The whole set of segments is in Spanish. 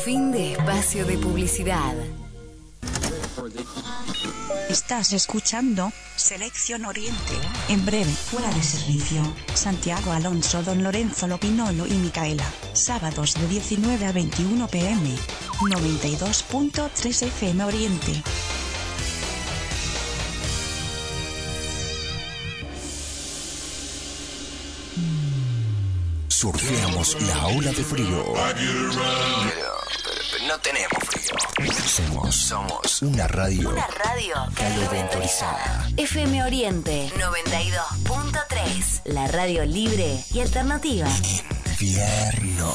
Fin de espacio de publicidad. Estás escuchando Selección Oriente. En breve, fuera de servicio. Santiago Alonso, Don Lorenzo Lopinolo y Micaela. Sábados de 19 a 21 pm. 92.3 FM Oriente. Surfeamos la ola de frío. Pero no tenemos frío. Somos una radio caloventorizada. FM Oriente 92.3. La radio libre y alternativa. Infierno.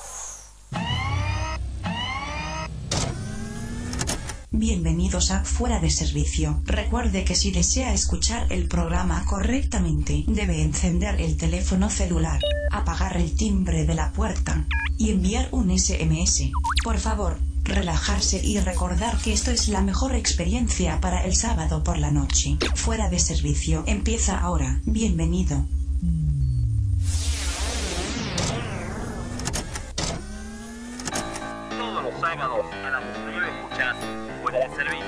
Bienvenidos a Fuera de Servicio. Recuerde que si desea escuchar el programa correctamente, debe encender el teléfono celular, apagar el timbre de la puerta y enviar un SMS. Por favor, relajarse y recordar que esto es la mejor experiencia para el sábado por la noche. Fuera de Servicio empieza ahora. Bienvenido. Todos los sábados a las 9 escuchás Fuera de Servicio.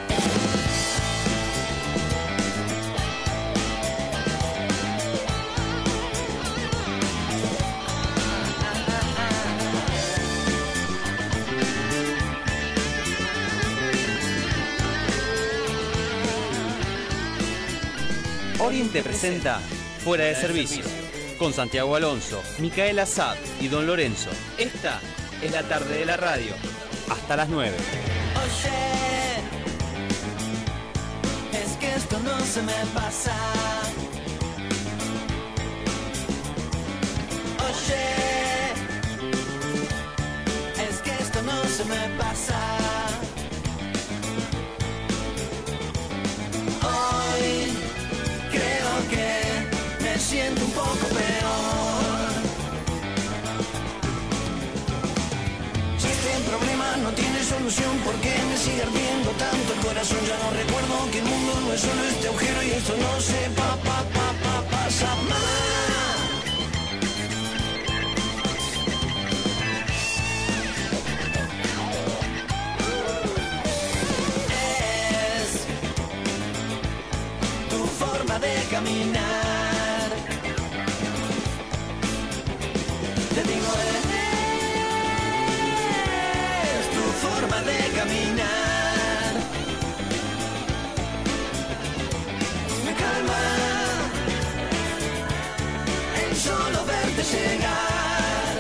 Oriente presenta Fuera de Servicio, con Santiago Alonso, Micaela Sad y Don Lorenzo. Esta es la tarde de la radio, hasta las 9. Oye, es que esto no se me pasa. Oye, es que esto no se me pasa. Hoy creo que me siento un poco peor. Si este problema no tiene solución, ¿por qué me sigue ardiendo tanto el corazón? Ya no recuerdo que el mundo no es solo este agujero y esto no se pasa más. Es tu forma de caminar. Te digo, es tu forma de caminar. Me calma el solo verte llegar.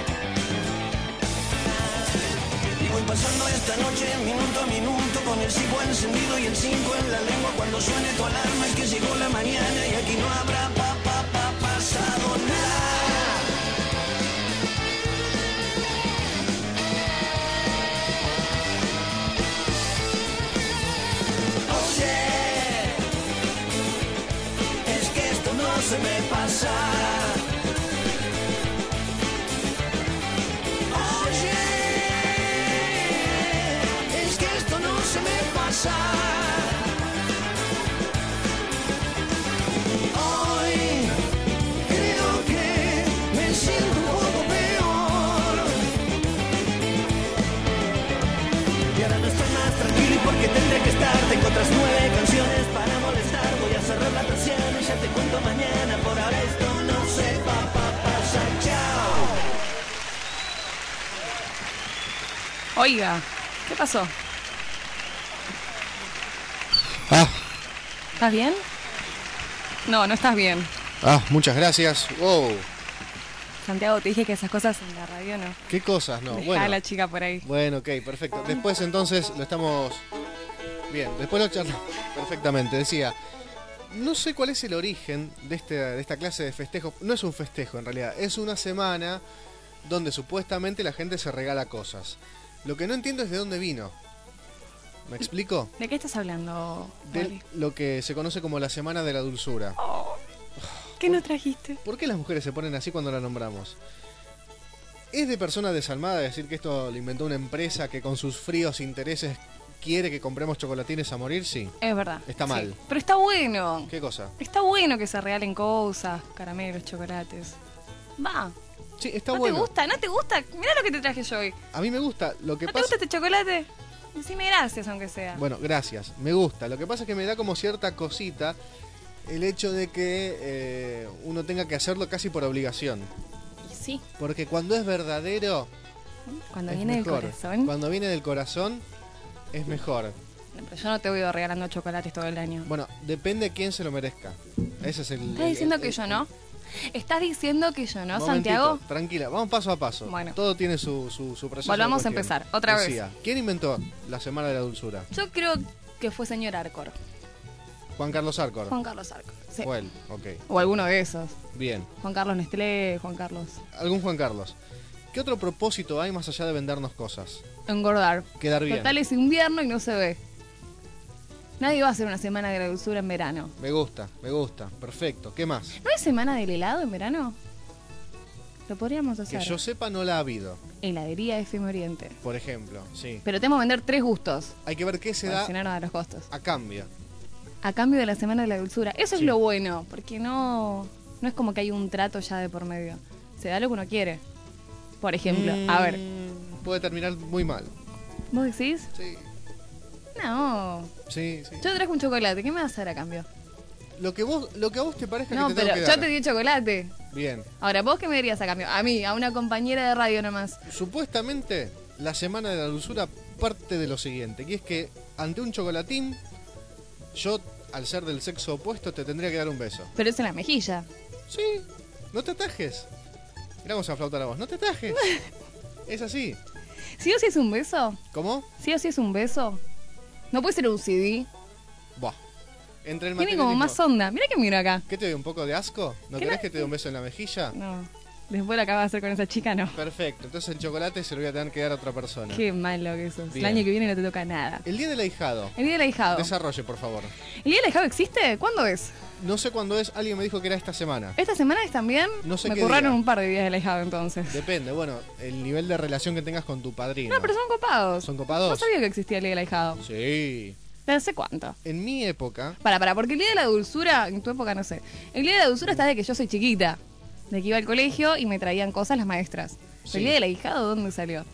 Y voy pasando esta noche minuto a minuto con el cipo encendido y el 5 en la lengua. Cuando suene tu alarma es que llegó la mañana y aquí no habrá pasado nada. Oye, es que esto no se me pasa. Oye, es que esto no se me pasa. Hoy creo que me siento un poco peor. Y ahora no estoy más tranquilo y porque tendré que estar. Tengo otras 9 canciones para molestar. Voy a cerrar la persiana y ya te cuento mañana. Por ahora esto no se pasa. Chao. Oiga, ¿qué pasó? ¿Estás bien? No, no estás bien. Muchas gracias. Wow. Santiago, te dije que esas cosas en la radio no. ¿Qué cosas? No, Dejá bueno. a la chica por ahí. Bueno, ok, perfecto. Después entonces lo estamos... Bien, después lo charlamos perfectamente. Decía, no sé cuál es el origen de esta clase de festejos. No es un festejo en realidad, es una semana donde supuestamente la gente se regala cosas. Lo que no entiendo es de dónde vino. ¿Me explico? ¿De qué estás hablando, De Wally? lo que se conoce como la Semana de la Dulzura. ¿Qué no trajiste? ¿Por qué las mujeres se ponen así cuando la nombramos? ¿Es de persona desalmada decir que esto lo inventó una empresa que con sus fríos intereses quiere que compremos chocolatines a morir? Sí. Es verdad. Está mal. Sí. Pero está bueno. ¿Qué cosa? Está bueno que se regalen cosas, caramelos, chocolates. Va. Sí, está ¿No bueno. te gusta? ¿No te gusta? Mirá lo que te traje yo hoy. A mí me gusta. Lo que ¿No te pasa... gusta este chocolate? Decime gracias, aunque sea. Bueno, gracias. Me gusta. Lo que pasa es que me da como cierta cosita el hecho de que uno tenga que hacerlo casi por obligación. Y sí. Porque cuando es verdadero, Cuando es viene mejor. del corazón. Cuando viene del corazón, es mejor. No, pero yo no te voy regalando chocolates todo el año. Bueno, depende de quién se lo merezca. Ese es el... ¿Estás diciendo que yo no? ¿Estás diciendo que yo no, Momentito, Santiago? Tranquila, vamos paso a paso. Bueno. Todo tiene su proceso. Volvamos de a cuestión. empezar, otra vez. Decía, ¿quién inventó la Semana de la Dulzura? Yo creo que fue señor Arcor. Juan Carlos Arcor. Juan Carlos Arcor. Sí. Fue él, ok. O alguno de esos. Bien. Juan Carlos Nestlé, Juan Carlos. Algún Juan Carlos. ¿Qué otro propósito hay más allá de vendernos cosas? Engordar. Quedar bien. Total es invierno y no se ve. Nadie va a hacer una semana de la dulzura en verano. Me gusta, perfecto. ¿Qué más? ¿No hay semana del helado en verano? Lo podríamos hacer. Que yo sepa no la ha habido, Heladería FM Oriente. por ejemplo, sí. Pero tenemos que vender 3 gustos. Hay que ver qué se Porque da si no nos da los costos. a cambio. A cambio de la semana de la dulzura. Eso Sí. es lo bueno, porque no es como que hay un trato ya de por medio. Se da lo que uno quiere. Por ejemplo, a ver, Puede terminar muy mal. ¿vos decís? Sí, No. sí. Yo te traje un chocolate, ¿qué me vas a dar a cambio? Lo que a vos te parezca No, que te pero tengo que yo dar. te di chocolate. Bien. Ahora, ¿vos qué me darías a cambio? A mí, a una compañera de radio nomás. Supuestamente, la Semana de la Dulzura parte de lo siguiente, que es que ante un chocolatín, yo, al ser del sexo opuesto, te tendría que dar un beso. Pero es en la mejilla. Sí, no te atajes. Mirá, vamos a flautar a vos, no te atajes. Es así. ¿Sí o sí es un beso? ¿Cómo? ¿Sí o sí es un beso? No puede ser un CD. Buah. Entre el Tiene como materialismo- más onda. Mira que miro acá. ¿Qué te doy, un poco de asco? ¿No ¿Qué querés no? que te dé un beso en la mejilla? No. Después lo acabas de hacer con esa chica, no. Perfecto, entonces el chocolate se lo voy a tener que dar a otra persona. Qué malo que sos. Bien. El año que viene no te toca nada. El día del ahijado. El día del ahijado. Desarrolle, por favor. ¿El día del ahijado existe? ¿Cuándo es? No sé cuándo es, alguien me dijo que era esta semana. ¿Esta semana es también? No sé Me qué curraron día. un par de días del ahijado entonces. Depende, bueno, el nivel de relación que tengas con tu padrino. No, pero son copados. ¿Son copados? No sabía que existía el día del ahijado. Sí. ¿De hace cuánto? En mi época, Para, porque el día de la dulzura, en tu época no sé. El día de la dulzura está de que yo soy chiquita. De que iba al colegio y me traían cosas las maestras. Sí. ¿El día del ahijado dónde salió?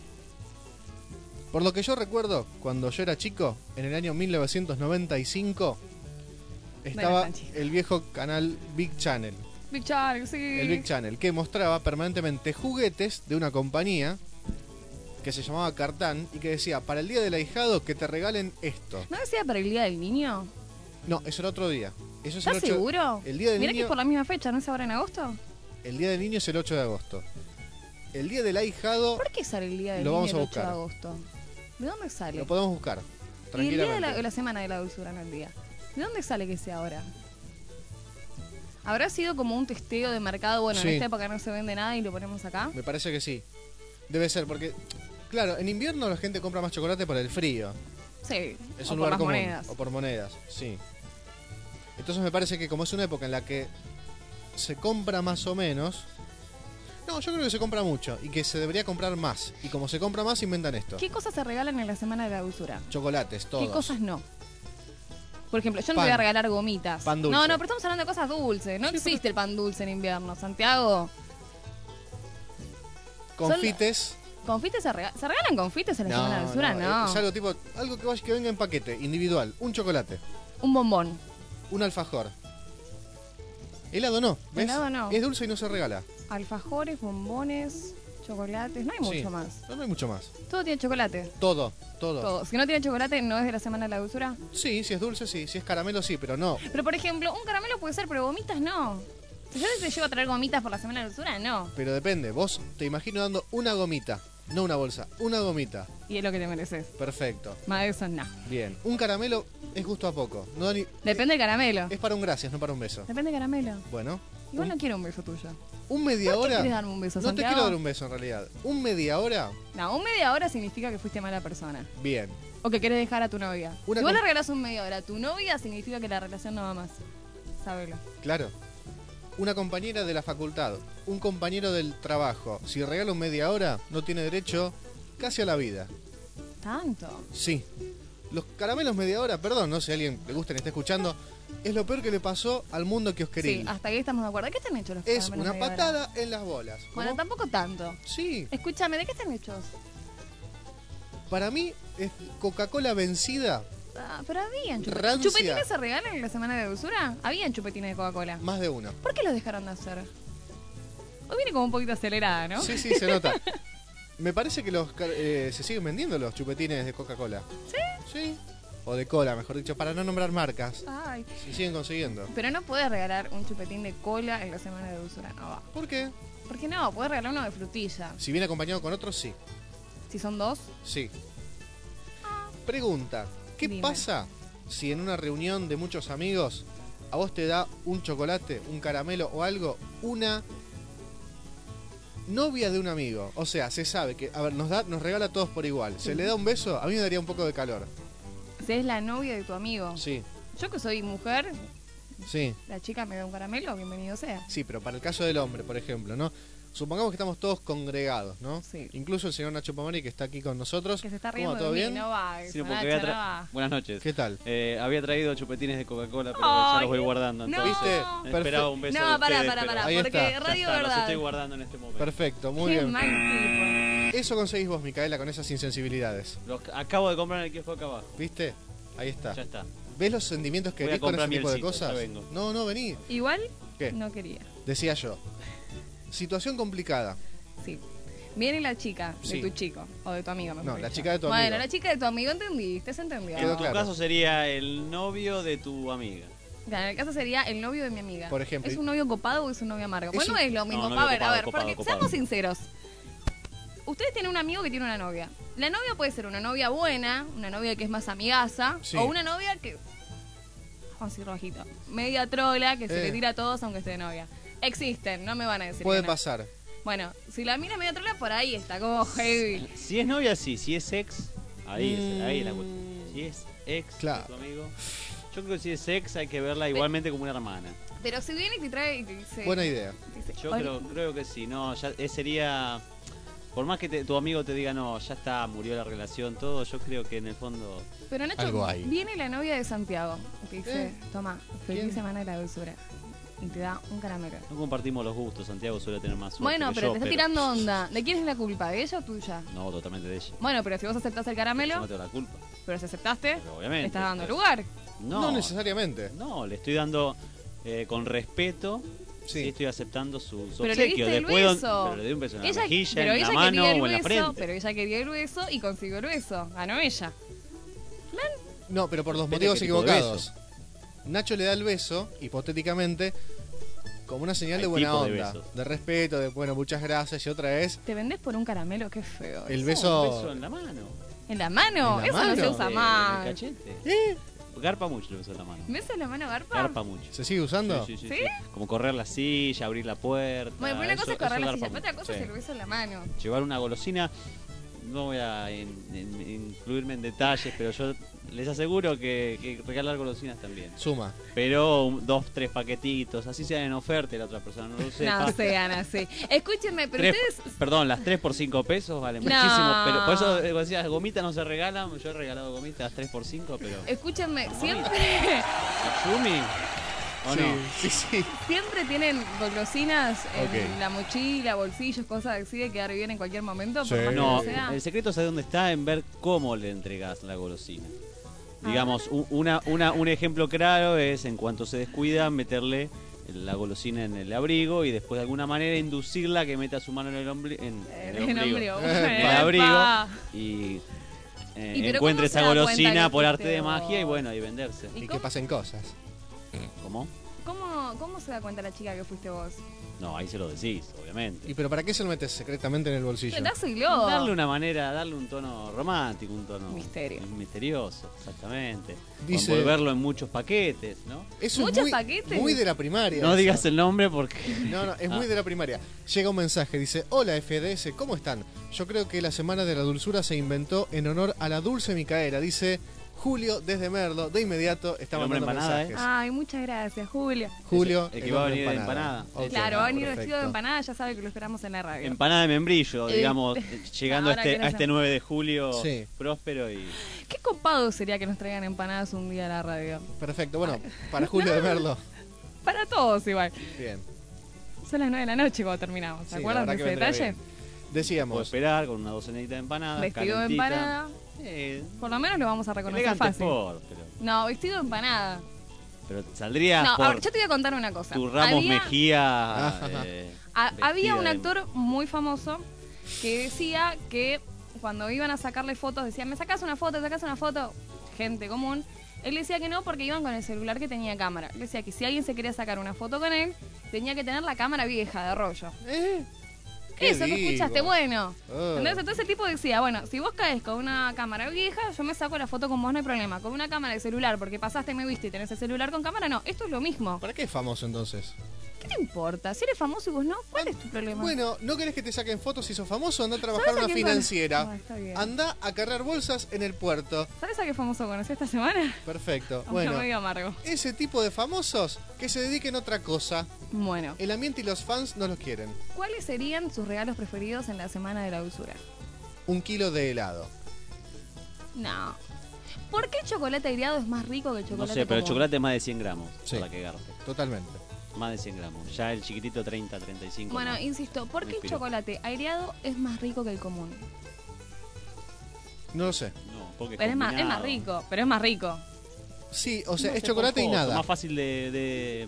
por lo que yo recuerdo, cuando yo era chico, en el año 1995, estaba tan chico. el viejo canal Big Channel. Big Channel, sí. El Big Channel, que mostraba permanentemente juguetes de una compañía que se llamaba Cartán y que decía, para el día del ahijado, que te regalen esto. ¿No decía para el día del niño? No, eso era otro día. Eso es ¿Estás el 8... seguro? El día del Mirá niño... que es por la misma fecha, ¿no es ahora en agosto? El día del niño es el 8 de agosto. El día del ahijado ¿Por qué sale el día del Lo niño vamos el a 8 de buscar. agosto? ¿De dónde sale? lo podemos buscar. Y el día de Tranquilamente. la semana de la dulzura, no el día. ¿De dónde sale que sea ahora? ¿Habrá sido como un testeo de mercado? Bueno, Sí. en esta época no se vende nada y lo ponemos acá. Me parece que sí. Debe ser, porque, claro, en invierno la gente compra más chocolate por el frío. Sí, Es o un por lugar las común. monedas. O por monedas, sí. Entonces me parece que como es una época en la que se compra más o menos... No, yo creo que se compra mucho y que se debería comprar más. Y como se compra más, inventan esto. ¿Qué cosas se regalan en la semana de la dulzura? Chocolates, todos. ¿Qué cosas no? Por ejemplo, yo no Pan. te voy a regalar gomitas. Pan dulce. No, pero estamos hablando de cosas dulces. No Sí, existe el pan dulce en invierno, Santiago. Confites. ¿Confites se regalan confites en la semana de dulzura? No. Es algo tipo, algo que venga en paquete, individual. Un chocolate, Un bombón. un alfajor. Helado no, ¿ves? Helado no. Es dulce y no se regala. Alfajores, bombones, chocolates. No hay mucho Sí. más. No hay mucho más. Todo tiene chocolate. Todo. Todo. Si no tiene chocolate, no es de la semana de la dulzura. Sí, si es dulce, sí. Si es caramelo, sí, pero no. Pero por ejemplo, un caramelo puede ser, pero gomitas no. Si yo te llevo a traer gomitas por la semana de dulzura, no. Pero depende. Vos te imagino dando una gomita, no una bolsa, una gomita. Y es lo que te mereces. Perfecto. Más de eso, no. Bien. Un caramelo es gusto a poco. No da ni- Depende del caramelo. Es para un gracias, no para un beso. Depende del caramelo. Bueno. Igual no quiero un beso tuyo. Un media ¿Por qué hora. querés darme un beso, No te Santiago? quiero dar un beso en realidad. Un media hora, No, un media hora significa que fuiste mala persona. bien. O que querés dejar a tu novia. Una Si vos com- le regalás un media hora a tu novia, significa que la relación no va más. Sábelo. Claro. Una compañera de la facultad, un compañero del trabajo, si regala un media hora, no tiene derecho casi a la vida. ¿Tanto? Sí. Los caramelos media hora, perdón, no sé si a alguien le gusta y está escuchando, es lo peor que le pasó al mundo kiosqueril. Sí, hasta ahí estamos de acuerdo. ¿De qué están hechos los Es caramelos una media hora? patada en las bolas. Bueno, ¿Cómo? tampoco tanto. Sí, Escúchame, ¿de qué están hechos? para mí es Coca-Cola vencida, Ah, pero habían chupetines. Rancia. ¿Chupetines se regalan en la semana de dulzura? Habían chupetines de Coca-Cola. más de uno. ¿Por qué los dejaron de hacer? Hoy viene como un poquito acelerada, ¿no? Sí, sí, se nota. Me parece que se siguen vendiendo los chupetines de Coca-Cola. ¿Sí? Sí. O de cola, mejor dicho, para no nombrar marcas. Ay. Se siguen consiguiendo. Pero no puedes regalar un chupetín de cola en la semana de dulzura. No va. ¿Por qué? ¿Por qué no? Puedes regalar uno de frutilla. Si viene acompañado con otros, sí. Si son dos. Sí. Pregunta, ¿qué Dime. pasa si en una reunión de muchos amigos a vos te da un chocolate, un caramelo o algo, una novia de un amigo? O sea, se sabe que, a ver, nos regala a todos por igual. Se le da un beso, a mí me daría un poco de calor. Si es la novia de tu amigo. Sí, Yo que soy mujer, sí, la chica me da un caramelo, bienvenido sea. sí, pero para el caso del hombre, por ejemplo, ¿no? Supongamos que estamos todos congregados, ¿no? Sí. Incluso el señor Nacho Pomari, que está aquí con nosotros. Que se está ¿Cómo riendo va? ¿Todo de mí, bien? no va. Sí, eso, porque Nacho, no va. Buenas noches. ¿Qué tal? Había traído chupetines de Coca-Cola, pero Ay, ya los voy guardando. no. Entonces, ¿Viste? esperaba un beso No, de pará, ustedes, pará, pero pará, Ahí porque está. ya Radio está, los Verdad. estoy guardando en este momento. Perfecto, muy Qué bien. mal tipo. Eso conseguís vos, Micaela, con esas insensibilidades. Los acabo de comprar en el kiosco acá abajo. ¿Viste? Ahí está. Ya está. ¿Ves los sentimientos que Voy a tenés con ese comprar tipo de mielcito, cosas? ya vengo. No, no, vení. Igual, ¿Qué? no quería. Decía yo. Situación complicada. Sí. Viene la chica de Sí. tu chico, o de tu amigo, mejor No, la dicho. chica de tu Bueno, amigo. la chica de tu amigo, entendiste, se entendió. Quedó En tu claro. caso sería el novio de tu amiga. Claro, en el caso sería el novio de mi amiga. Por ejemplo. ¿Es un novio copado o es un novio amargo? Es Pues no un- es lo mismo. No, novio a ver, copado, porque copado. seamos sinceros. Ustedes tienen un amigo que tiene una novia. La novia puede ser una novia buena, una novia que es más amigaza, Sí. o una novia que... Vamos a decir bajito. Media trola que se le tira a todos aunque esté de novia. Existen, no me van a decir Puede que no. pasar. Bueno, si la mina es media trola, por ahí está como heavy. Si es novia, sí. Si es ex, ahí es la cuestión. Si es ex Claro. de tu amigo, yo creo que si es ex hay que verla igualmente como una hermana. Pero si viene y te trae y te dice... Buena idea. dice, Yo "Hola". creo que sí. No, ya sería... Por más que tu amigo te diga, no, ya está, murió la relación, todo, yo creo que en el fondo... Pero Nacho, Algo hay. viene la novia de Santiago y te dice, toma, feliz ¿Quién? semana de la dulzura. Y te da un caramelo. No compartimos los gustos, Santiago suele tener más suerte Bueno, que pero yo, te está tirando onda. ¿De quién es la culpa? ¿De ella o tuya? No, totalmente de ella. Bueno, pero si vos aceptás el Yo caramelo, no tengo la culpa. pero si aceptaste, Pero obviamente. le estás dando Pero- lugar. No necesariamente. No, le estoy dando con respeto. Sí. Sí, estoy aceptando su Pero le obsequio. diste el Después beso. pero le di un beso en la Ella, mejilla, pero en la ella mano quería el o en la beso, frente. pero ella quería el beso y consiguió el beso. Ganó ella. No, pero por los Depende motivos de qué tipo de equivocados. Nacho le da el beso, hipotéticamente, como una señal Hay de buena tipos de onda. besos. De respeto, de bueno, muchas gracias. Y otra es ¿Te vendés por un caramelo? Qué feo. el eso. beso. Un beso en la mano. ¿En la mano? ¿En la Eso no se mano? usa En el más. cachete. Garpa mucho el beso en la mano. ¿Beso en la mano, Garpa? Garpa mucho. ¿Se sigue usando? Sí, sí, ¿Sí? sí. Como correr la silla, abrir la puerta. Bueno, pero una cosa eso- es correr eso la garpa silla, otra cosa mucho, es el beso en la mano. sí. Llevar una golosina, no voy a incluirme en detalles, pero yo les aseguro que regalar golosinas también. Suma. Pero 2, 3 paquetitos, así sean en oferta y la otra persona no lo sepa. No sean así. Escúchenme, pero ustedes... Perdón, las 3 por 5 pesos valen No. muchísimo, pero por eso decías, gomitas no se regalan, yo he regalado gomitas 3 por 5, pero... Escúchenme, siempre, ¿Yumi? ¿O Sí, no? sí, sí. siempre tienen golosinas en Ok. la mochila, bolsillos, cosas así de quedar bien en cualquier momento, por Sí. más que No, no sea. el secreto sabe dónde está, en ver cómo le entregas la golosina. Digamos, un ejemplo claro es en cuanto se descuida meterle la golosina en el abrigo y después de alguna manera inducirla a que meta su mano en el ombligo, en el ombligo, en el abrigo Epa. y ¿Y pero encuentre cómo se esa da cuenta golosina que por arte fuiste de magia y vos? bueno, y venderse. ¿Y Y que cómo? pasen cosas. ¿Cómo? ¿Cómo se da cuenta la chica que fuiste vos? No, ahí se lo decís, obviamente. ¿Y pero para qué se lo metes secretamente en el bolsillo? Dáselo. Darle una manera, darle un tono romántico, un tono Misterio. misterioso, exactamente. Dice- Envolverlo en muchos paquetes, ¿no? Eso ¿Muchos es muy, paquetes? muy de la primaria. No eso. digas el nombre porque... No, no, es Ah. muy de la primaria. Llega un mensaje, dice, hola FDS, ¿cómo están? Yo creo que la Semana de la Dulzura se inventó en honor a la dulce Micaela. Dice Julio desde Merlo, de inmediato está El hombre mandando empanada, mensajes. Ay, muchas gracias, Julio. Julio, El que el va a hombre venir de empanada. Ok, Claro, va a venir perfecto. vestido de empanada, ya sabe que lo esperamos en la radio. Empanada de membrillo, Eh, digamos, llegando ahora que no a sé. este 9 de julio Sí. próspero y... ¿Qué copado sería que nos traigan empanadas un día a la radio. Perfecto, bueno, para Julio de Merlo. Para todos igual. Bien. Son las 9 de la noche cuando terminamos. ¿Se Sí, acuerdan la de verdad ese que vendría detalle? bien. Puedo Decíamos, esperar con una docenita de empanadas. Vestido de calentita. empanada. Por lo menos lo vamos a reconocer Elegante fácil. pero No, vestido de empanada. saldría No, por ahora, yo te voy a contar una cosa. tu Ramos Había- Mejía. Había un vestida de- actor muy famoso que decía que cuando iban a sacarle fotos, decían, ¿me sacas una foto? ¿Sacas una foto? Gente común. Él decía que no porque iban con el celular que tenía cámara. Él decía que si alguien se quería sacar una foto con él, tenía que tener la cámara vieja de rollo. ¿Qué Eso que digo? escuchaste, bueno. Oh. Entonces el tipo decía, bueno, si vos caes con una cámara vieja, yo me saco la foto con vos, no hay problema. Con una cámara de celular, porque pasaste, me viste y tenés el celular con cámara, no. Esto es lo mismo. ¿Para qué es famoso entonces? ¿Qué te importa? Si eres famoso y vos no, ¿cuál es tu problema? Bueno, ¿no querés que te saquen fotos si sos famoso? Anda a trabajar ¿Sabes en a una quién financiera. No, está bien. Anda a cargar bolsas en el puerto. ¿Sabes a qué famoso conocí esta semana? Perfecto. Aunque Bueno, medio amargo. ese tipo de famosos que se dediquen a otra cosa. Bueno, El ambiente y los fans no los quieren. ¿cuáles serían sus regalos preferidos en la semana de la dulzura? 1 kilo de helado. No. ¿Por qué el chocolate aireado es más rico que el No chocolate sé, pero el común? chocolate es más de 100 gramos Sí. para que garpe. Totalmente. Más de 100 gramos. Ya el chiquitito 30, 35. Bueno, no. insisto, ¿por Me qué el inspiró. chocolate aireado es más rico que el común? No lo sé. No, porque Pero es más combinado. rico, pero es más rico. Sí, o sea, No es sé, chocolate y esponjoso, nada. Más fácil de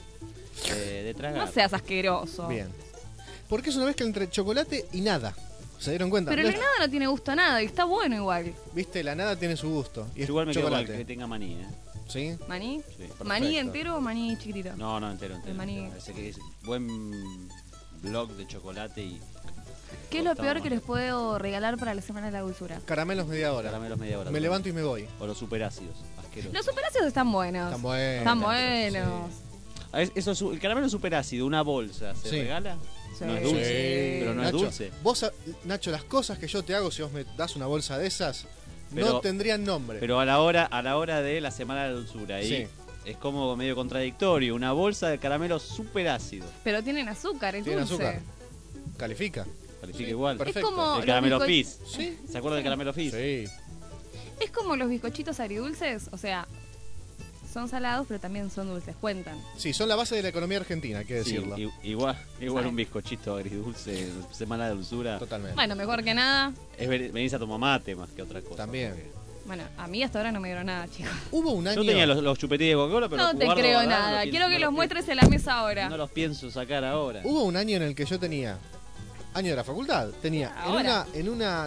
tragar. No seas asqueroso. Bien. Porque es una mezcla entre chocolate y nada. ¿Se dieron cuenta? Pero No el es- nada no tiene gusto a nada y está bueno igual. Viste, la nada tiene su gusto. Y Yo es igual me quedo con el chocolate. que tenga maní, ¿eh? ¿Sí? ¿Maní? Sí. ¿Maní entero o maní chiquitito? No, entero. El maní. Parece que es buen blog de chocolate y ¿Qué es lo cortado peor más. que les puedo regalar para la semana de la dulzura? Caramelos media hora. caramelos media hora. Me también. levanto y me voy. O los superácidos, asquerosos. Los superácidos están buenos. Están buenos. Están buenos. El caramelo superácido, una bolsa, ¿se Sí. regala? Sí. No es dulce, Sí. pero no Nacho, es dulce. Nacho, las cosas que yo te hago si vos me das una bolsa de esas, Pero- no tendrían nombre. Pero a la hora de la semana de la dulzura, ahí Sí. es como medio contradictorio. Una bolsa de caramelo superácido. Pero tienen azúcar, es Tiene dulce. azúcar. Califica. Califica igual. Perfecto. Es como El caramelo los Fizz. Sí. ¿Se acuerdan del caramelo Fizz? Sí. Es como los bizcochitos agridulces, o sea, son salados pero también son dulces, cuentan. Sí, son la base de la economía argentina, hay que Sí, decirlo. igual ¿Sabe? un bizcochito agridulce, semana de dulzura. Totalmente. Bueno, mejor que nada. Es venirse a tomar mate más que otra cosa. También. porque- Bueno, a mí hasta ahora no me dieron nada, chicos. Hubo un año. Yo tenía los chupetillos de Coca-Cola, pero No te guardo, creo ¿verdad? No nada. pienso- Quiero que no los pi- muestres en la mesa ahora. No los pienso sacar ahora. Hubo un año en el que yo tenía. Año de la facultad. Tenía Ahora. en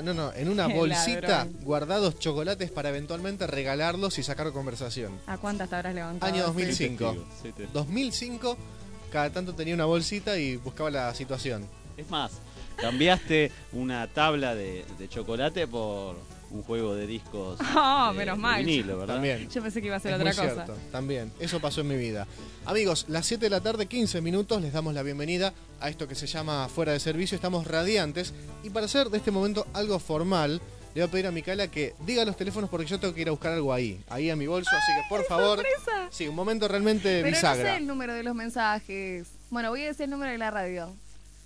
una Qué bolsita ladrón. guardados chocolates para eventualmente regalarlos y sacar conversación. ¿A cuántas te habrás levantado? Año Sí. 2005. Soy testigo. 2005, cada tanto tenía una bolsita y buscaba la situación. Es más, cambiaste una tabla de chocolate por un juego de discos. Ah, de- menos de mal. vinilo, ¿verdad? También. Yo pensé que iba a ser Es otra muy cosa. cierto, también. Eso pasó en mi vida. Amigos, las 7 de la tarde, 15 minutos, les damos la bienvenida a esto que se llama Fuera de Servicio. Estamos radiantes y para hacer de este momento algo formal, le voy a pedir a Micaela que diga los teléfonos porque yo tengo que ir a buscar algo ahí a mi bolso, así que por favor. sorpresa! Sí, un momento realmente Pero no bisagra. sé el número de los mensajes. Bueno, voy a decir el número de la radio.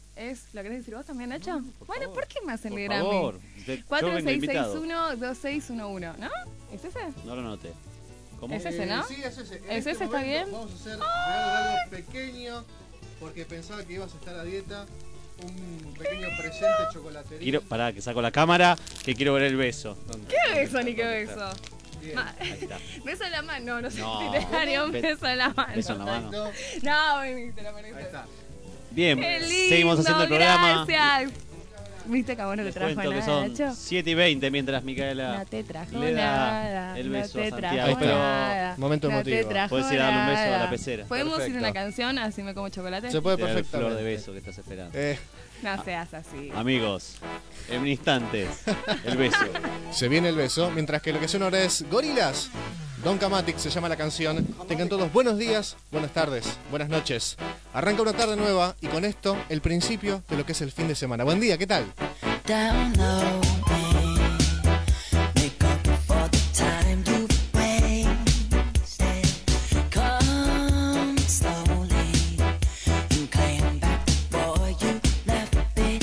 ¿Lo querés decir vos también, Nacho? Bueno, ¿por qué me hacen Por leer a mí? favor. Yo vengo invitado. 4661-2611, ¿no? ¿Es ese? No lo noté. ¿Cómo? ¿Es ese, no? Sí, es ese. En ¿Es este ese, está momento bien? Vamos a hacer algo pequeño porque pensaba que ibas a estar a dieta. Un pequeño presente chocolatería. Quiero, pará, que saco la cámara, que quiero ver el beso. ¿Dónde? ¿Qué beso ni qué beso? Bien. Ahí está. Beso en la mano, no sé No. literario, un beso en la mano. Beso en la mano. Perfecto. No, viniste, la poniste. Ahí está. Bien, Qué lindo, seguimos haciendo el programa. Gracias. ¿Viste que a vos no te Les trajo cuento que nada, son Nacho? 7:20 mientras Micaela No te trajo le da nada. el no beso te a trajo Santiago. Ahí está. nada. Momento no te emotivo. trajo Podés ir a darle un beso a la nada. pecera. ¿Podemos ir a Perfecto. una canción así me como chocolate? Se puede Te da el perfectamente. flor de beso que estás esperando. No seas así. Amigos, en instantes, el beso. Se viene el beso, mientras que lo que suena ahora es Gorilas. Don Camatic se llama la canción. Tengan todos buenos días, buenas tardes, buenas noches. Arranca una tarde nueva y con esto el principio de lo que es el fin de semana. Buen día, ¿qué tal? Down low, make up for the time you've wasted. Come slowly and claim back the boy you left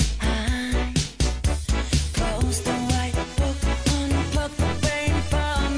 behind. Close the white book, unplug the brain from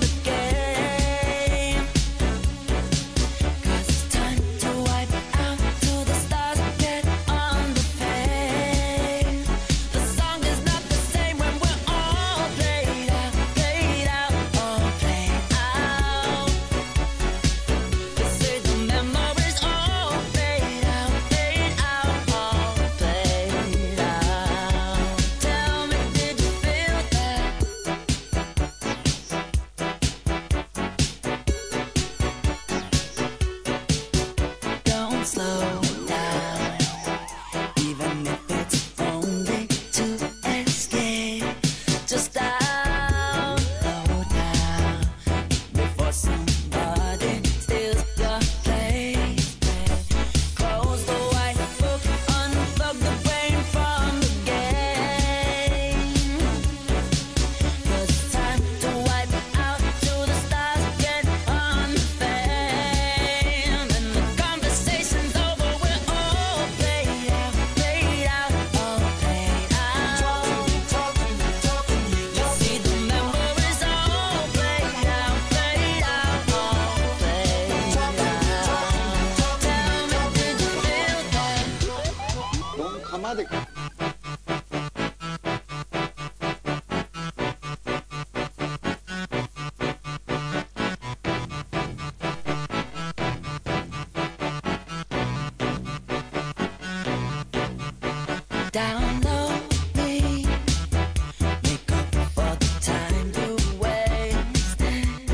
down lonely. Make up for the time you wasted.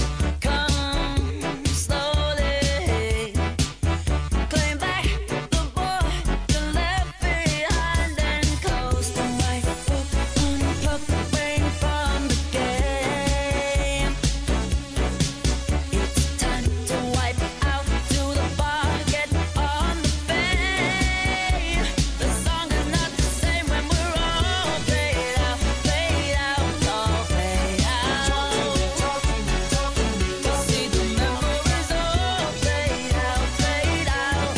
Come slowly. Claim back the boy you left behind and close the white book. Unplug the brain from the game. It's time to wipe out to the bar, get on the fame. The song is not the same when we're all played out, all played out. See the memories all played out, all played out.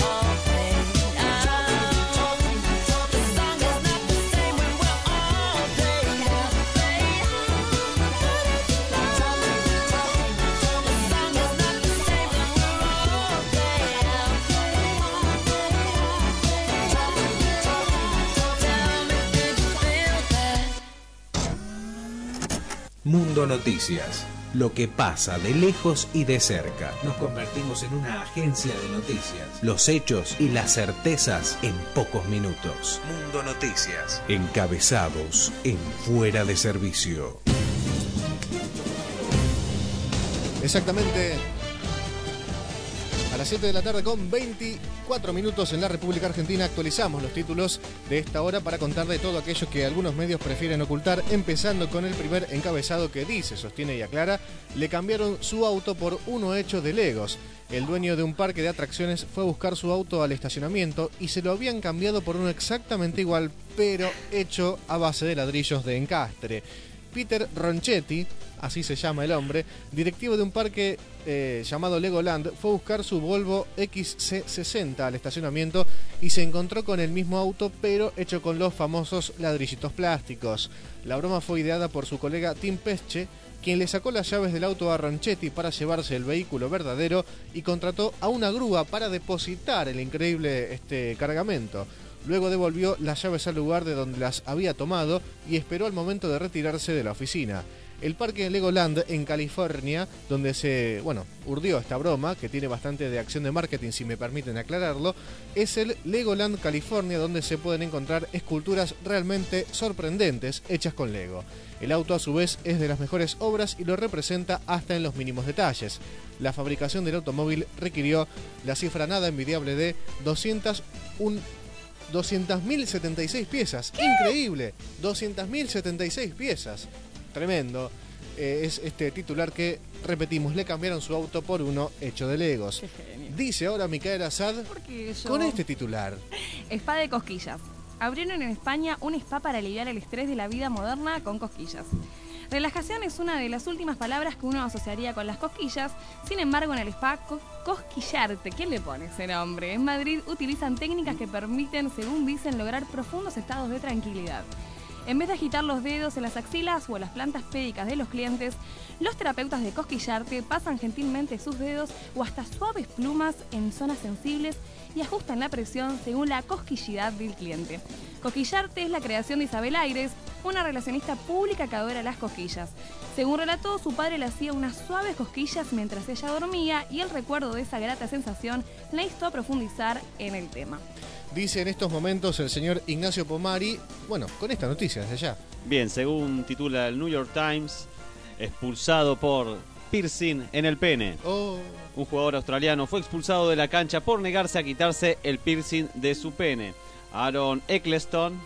The song is not the same when we're all played out, Mundo Noticias. Lo que pasa de lejos y de cerca. Nos convertimos en una agencia de noticias. Los hechos y las certezas en pocos minutos. Mundo Noticias. Encabezados en Fuera de Servicio. Exactamente a las 7 de la tarde con 24 minutos en la República Argentina. Actualizamos los títulos de esta hora para contar de todo aquello que algunos medios prefieren ocultar, empezando con el primer encabezado que dice, sostiene y aclara: le cambiaron su auto por uno hecho de Legos. El dueño de un parque de atracciones fue a buscar su auto al estacionamiento y se lo habían cambiado por uno exactamente igual, pero hecho a base de ladrillos de encastre. Peter Ronchetti, así se llama el hombre, directivo de un parque llamado Legoland, fue a buscar su Volvo XC60 al estacionamiento y se encontró con el mismo auto, pero hecho con los famosos ladrillitos plásticos. La broma fue ideada por su colega Tim Pesce, quien le sacó las llaves del auto a Ronchetti para llevarse el vehículo verdadero y contrató a una grúa para depositar el increíble cargamento. Luego devolvió las llaves al lugar de donde las había tomado y esperó al momento de retirarse de la oficina. El parque Legoland en California, donde se urdió esta broma, que tiene bastante de acción de marketing, si me permiten aclararlo, es el Legoland California, donde se pueden encontrar esculturas realmente sorprendentes hechas con Lego. El auto, a su vez, es de las mejores obras y lo representa hasta en los mínimos detalles. La fabricación del automóvil requirió la cifra nada envidiable de 200.076 piezas. ¿Qué? Increíble. 200.076 piezas. Tremendo. Es este titular que, repetimos, le cambiaron su auto por uno hecho de Legos. Dice ahora Micaela Assad con este titular. Spa de cosquillas. Abrieron en España un spa para aliviar el estrés de la vida moderna con cosquillas. Relajación es una de las últimas palabras que uno asociaría con las cosquillas. Sin embargo, en el spa, cosquillarte, ¿quién le pone ese nombre? En Madrid utilizan técnicas que permiten, según dicen, lograr profundos estados de tranquilidad. En vez de agitar los dedos en las axilas o en las plantas pédicas de los clientes, los terapeutas de cosquillarte pasan gentilmente sus dedos o hasta suaves plumas en zonas sensibles y ajustan la presión según la cosquillidad del cliente. Cosquillarte es la creación de Isabel Aires, una relacionista pública que adora las cosquillas. Según relató, su padre le hacía unas suaves cosquillas mientras ella dormía y el recuerdo de esa grata sensación la instó a profundizar en el tema. Dice en estos momentos el señor Ignacio Pomari, con esta noticia desde ya. Bien, según titula el New York Times, expulsado por piercing en el pene. Un jugador australiano fue expulsado de la cancha por negarse a quitarse el piercing de su pene. Aaron Eccleston,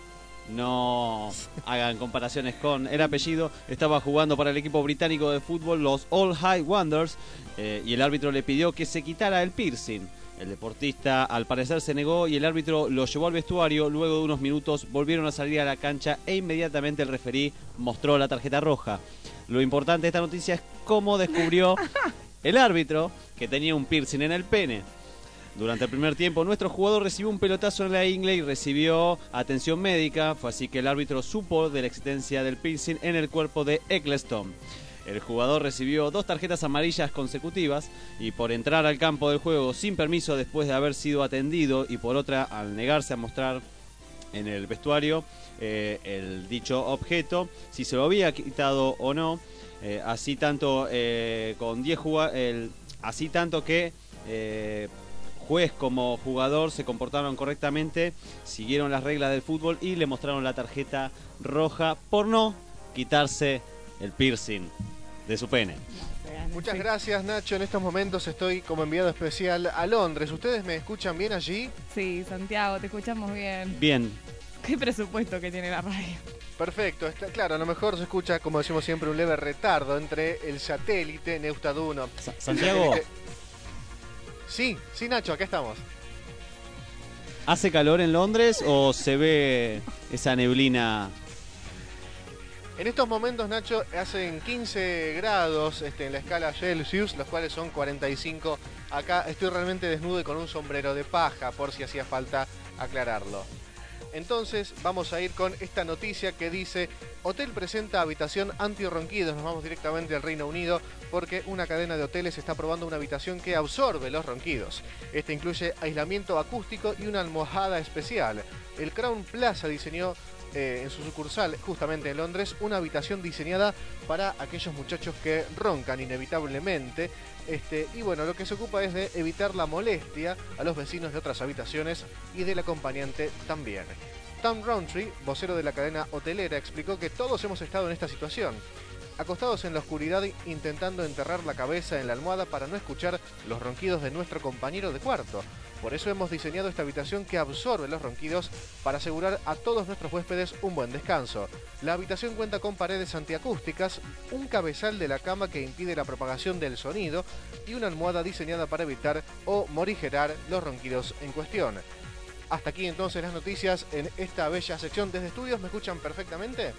no hagan comparaciones con el apellido, estaba jugando para el equipo británico de fútbol, los All High Wonders, y el árbitro le pidió que se quitara el piercing. El deportista al parecer se negó y el árbitro lo llevó al vestuario. Luego de unos minutos volvieron a salir a la cancha e inmediatamente el referí mostró la tarjeta roja. Lo importante de esta noticia es cómo descubrió el árbitro que tenía un piercing en el pene. Durante el primer tiempo, nuestro jugador recibió un pelotazo en la ingle y recibió atención médica. Fue así que el árbitro supo de la existencia del piercing en el cuerpo de Eccleston. El jugador recibió 2 tarjetas amarillas consecutivas y por entrar al campo del juego sin permiso después de haber sido atendido y por otra al negarse a mostrar en el vestuario el dicho objeto, si se lo había quitado o no, así tanto que juez como jugador se comportaron correctamente, siguieron las reglas del fútbol y le mostraron la tarjeta roja por no quitarse el piercing de su pene. Muchas gracias, Nacho. En estos momentos estoy como enviado especial a Londres. ¿Ustedes me escuchan bien allí? Sí, Santiago, te escuchamos bien. Bien. ¿Qué presupuesto que tiene la radio? Perfecto, claro, a lo mejor se escucha, como decimos siempre, un leve retardo entre el satélite Neustad 1. Santiago. Sí, Nacho, acá estamos. ¿Hace calor en Londres o se ve esa neblina? En estos momentos, Nacho, hacen 15 grados en la escala Celsius, los cuales son 45. Acá estoy realmente desnudo y con un sombrero de paja, por si hacía falta aclararlo. Entonces vamos a ir con esta noticia que dice: hotel presenta habitación anti-ronquidos. Nos vamos directamente al Reino Unido porque una cadena de hoteles está probando una habitación que absorbe los ronquidos. Este incluye aislamiento acústico y una almohada especial. El Crown Plaza diseñó en su sucursal, justamente en Londres, una habitación diseñada para aquellos muchachos que roncan inevitablemente. Y bueno, lo que se ocupa es de evitar la molestia a los vecinos de otras habitaciones y del acompañante también. Tom Rowntree, vocero de la cadena hotelera, explicó que todos hemos estado en esta situación, acostados en la oscuridad intentando enterrar la cabeza en la almohada para no escuchar los ronquidos de nuestro compañero de cuarto. Por eso hemos diseñado esta habitación que absorbe los ronquidos para asegurar a todos nuestros huéspedes un buen descanso. La habitación cuenta con paredes antiacústicas, un cabezal de la cama que impide la propagación del sonido y una almohada diseñada para evitar o morigerar los ronquidos en cuestión. Hasta aquí entonces las noticias en esta bella sección desde estudios. ¿Me escuchan perfectamente?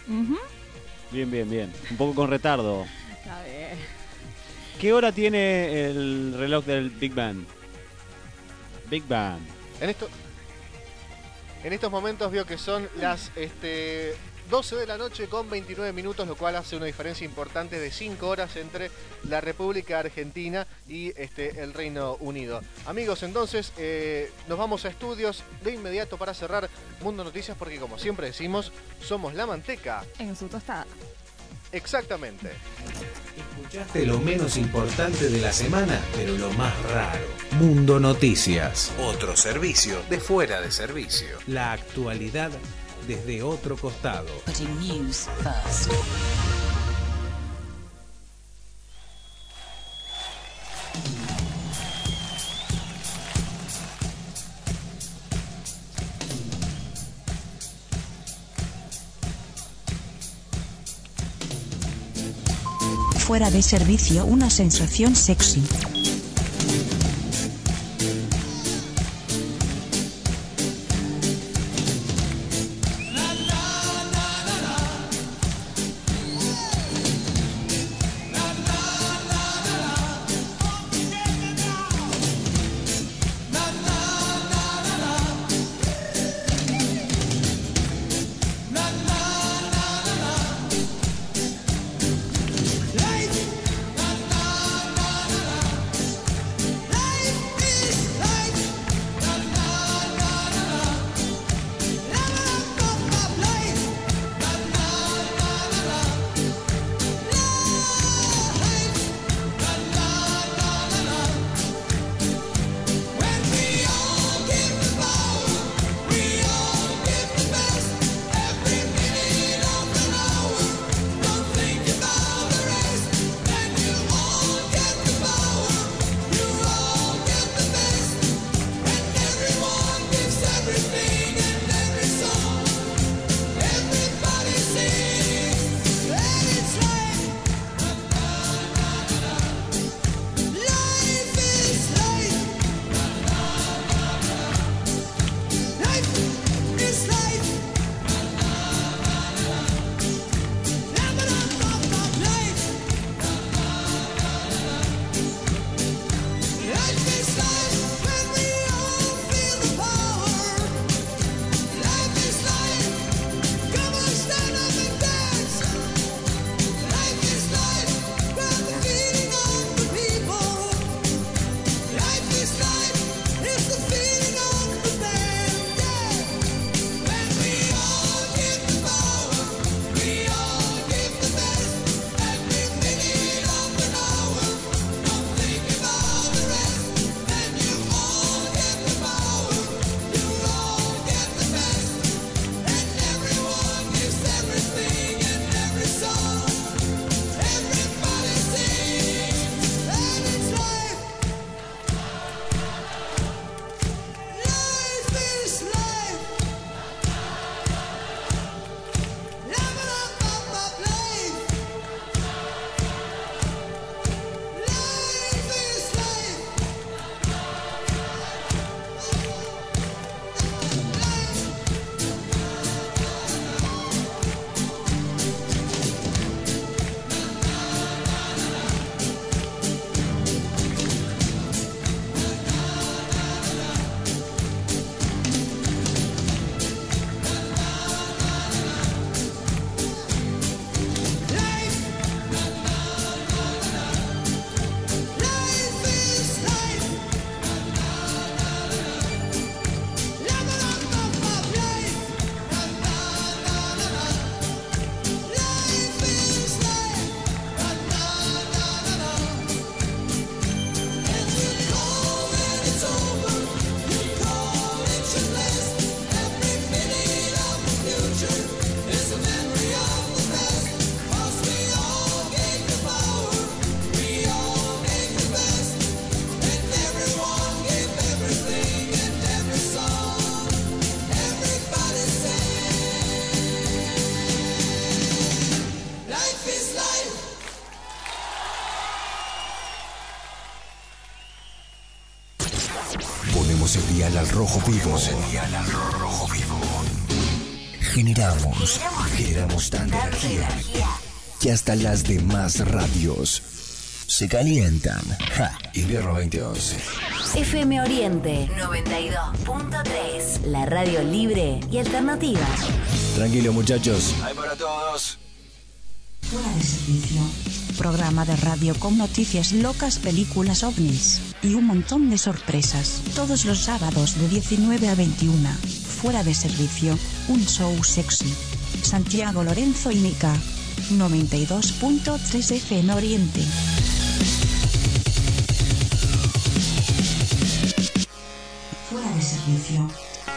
Bien. Un poco con retardo. Está bien. ¿Qué hora tiene el reloj del Big Ben? Big Ben. En estos momentos veo que son las 12 de la noche con 29 minutos, lo cual hace una diferencia importante de 5 horas entre la República Argentina y el Reino Unido. Amigos, entonces nos vamos a estudios de inmediato para cerrar Mundo Noticias, porque como siempre decimos, somos la manteca en su tostada. Exactamente. Escuchaste lo menos importante de la semana, pero lo más raro. Mundo Noticias. Otro servicio de fuera de servicio. La actualidad desde otro costado. Putting news first. Fuera de servicio, una sensación sexy. Cambiamos el dial al rojo vivo. Generamos tanta energía que hasta las demás radios se calientan. Invierno 2011. FM Oriente 92.3. La radio libre y alternativa. Tranquilo, muchachos. Hay para todos. Fuera de servicio. Programa de radio con noticias locas, películas ovnis y un montón de sorpresas. Todos los sábados de 19 a 21. Fuera de servicio. Un show sexy. Santiago Lorenzo y Mica. 92.3 FM Oriente. Fuera de servicio.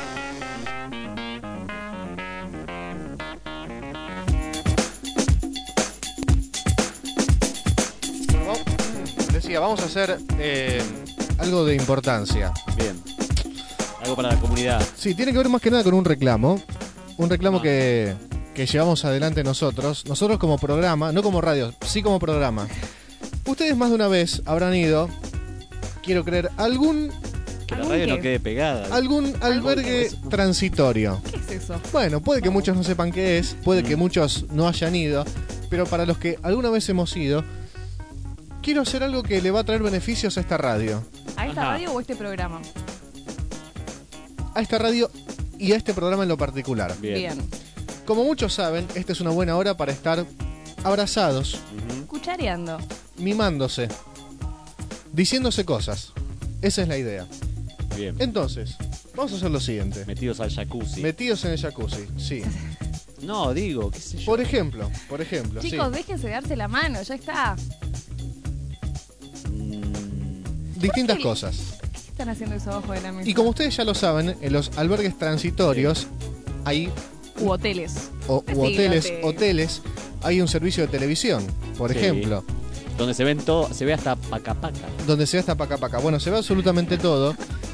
Decía, vamos a hacer algo de importancia. Bien. Algo para la comunidad. Sí, tiene que ver más que nada con un reclamo. Un reclamo que llevamos adelante nosotros como programa, no como radio, sí como programa. Ustedes más de una vez habrán ido, quiero creer, Que la radio no quede pegada. algún albergue transitorio. ¿Qué es eso? Bueno, puede que muchos no sepan qué es, puede que muchos no hayan ido, pero para los que alguna vez hemos ido, quiero hacer algo que le va a traer beneficios a esta radio. ¿A esta radio o a este programa? A esta radio y a este programa en lo particular. Bien. Como muchos saben, esta es una buena hora para estar abrazados, Cuchareando. mimándose, diciéndose cosas. Esa es la idea. Bien. Entonces, vamos a hacer lo siguiente. Metidos al jacuzzi. Metidos en el jacuzzi, sí. No, digo, qué sé yo. Por ejemplo, Chicos, sí. déjense de darse la mano, ya está. Distintas ¿Por qué? cosas. ¿Qué están haciendo eso abajo de la mesa? Y como ustedes ya lo saben, en los albergues transitorios hay U hoteles. u hoteles, hay un servicio de televisión, por Sí. ejemplo, Donde se ven todo, se ve hasta paca. donde se ve hasta paca. Bueno, se ve absolutamente todo.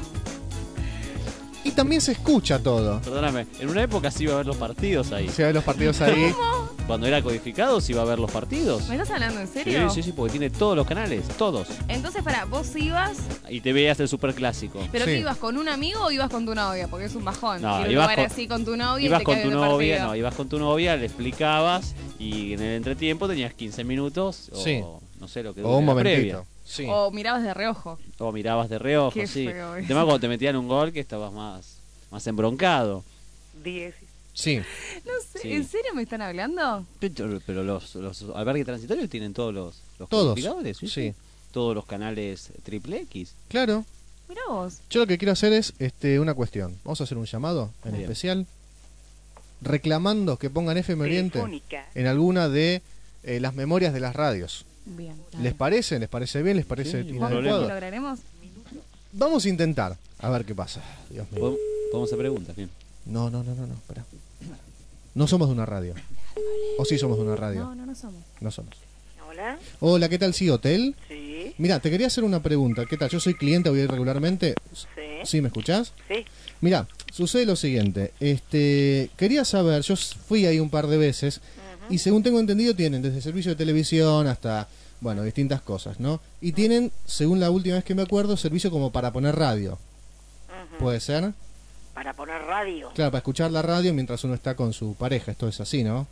Y también se escucha todo. Perdóname, en una época sí iba a ver los partidos ahí. Se ven los partidos ahí. Cuando era codificado sí iba a ver los partidos. ¿Me estás hablando en serio? Sí, porque tiene todos los canales, todos. Entonces, vos ibas, Y te veías el superclásico. pero Sí. ¿qué ibas con un amigo o ibas con tu novia? Porque es un bajón. No, Ir a un ibas lugar con- así con tu novia Ibas y te con cae tu el novia, partido. ibas con tu novia, le explicabas y en el entretiempo tenías 15 minutos o Sí. no sé lo que O dure un la momentito. previa. Sí. O mirabas de reojo. O mirabas de reojo, Qué sí. feo El eso. tema cuando te metían un gol que estabas más embroncado. 10. Sí. No sé, Sí. ¿en serio me están hablando? Pero los albergues transitorios tienen todos los Todos. codificadores, Sí. Todos los canales triple X. Claro. Mirá vos. Yo lo que quiero hacer es una cuestión. Vamos a hacer un llamado en Bien. especial reclamando que pongan FM Oriente Telefónica. en alguna de las memorias de las radios. Bien. ¿Les parece? ¿Les parece bien? ¿Les parece Sí, ¿Vos inadecuado? lo lograremos? Vamos a intentar. A ver qué pasa. Dios mío. Podemos hacer preguntas, bien. No, espera. No somos de una radio. ¿O sí somos de una radio? No somos. No somos. Hola. Hola, ¿qué tal? ¿Sí, hotel? Sí. Mira, te quería hacer una pregunta. ¿Qué tal? Yo soy cliente, voy a ir regularmente. Sí. ¿Sí, me escuchás? Sí. Mira, sucede lo siguiente. Quería saber, yo fui ahí un par de veces y según tengo entendido tienen desde servicio de televisión hasta, bueno, distintas cosas, ¿no? Y tienen, según la última vez que me acuerdo, servicio como para poner radio. ¿Puede ser? Para poner radio. Claro, para escuchar la radio mientras uno está con su pareja. Esto es así, ¿no?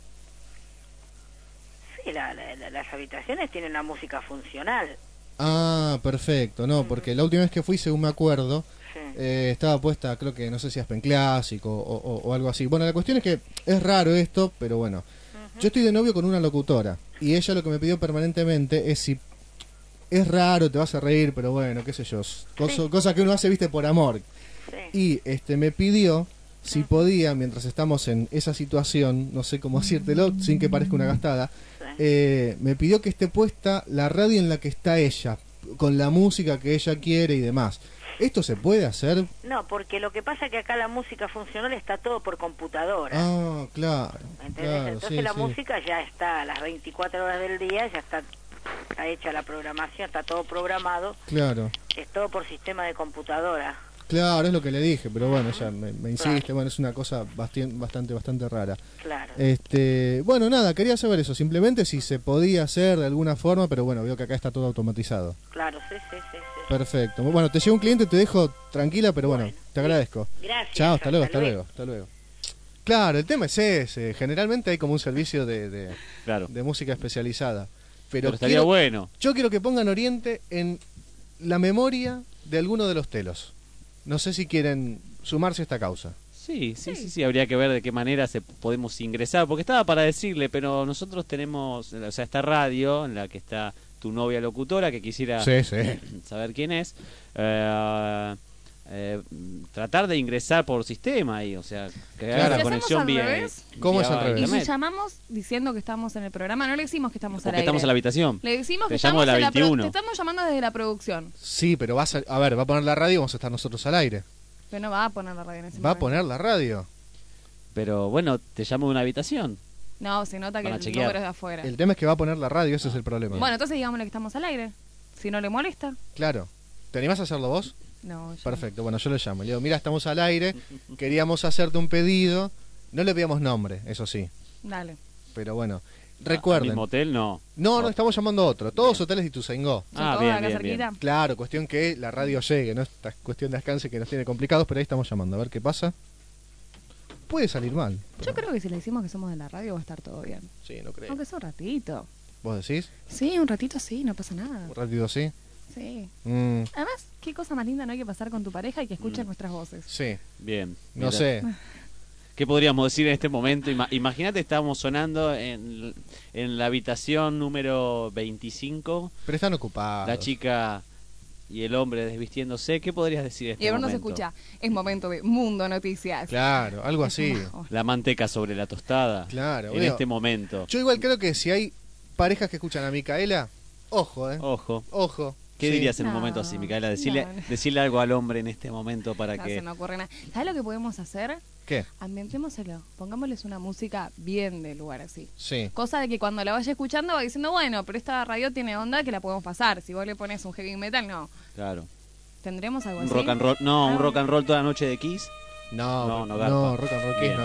Sí, las habitaciones tienen la música funcional. Ah, perfecto. No, porque la última vez que fui, según me acuerdo, Sí. estaba puesta, creo que no sé si Aspen Clásico o algo así. Bueno, la cuestión es que es raro esto, pero bueno. Yo estoy de novio con una locutora y ella lo que me pidió permanentemente es si es raro, te vas a reír, pero bueno, qué sé yo, cosa que uno hace, viste, por amor. Sí. Y me pidió si podía, mientras estamos en esa situación, no sé cómo decírtelo sin que parezca una gastada, me pidió que esté puesta la radio en la que está ella, con la música que ella quiere y demás. ¿Esto se puede hacer? No, porque lo que pasa es que acá la música funcional está todo por computadora. Ah, claro. ¿Entendés? Claro, Entonces sí, la sí. música ya está a las 24 horas del día, ya está hecha la programación, está todo programado, Claro, es todo por sistema de computadora. Claro, es lo que le dije, pero bueno, ella me insiste, bueno, es una cosa bastante rara. Claro. Bueno, nada, quería saber eso, simplemente si se podía hacer de alguna forma, pero bueno, veo que acá está todo automatizado. Claro, sí. Perfecto. Bueno, te llegó un cliente, te dejo tranquila, pero bueno, te agradezco. Gracias. Chao, hasta luego. Claro, el tema es ese, generalmente hay como un servicio de música especializada. Pero estaría bueno. Yo quiero que pongan Oriente en la memoria de alguno de los telos. No sé si quieren sumarse a esta causa. Sí, habría que ver de qué manera podemos ingresar, porque estaba para decirle, pero nosotros tenemos, o sea, esta radio en la que está tu novia locutora, que quisiera saber quién es, tratar de ingresar por sistema ahí, o sea, que haga la conexión bien. ¿Cómo es al revés? Y si llamamos diciendo que estamos en el programa, no le decimos que estamos al aire. Estamos en la habitación. Le decimos que te llamo de la 21. Te estamos llamando desde la producción. Sí, pero va a poner la radio y vamos a estar nosotros al aire. Pero no va a poner la radio en ese momento. Va a poner la radio. Pero bueno, te llamo de una habitación. No, se nota que el número es de afuera. El tema es que va a poner la radio, ese es el problema. Bueno, entonces digámosle que estamos al aire. Si no le molesta. Claro. ¿Te animás a hacerlo vos? No, yo Perfecto, bueno, yo lo llamo. Le digo, mira, estamos al aire, queríamos hacerte un pedido. No le pedíamos nombre, eso sí. Dale. Pero bueno, recuerden. ¿Al mismo hotel? No, estamos llamando a otro. Todos hoteles de Ituzaingó. Bien. Claro, cuestión que la radio llegue, ¿no? Esta cuestión de alcance que nos tiene complicados, pero ahí estamos llamando. A ver qué pasa. Puede salir mal. Yo creo que si le decimos que somos de la radio va a estar todo bien. Sí, no creo. Aunque sea un ratito. ¿Vos decís? Sí, un ratito sí, no pasa nada. ¿Un ratito sí? Sí. Además, qué cosa más linda no hay que pasar con tu pareja y que escuchen nuestras voces. Sí. Bien. No sé. ¿Qué podríamos decir en este momento? Imagínate, estábamos sonando en la habitación número 25. Pero están ocupados. La chica y el hombre desvistiéndose. ¿Qué podrías decir en este momento? Y ahora no se escucha. Es momento de Mundo Noticias. Claro, algo así. La manteca sobre la tostada. Claro. En este momento. Yo igual creo que si hay parejas que escuchan a Micaela, ojo, Ojo. ¿Qué dirías en un momento así, Micaela? Decirle algo al hombre en este momento para que... No se me ocurre nada. ¿Sabes lo que podemos hacer? ¿Qué? Ambientémoselo. Pongámosles una música bien del lugar así. Sí. Cosa de que cuando la vaya escuchando va diciendo, bueno, pero esta radio tiene onda que la podemos pasar. Si vos le pones un heavy metal, no. Claro. ¿Tendremos algo un así? Rock and roll. No, un rock and roll toda la noche de Kiss. No, garpa. No, rock and roll Kiss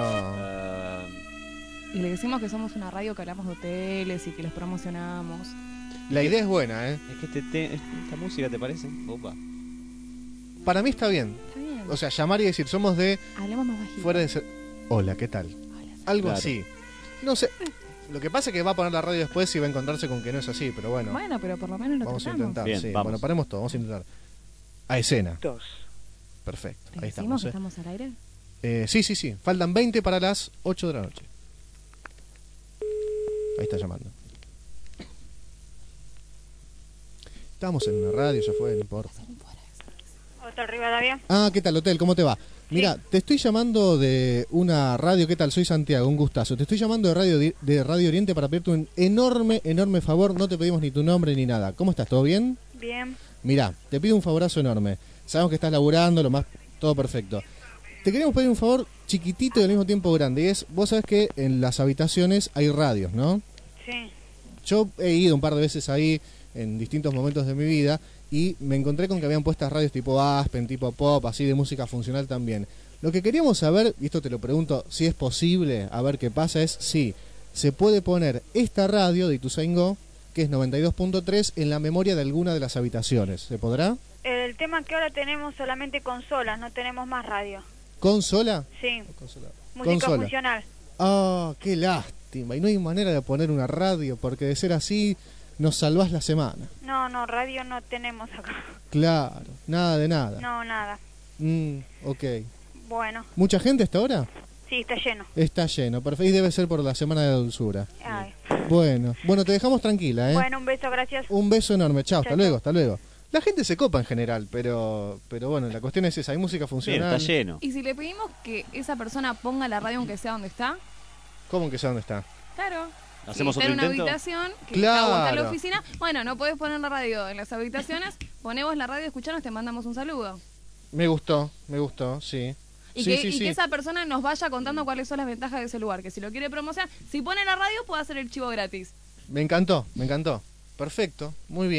no. Y le decimos que somos una radio que hablamos de hoteles y que los promocionamos. La idea es buena, Es que esta música, ¿te parece? Opa. Para mí está bien. Está bien. O sea, llamar y decir, somos de... Hablemos más bajito. Fuera de ser... Hola, ¿qué tal? Hola, algo así. No sé. Lo que pasa es que va a poner la radio después y va a encontrarse con que no es así, pero bueno. Bueno, pero por lo menos lo vamos tratamos. a intentar, bien, sí. Vamos. Bueno, paremos todo, vamos a intentar. A escena. 2. Perfecto, ¿Le ahí decimos estamos. que estamos al aire? Sí. Faltan 20 para las 8 de la noche. Ahí está llamando. Estamos en una radio, ya fue, no importa. Hotel Rivadavia. Ah, ¿qué tal, Hotel? ¿Cómo te va? Mira, te estoy llamando de una radio, ¿qué tal? Soy Santiago, un gustazo. Te estoy llamando de Radio Oriente para pedirte un enorme favor. No te pedimos ni tu nombre ni nada. ¿Cómo estás? ¿Todo bien? Bien. Mira, te pido un favorazo enorme. Sabemos que estás laburando, todo perfecto. Te queremos pedir un favor chiquitito y al mismo tiempo grande. Y es, vos sabés que en las habitaciones hay radios, ¿no? Sí. Yo he ido un par de veces ahí en distintos momentos de mi vida y me encontré con que habían puestas radios tipo Aspen, tipo pop, así de música funcional también. Lo que queríamos saber, y esto te lo pregunto, si es posible, a ver qué pasa, es si se puede poner esta radio de Ituzaingó, que es 92.3, en la memoria de alguna de las habitaciones. ¿Se podrá? El tema es que ahora tenemos solamente consolas, no tenemos más radio. ¿Consola? Sí. Consola. Música Consola. funcional. Ah, qué lástima. Y no hay manera de poner una radio, porque de ser así nos salvás la semana. No, radio no tenemos acá. Claro, nada de nada. No, nada. Ok. Bueno. ¿Mucha gente hasta ahora? Sí, está lleno. Está lleno, perfecto. Y debe ser por la Semana de la Dulzura. Ay. Bueno, te dejamos tranquila, ¿eh? Bueno, un beso, gracias. Un beso enorme. Chao, hasta Chao. luego. La gente se copa en general, pero bueno, la cuestión es esa, hay música funcional. Bien, está lleno. ¿Y si le pedimos que esa persona ponga la radio aunque sea donde está? ¿Cómo que sé dónde está? Claro. ¿Hacemos si está otro en una intento? habitación, que Claro. está aguanta en la oficina, bueno, no podés poner la radio en las habitaciones, ponemos la radio, escuchanos, te mandamos un saludo. Me gustó, sí. Y, que esa persona nos vaya contando cuáles son las ventajas de ese lugar, que si lo quiere promocionar, si pone la radio puede hacer el chivo gratis. Me encantó. Perfecto, muy bien.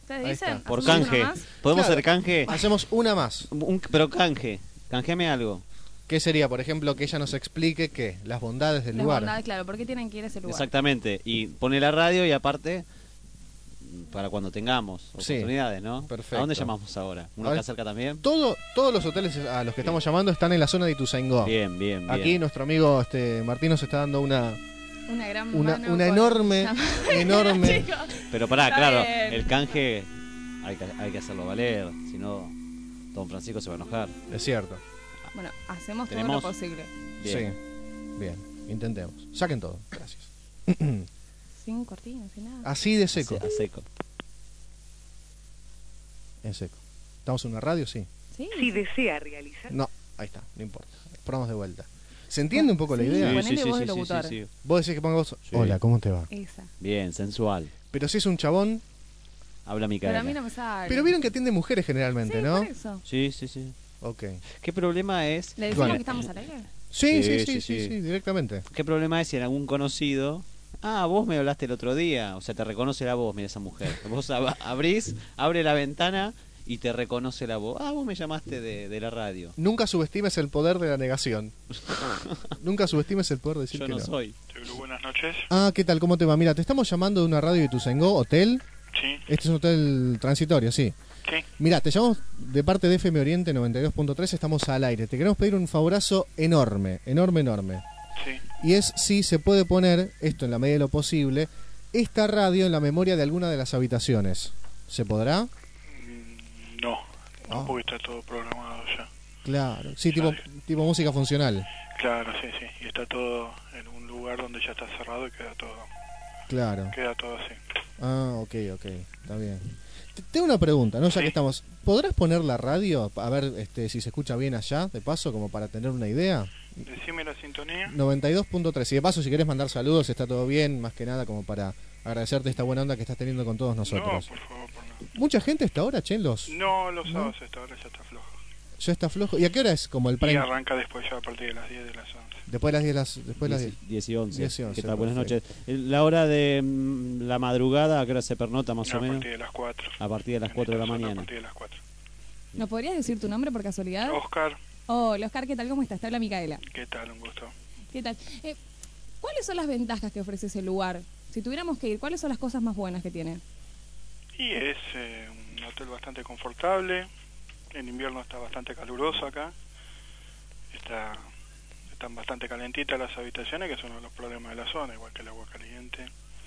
¿Ustedes Ahí dicen? está. Por ¿Hacemos canje. uno más? ¿Podemos Claro. hacer canje? Hacemos una más. Pero canje. Canjeame algo. ¿Qué sería, por ejemplo, que ella nos explique qué? Las bondades del Las lugar. bondades, claro, ¿por qué tienen que ir a ese lugar? Exactamente. Y pone la radio y aparte, para cuando tengamos Sí. oportunidades, ¿no? Perfecto. ¿A dónde llamamos ahora? ¿Uno Ahora- acá cerca también? Todos los hoteles a los que estamos llamando están en la zona de Ituzaingó. Bien, bien, bien. Aquí nuestro amigo Martín nos está dando una gran una mano con- enorme, enorme. Chicos, Pero pará, está claro, bien. el canje hay que hacerlo valer, si no, don Francisco se va a enojar. Es cierto. Bueno, hacemos todo ¿Tenemos? lo posible. Bien. Sí. Bien, intentemos. Saquen todo. Gracias. Sin cortinas, sin nada. Así de seco. A seco. En seco. ¿Estamos en una radio? Sí. ¿Sí? Si desea realizar. No, ahí está, no importa. Probamos de vuelta. ¿Se entiende un poco la idea? Sí, ponele voz de locutor. Vos decís que ponga voz. Sí. Hola, ¿cómo te va? Esa. Bien, sensual. Pero si es un chabón. Habla Micaela. Pero a mí no me sale. Pero vieron que atiende mujeres generalmente, Sí, ¿no? por eso. Sí, sí, sí. Ok. ¿Qué problema es? ¿Le decimos Bueno. que estamos al aire? Sí, directamente. ¿Qué problema es si en algún conocido... Ah, vos me hablaste el otro día. O sea, te reconoce la voz, mira esa mujer. Vos abre la ventana y te reconoce la voz. Ah, vos me llamaste de la radio. Nunca subestimes el poder de la negación. Nunca subestimes el poder de decir Yo que no soy. Buenas noches. Ah, ¿qué tal? ¿Cómo te va? Mira, te estamos llamando de una radio de Ituzaingó, hotel. Sí. Este es un hotel transitorio, sí. Sí. Mira, te llamamos de parte de FM Oriente 92.3, estamos al aire. Te queremos pedir un favorazo enorme, enorme. Sí. Y es si se puede poner, esto en la medida de lo posible, esta radio en la memoria de alguna de las habitaciones. ¿Se podrá? No, Ah. porque está todo programado ya. Claro. Sí, tipo música funcional. Claro, sí. Y está todo en un lugar donde ya está cerrado y queda todo así. Ah, ok, está bien. Tengo una pregunta, ¿no? Ya que estamos, ¿podrás poner la radio? A ver si se escucha bien allá, de paso, como para tener una idea. Decime la sintonía. 92.3. Y de paso, si querés mandar saludos, está todo bien, más que nada como para agradecerte esta buena onda que estás teniendo con todos nosotros. No, por favor, no. ¿Mucha gente hasta ahora, che? No, los sábados hasta ahora ya está flojo. ¿Ya está flojo? ¿Y a qué hora es como el Y prime? arranca después ya a partir de las 10 de las 11. Después de las 10, después de las 10. 10 y 11. 10 y 11, ¿Qué tal? Buenas perfecto. noches. La hora de la madrugada, ¿a qué hora se pernota más o A menos? partir de las 4. A partir de las 4 de la A mañana. partir de las 4. ¿Nos podrías decir tu nombre por casualidad? Oscar, Hola, Oscar, ¿qué tal? ¿Cómo estás? Te habla Micaela. ¿qué tal? Un gusto. ¿Qué tal? ¿Cuáles son las ventajas que ofrece ese lugar? Si tuviéramos que ir, ¿cuáles son las cosas más buenas que tiene? Y es un hotel bastante confortable. En invierno está bastante caluroso acá. Están bastante calentitas las habitaciones, que es uno de los problemas de la zona, igual que el agua caliente.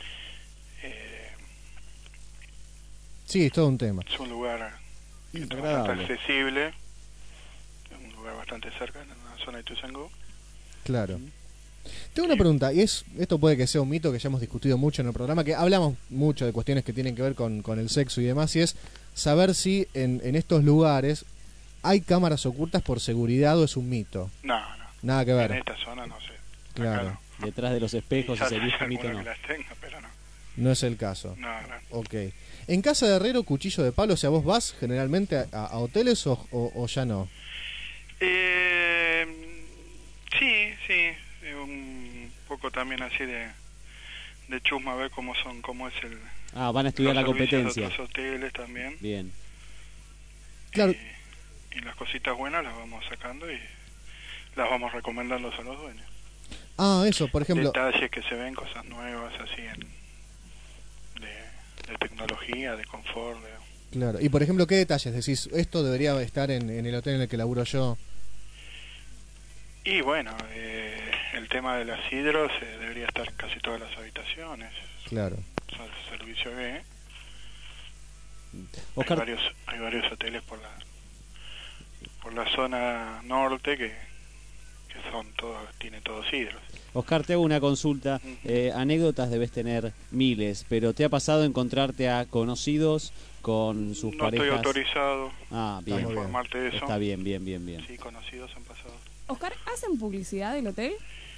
Sí, es todo un tema. Es un lugar que está agradable. bastante accesible, un lugar bastante cerca en la zona de Ituzaingó. Claro. Tengo una pregunta, y esto puede que sea un mito que ya hemos discutido mucho en el programa, que hablamos mucho de cuestiones que tienen que ver con el sexo y demás, y es saber si en estos lugares hay cámaras ocultas por seguridad o es un mito. No. Nada que ver. En esta zona no sé. Claro. Detrás de los espejos, Quizás ese viejo hay mito alguno no. que las tenga, pero no. No es el caso. No. Ok. En casa de herrero, cuchillo de palo, o sea, ¿vos vas generalmente a hoteles o ya no? Sí. Un poco también así de chusma, a ver cómo es el... Ah, van a estudiar los la servicios competencia. de otros hoteles también. Bien. Claro. Y las cositas buenas las vamos sacando y las vamos recomendando a los dueños. Ah, eso, por ejemplo. Detalles que se ven, cosas nuevas así de tecnología, de confort. Claro. Y por ejemplo, ¿qué detalles decís? Esto debería estar en el hotel en el que laburo yo. Y bueno, el tema de las hidros debería estar en casi todas las habitaciones. Claro. Son servicio B. Oscar, Hay varios hoteles por la zona norte que son tienen todos hidros. Oscar, te hago una consulta. Anécdotas debes tener miles, pero ¿te ha pasado encontrarte a conocidos con sus parejas? No estoy autorizado a informarte de eso. Está bien. Sí, conocidos han pasado. Oscar, ¿hacen publicidad del hotel?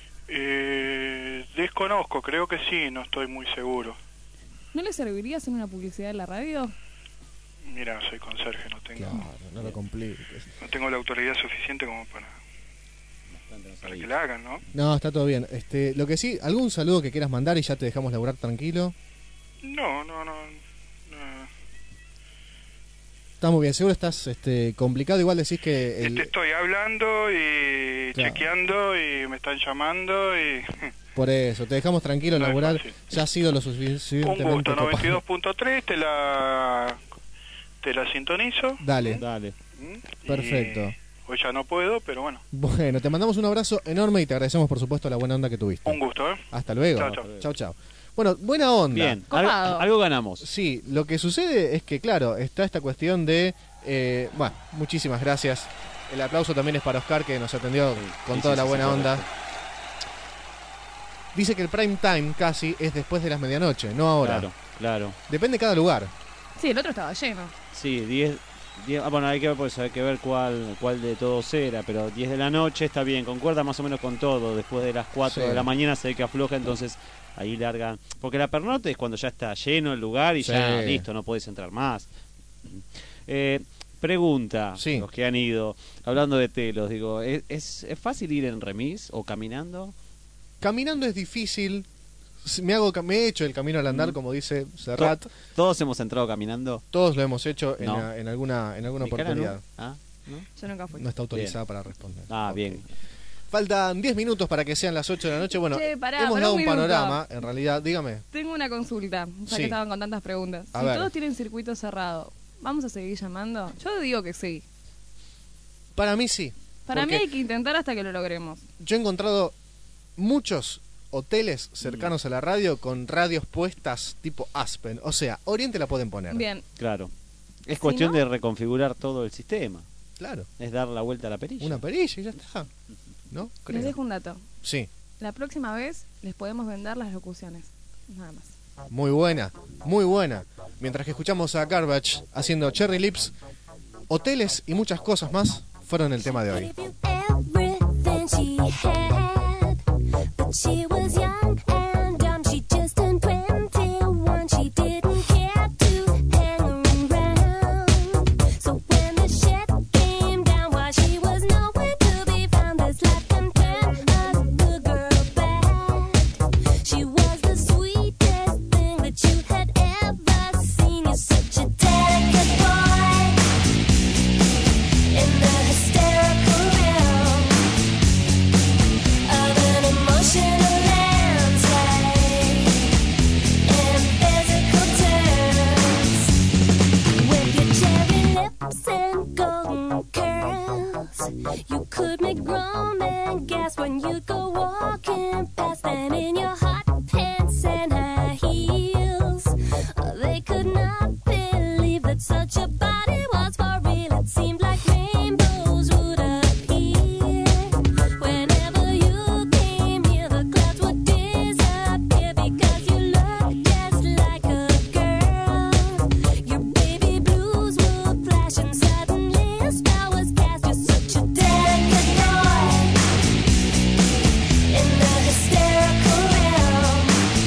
Desconozco, creo que sí, no estoy muy seguro. ¿No le serviría hacer una publicidad en la radio? Mira, soy conserje, no tengo... Claro, no lo compliques. No tengo la autoridad suficiente como para que la hagan, ¿no? No, está todo bien. Lo que sí, ¿algún saludo que quieras mandar y ya te dejamos laburar tranquilo? No. Está muy bien, seguro estás complicado, igual decís que... Te estoy hablando y Claro. chequeando y me están llamando y... Por eso, te dejamos tranquilo, No es laburar, fácil. ya ha sido lo Un suficientemente gusto, copado. 92.3, te la sintonizo. Dale, Y perfecto. hoy ya no puedo, pero bueno, Bueno, te mandamos un abrazo enorme y te agradecemos, por supuesto, la buena onda que tuviste. un gusto, ¿eh? Hasta luego. Chao, chao. Chau, chau. Bueno, buena onda. Bien, Copado. algo ganamos. Sí, lo que sucede es que, claro, está esta cuestión de... bueno, muchísimas gracias. El aplauso también es para Oscar, que nos atendió con Sí, toda sí, la sí, buena sí, onda. correcto. Dice que el prime time casi es después de las medianoche, no ahora. Claro. Depende de cada lugar. Sí, el otro estaba lleno. Sí, 10, bueno, hay que ver cuál de todos era, pero 10 de la noche está bien, concuerda más o menos con todo. Después de las 4 Sí. de la mañana se ve que afloja, entonces ahí largan. Porque la pernote es cuando ya está lleno el lugar y Sí. ya listo, no podés entrar más. Pregunta, Sí. los que han ido, hablando de telos, digo, ¿es fácil ir en remis o caminando? Caminando es difícil. Me he hecho el camino al andar, como dice Serrat. ¿Todos hemos entrado caminando? Todos lo hemos hecho en, No. en alguna Mi cara no. oportunidad. Ah, ¿no? Yo nunca fui. No está autorizada para responder. Ah, Ok. bien. Faltan 10 minutos para que sean las 8 de la noche. Bueno, Che, pará, hemos pará dado un un minuto. panorama, en realidad. Dígame. Tengo una consulta, ya Sí. que estaban con tantas preguntas. A Si ver. todos tienen circuito cerrado, ¿vamos a seguir llamando? Yo digo que sí. Para mí sí. Para mí Porque hay que intentar hasta que lo logremos. yo he encontrado muchos hoteles cercanos a la radio con radios puestas tipo Aspen. O sea, Oriente la pueden poner. Bien, Claro. Es Si cuestión no- de reconfigurar todo el sistema. Claro. Es dar la vuelta a la perilla. Una perilla y ya está. ¿No? les Creo. dejo un dato. Sí. La próxima vez les podemos vender las locuciones. Nada más. Muy buena, muy buena. Mientras que escuchamos a Garbage haciendo Cherry Lips, hoteles y muchas cosas más fueron el tema de hoy. Everything she had, but she was young and dumb. She just turned 21. She didn't care to hang around. So when the shit came down, while she was nowhere to be found, this life can turn a good girl bad. She was the sweetest thing that you had ever seen. You're such a delicate boy in the hysterical realm of an emotional landscape in physical terms. With your cherry lips and golden curls, you could make grown men gasp when you go walking past them in your hot pants and high heels. They could not believe that such a body was for real. It seemed like rainbows would appear whenever you came here. The clouds would disappear because you look just like a girl. Your baby blues would flash and suddenly a spell was cast. You're such a delicate boy in the hysterical realm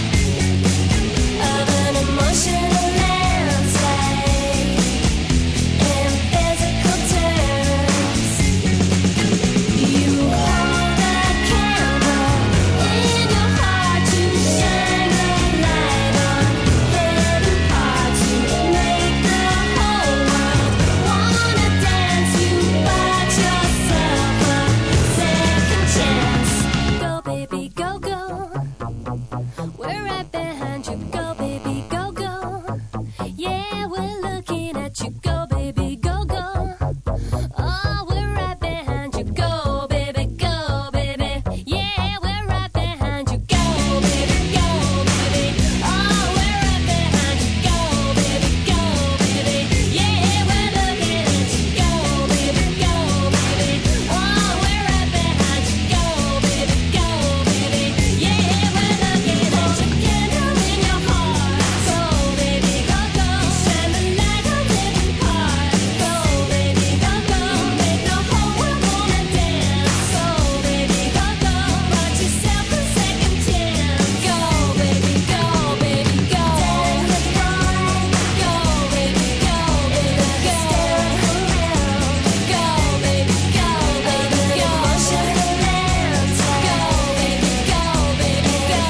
of an emotional landscape in physical terms. You hold a candle in your heart to shine a light on hidden parts. You make the whole world wanna dance. You bought yourself a second chance. Go, baby, go, go. We're right behind you. Go, baby, go, go. Yeah, we're looking at you. Go, baby, go, go. Oh, we're right behind you. Go, baby, go, baby. Yeah, we're right behind you. Go, baby, go, baby. Oh, we're right behind you. Go, baby, go, baby. Yeah, we're looking at you. Go, baby, go, baby. Oh, we're right behind you. Go, baby, go, baby. Yeah, we're looking at you. Candle in your heart. So, baby, go, go. Shine the light on living part. Go, baby, go, go. Make the whole world wanna dance. So, baby, go, go. Bought yourself a second chance. Go, baby, go, baby, go. Delicate boy. Go, baby, go, baby, go. Go, baby, go, baby, go. Emotional landscape. Go, baby, go, baby, go.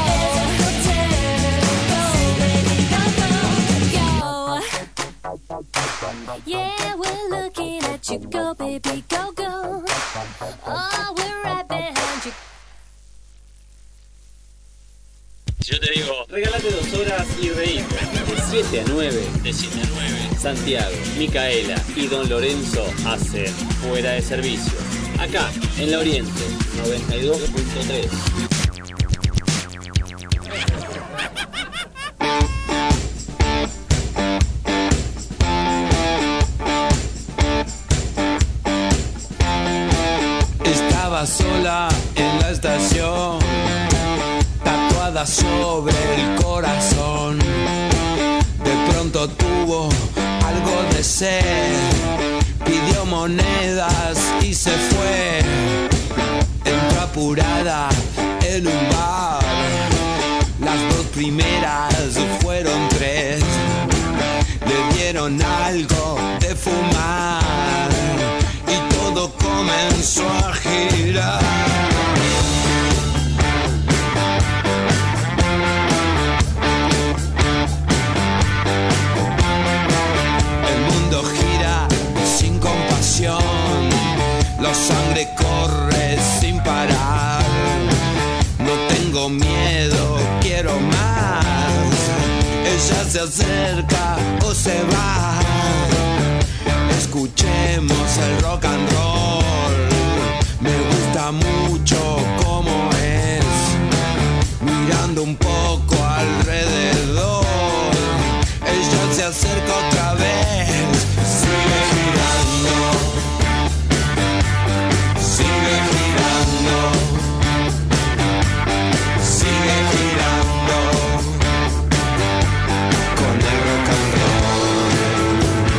Physical terms. Go, baby, go, go, go. Yeah, let you go, baby, go, go. Oh, we're right behind you. Yo te digo, regálate 2 horas y reír. De 7 a 9. De 7 a 9. Santiago, Micaela y Don Lorenzo hacen Fuera de Servicio. Acá, en La Oriente, 92.3. Estaba sola en la estación, tatuada sobre el corazón. De pronto tuvo algo de sed, pidió monedas y se fue. Entró apurada en un bar, las 2 primeras fueron 3. Le dieron algo de fumar y todo comenzó a girar. La sangre corre sin parar. No tengo miedo, quiero más. Ella se acerca o se va. Escuchemos el rock and roll. Me gusta mucho cómo es. Mirando un poco alrededor, ella se acerca otra vez. Sigue girando. Sigue girando, sigue girando con el rock and roll.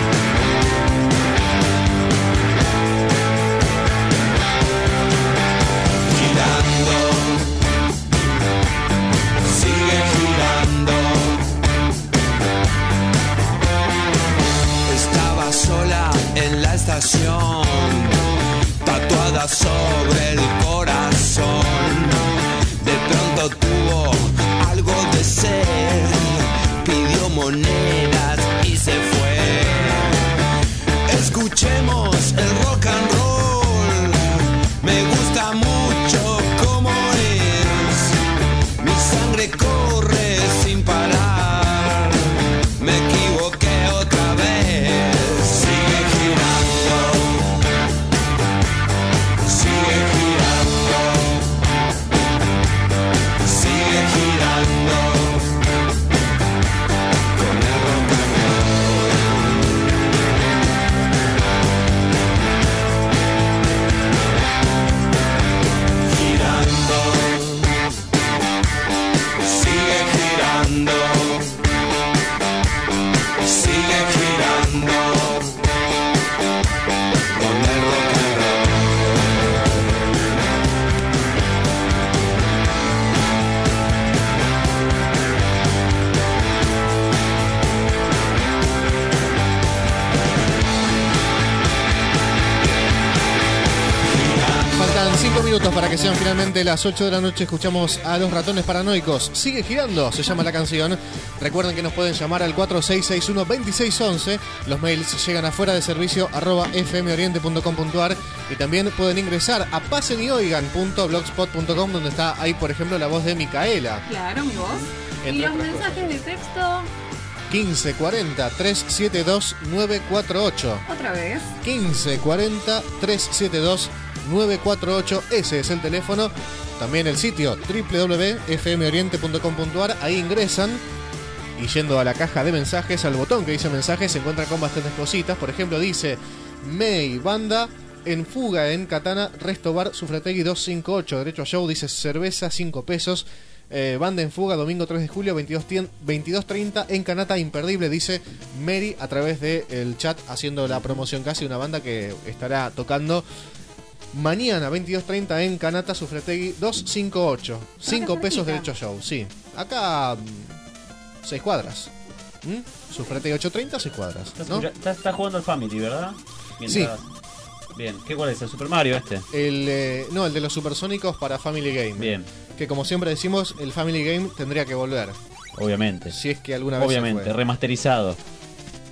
Girando, sigue girando. Estaba sola en la estación, tatuada sobre el corazón. De pronto tuvo algo de sed, pidió monedas y se fue. Escuchemos el rock and roll. Me gusta mucho cómo es. Mi sangre corre sin parar. Me equivoqué otra vez. Sigue girando. Sigue girando, sigue girando con el rock and roll. Girando, sigue girando, sigue girando con el rock and roll. Faltan 5 minutos para que sean finalmente las 8 de la noche. Escuchamos a Los Ratones Paranoicos. Sigue girando, se llama la canción. Recuerden que nos pueden llamar al 4661-2611. Los mails llegan a fuera de servicio @fmoriente.com.ar y también pueden ingresar a pasennyoigan.blogspot.com, donde está ahí, por ejemplo, la voz de Micaela. Claro, mi voz. Y Entre los otras mensajes de texto, 1540-372-948. otra vez. 1540-372-948. Ese es el teléfono. También el sitio www.fmoriente.com.ar. Ahí ingresan y yendo a la caja de mensajes, al botón que dice mensajes, se encuentran con bastantes cositas. Por ejemplo, dice May, banda en fuga en Katana, Resto Bar, Sufrategui 258. Derecho a show, dice cerveza 5 pesos. Banda en fuga, domingo 3 de julio, 22:30 en Kanata, imperdible, dice Mary a través del chat, haciendo la promoción casi. Una banda que estará tocando mañana 22:30 en Kanata, Sufrategui 258. 5 pesos derecho a show, sí. Acá 6 cuadras. Sufrategui 8:30, 6 cuadras, ¿no? Está jugando el Family, ¿verdad? Mientras... Sí. Bien, ¿qué cuál es? ¿El Super Mario este? No, el de los supersónicos para Family Game. Bien. Que como siempre decimos, el Family Game tendría que volver. Obviamente. Si es que alguna vez Obviamente, se fue. remasterizado.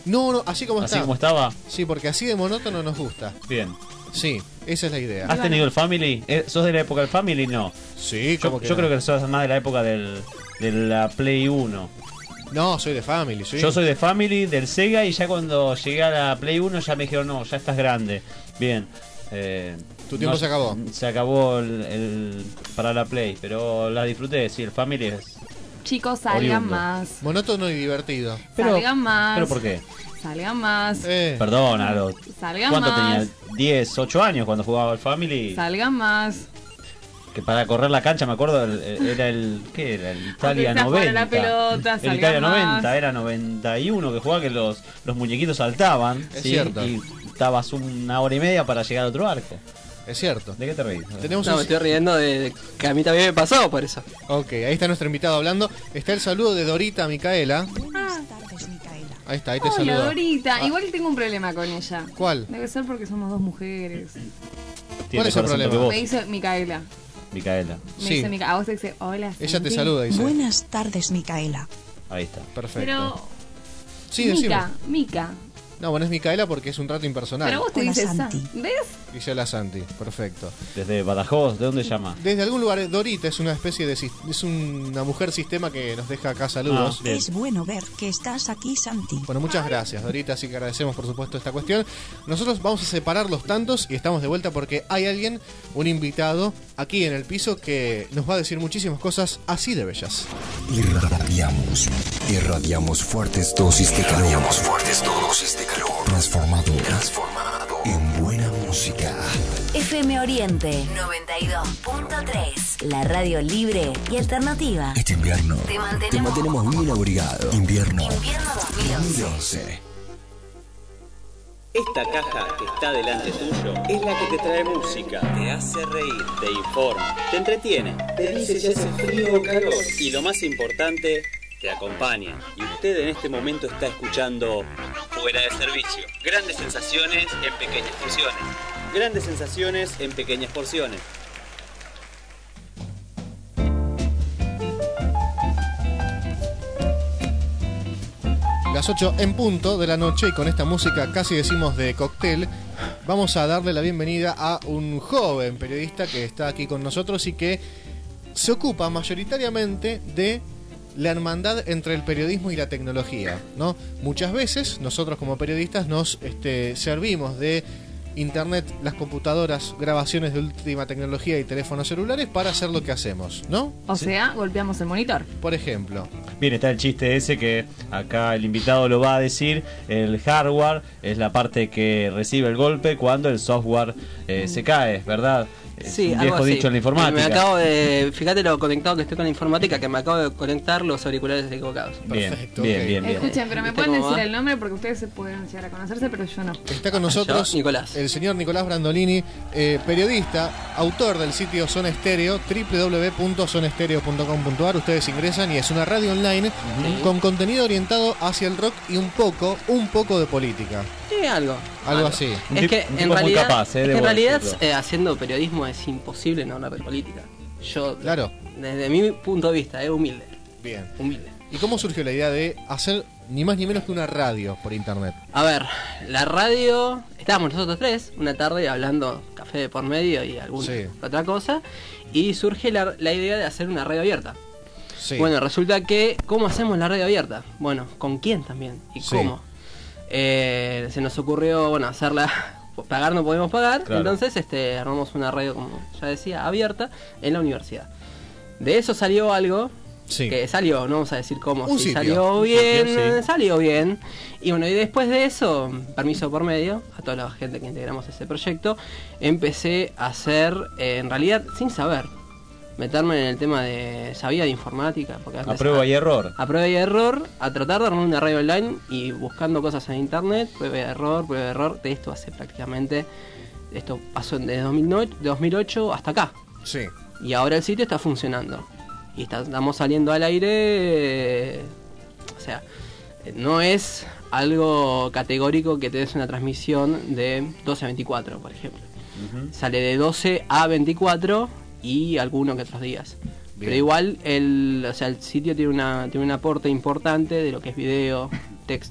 No, así como ¿Así está. como estaba? Sí, porque así de monótono nos gusta. Bien. Sí, esa es la idea. ¿Has tenido el Family? ¿Sos de la época del Family? No. Sí, Yo, como que yo no. creo que sos más de la época de la Play 1. No, soy de Family, sí. Yo soy de Family, del Sega, y ya cuando llegué a la Play 1 ya me dijeron, no, ya estás grande. Bien. Tu tiempo se acabó. Se acabó para la Play, pero la disfruté, sí, el Family es... Chicos, salgan Oriundo. más. Monótono y divertido. Salgan más. ¿Pero por qué? Salgan más. Perdónalo. Salgan ¿Cuánto más. tenía? 10, 8 años cuando jugaba al Family. Salgan más. Que para correr la cancha, me acuerdo, era el... ¿Qué era? El Italia Aunque sea jugar a 90. la pelota, El salgan Italia más. 90, era 91 que jugaba, que los muñequitos saltaban. Es ¿sí? cierto. Y estabas 1 hora y media para llegar al otro arco. Es cierto. ¿De qué te reís? No, me estoy riendo de que a mí también me pasó por eso. Ok, ahí está nuestro invitado hablando. Está el saludo de Dorita Micaela. Buenas tardes, Micaela. Ahí está, ahí te Hola, saludo. Dorita. Igual tengo un problema con ella. ¿Cuál? Debe ser porque somos 2 mujeres. ¿Cuál es el problema? Me dice Micaela. Micaela. Me dice Micaela. A vos te dice, hola. Ella te Santi. saluda, dice. Buenas tardes, Micaela. Ahí está. Perfecto. Pero. Sí, decime. Mica. No, bueno, es Micaela porque es un trato impersonal. Pero vos te Hola, dices Santi. ¿Ves? Dice la Santi, perfecto. Desde Badajoz, ¿de dónde llama? Desde algún lugar, Dorita es una especie de... Es una mujer sistema que nos deja acá saludos. Bien. Es bueno ver que estás aquí, Santi. Bueno, muchas gracias, Dorita, así que agradecemos por supuesto esta cuestión. Nosotros vamos a separar los tantos y estamos de vuelta porque hay alguien, un invitado, aquí en el piso que nos va a decir muchísimas cosas así de bellas. Irradiamos fuertes dosis de calor. Transformado en buena música. FM Oriente 92.3, la radio libre y alternativa. Este invierno Te mantenemos bien abrigado. Invierno 2011. Esta caja que está delante tuyo es la que te trae música, te hace reír, te informa, te entretiene, te dice si hace frío o calor y lo más importante, te acompaña. Y usted en este momento está escuchando Fuera de Servicio. Grandes sensaciones en pequeñas porciones. Grandes sensaciones en pequeñas porciones. Las 8 en punto de la noche y con esta música casi decimos de cóctel, vamos a darle la bienvenida a un joven periodista que está aquí con nosotros y que se ocupa mayoritariamente de la hermandad entre el periodismo y la tecnología, ¿no? Muchas veces nosotros como periodistas nos servimos de internet, las computadoras, grabaciones de última tecnología y teléfonos celulares para hacer lo que hacemos, ¿no? O sea, golpeamos el monitor. Por ejemplo. Bien, está el chiste ese que acá el invitado lo va a decir. El hardware es la parte que recibe el golpe cuando el software se cae, ¿verdad? Sí, un algo viejo así. dicho en la informática. Me acabo de... Fíjate lo conectado que estoy con la informática, que me acabo de conectar los auriculares equivocados. Bien, Perfecto, bien, ok. bien, bien. Escuchen, pero me ¿Viste pueden cómo decir va? el nombre porque ustedes se pueden llegar a conocerse, pero yo no. Está con nosotros Yo, Nicolás. el señor Nicolás Brandolini, periodista, autor del sitio Zona Estéreo, www.zonestereo.com.ar. Ustedes ingresan y es una radio online con contenido orientado hacia el rock y un poco de política. Sí, algo. Algo así. Es que un en tipo muy realidad, capaz, es que debo en realidad decirlo. haciendo periodismo es imposible no hablar de política. Yo, Claro. desde mi punto de vista, humilde. Bien. Humilde. ¿Y cómo surgió la idea de hacer ni más ni menos que una radio por internet? A ver, la radio, estábamos nosotros tres una tarde hablando café de por medio y alguna Sí. otra cosa, y surge la idea de hacer una radio abierta. Sí. Bueno, resulta que, ¿cómo hacemos la radio abierta? Bueno, ¿con quién también? ¿Y Sí. cómo? Se nos ocurrió, bueno, hacerla, pagar no podemos pagar, Claro. entonces armamos una radio, como ya decía, abierta en la universidad. De eso salió algo, Sí. que salió, no vamos a decir cómo, Un sí, sitio. salió Un bien, sitio, sí. salió bien. Y bueno, y después de eso, permiso por medio, a toda la gente que integramos ese proyecto, empecé a hacer, en realidad, sin saber, meterme en el tema de, sabía de informática, porque A antes- prueba y error. a prueba y error, a tratar de armar una radio online y buscando cosas en internet, prueba y error, de esto hace prácticamente, esto pasó desde 2008 hasta acá. Sí. Y ahora el sitio está funcionando. Y estamos saliendo al aire, o sea, no es algo categórico que te des una transmisión de 12 a 24, por ejemplo. Sale de 12 a 24 y algunos que otros días. Pero igual el sitio tiene un aporte importante de lo que es video, texto,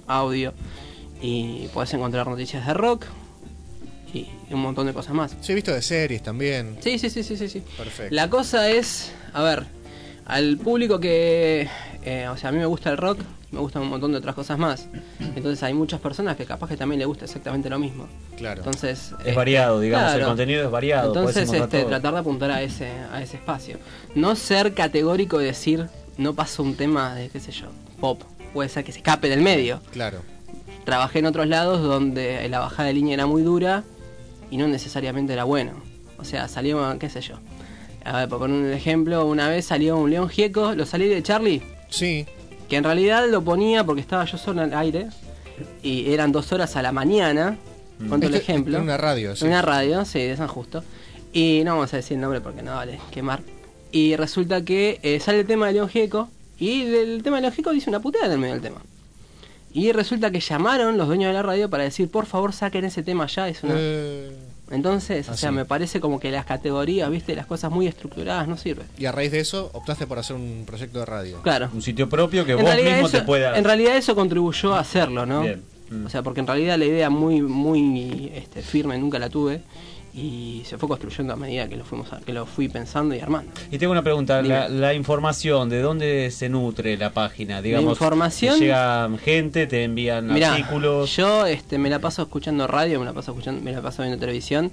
audio, y podés encontrar noticias de rock y un montón de cosas más. Sí, he visto de series también. Sí. Perfecto. La cosa es, a ver, al público que, o sea, a mí me gusta el rock, me gustan un montón de otras cosas más. Entonces hay muchas personas que capaz que también les gusta exactamente lo mismo. Claro. Entonces Es variado, digamos, claro. el contenido es variado. podés Entonces encontrar todo. tratar de apuntar a ese espacio. No ser categórico y decir, no paso un tema de, qué sé yo, pop. Puede ser que se escape del medio. Claro. Trabajé en otros lados donde la bajada de línea era muy dura y no necesariamente era bueno. O sea, salió, qué sé yo. A ver, por poner un ejemplo, una vez salió un León Gieco, lo salí de Charlie. Sí. Que en realidad lo ponía porque estaba yo solo en el aire y eran 2 horas a la mañana. Cuento el ejemplo. En una radio, sí. En una radio, sí, de San Justo. Y no vamos a decir el nombre porque no vale quemar. Y resulta que sale el tema de León Gieco y el tema de León Gieco dice una puteada en el medio del tema. Y resulta que llamaron los dueños de la radio para decir, por favor, saquen ese tema ya. Es una... Entonces, o sea, me parece como que las categorías, viste, las cosas muy estructuradas no sirven. Y a raíz de eso optaste por hacer un proyecto de radio. Claro. Un sitio propio que En vos realidad mismo eso- te puedas... En realidad eso contribuyó a hacerlo, ¿no? Bien. O sea, porque en realidad la idea muy firme nunca la tuve y se fue construyendo a medida que lo fui pensando y armando. Y tengo una pregunta, Dime. la información, ¿de dónde se nutre la página? Digamos, información- te llega gente, te envían Mirá, artículos. yo me la paso escuchando radio, me la paso viendo televisión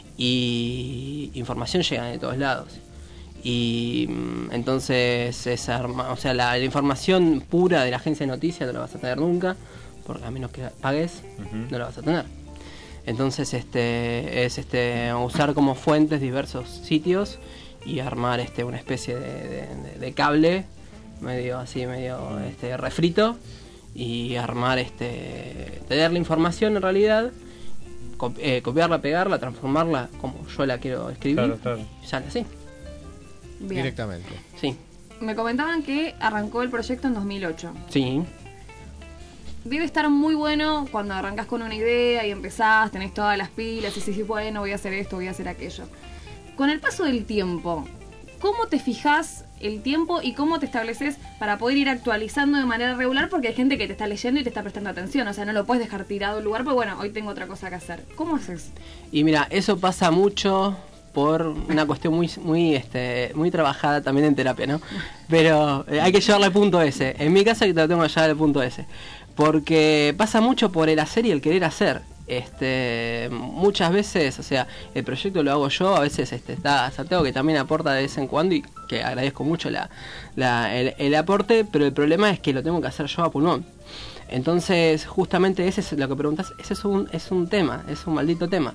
y información llega de todos lados. Y entonces o sea, la información pura de la agencia de noticias no la vas a tener nunca, porque a menos que pagues, no la vas a tener. Entonces usar como fuentes diversos sitios y armar una especie de cable medio refrito y armar tener la información en realidad, copiarla, pegarla, transformarla como yo la quiero escribir. Claro. Y sale así. Bien. Directamente. Sí. Me comentaban que arrancó el proyecto en 2008. Sí. Debe estar muy bueno cuando arrancás con una idea y empezás, tenés todas las pilas y decís, bueno, voy a hacer esto, voy a hacer aquello. Con el paso del tiempo, ¿cómo te fijás el tiempo y cómo te estableces para poder ir actualizando de manera regular? Porque hay gente que te está leyendo y te está prestando atención, o sea, no lo puedes dejar tirado en un lugar, porque bueno, hoy tengo otra cosa que hacer. ¿Cómo haces? Y mira, eso pasa mucho por una cuestión muy trabajada también en terapia, ¿no? Pero hay que llevarle al punto ese. En mi caso, lo tengo que llevar al punto ese. Porque pasa mucho por el hacer y el querer hacer. Muchas veces, o sea, el proyecto lo hago yo, a veces está Santiago que también aporta de vez en cuando y que agradezco mucho el aporte, pero el problema es que lo tengo que hacer yo a pulmón. Entonces, justamente ese es lo que preguntas, ese es un tema, es un maldito tema,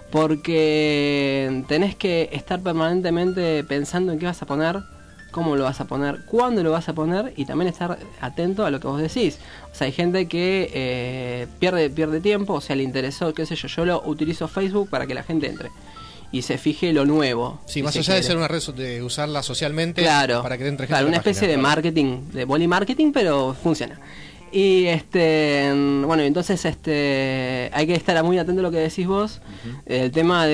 porque tenés que estar permanentemente pensando en qué vas a poner, cómo lo vas a poner, cuándo lo vas a poner y también estar atento a lo que vos decís. O sea, hay gente que pierde tiempo, o sea, le interesó, qué sé yo lo utilizo Facebook para que la gente entre y se fije lo nuevo. Sí, si más se allá de quiere. ser una red, de usarla socialmente para que te entre gente. Claro, a la una especie página. de marketing, de boli marketing, pero funciona. Y bueno, entonces hay que estar muy atento a lo que decís vos, el tema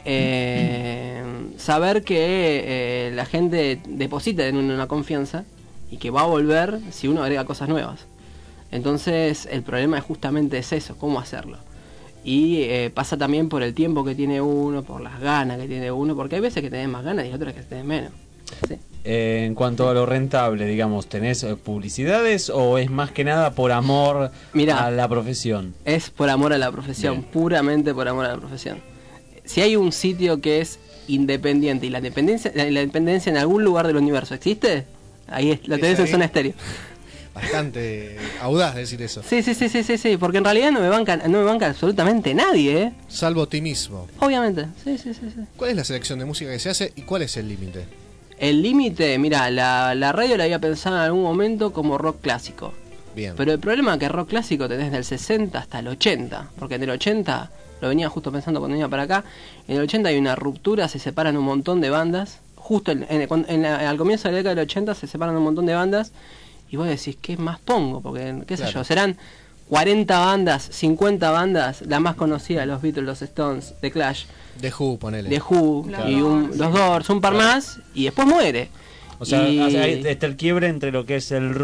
de saber que la gente deposita en una confianza y que va a volver si uno agrega cosas nuevas. Entonces el problema es justamente eso, cómo hacerlo. Y pasa también por el tiempo que tiene uno, por las ganas que tiene uno, porque hay veces que tenés más ganas y otras que tenés menos. ¿Sí? En cuanto a lo rentable, digamos, ¿tenés publicidades o es más que nada por amor a la profesión? Es por amor a la profesión, puramente por amor a la profesión. Si hay un sitio que es independiente y la independencia en algún lugar del universo existe, ahí lo tenés en Zona Estéreo. Bastante audaz decir eso. Sí, porque en realidad no me banca absolutamente nadie, ¿eh? Salvo ti mismo. Obviamente, sí. ¿Cuál es la selección de música que se hace y cuál es el límite? El límite, mira, la radio la había pensado en algún momento como rock clásico. Bien. Pero el problema es que rock clásico tenés del 60 hasta el 80, porque en el 80, lo venía justo pensando cuando venía para acá, en el 80 hay una ruptura, se separan un montón de bandas, justo al comienzo de la década del 80 se separan un montón de bandas, y vos decís, ¿qué más pongo? Porque, qué sé yo, serán 40 bandas, 50 bandas, la más conocida, los Beatles, los Stones, The Clash. The Who, ponele. The Who, y los Doors, un par más, y después muere. O sea, ahí está el quiebre entre lo que es el rock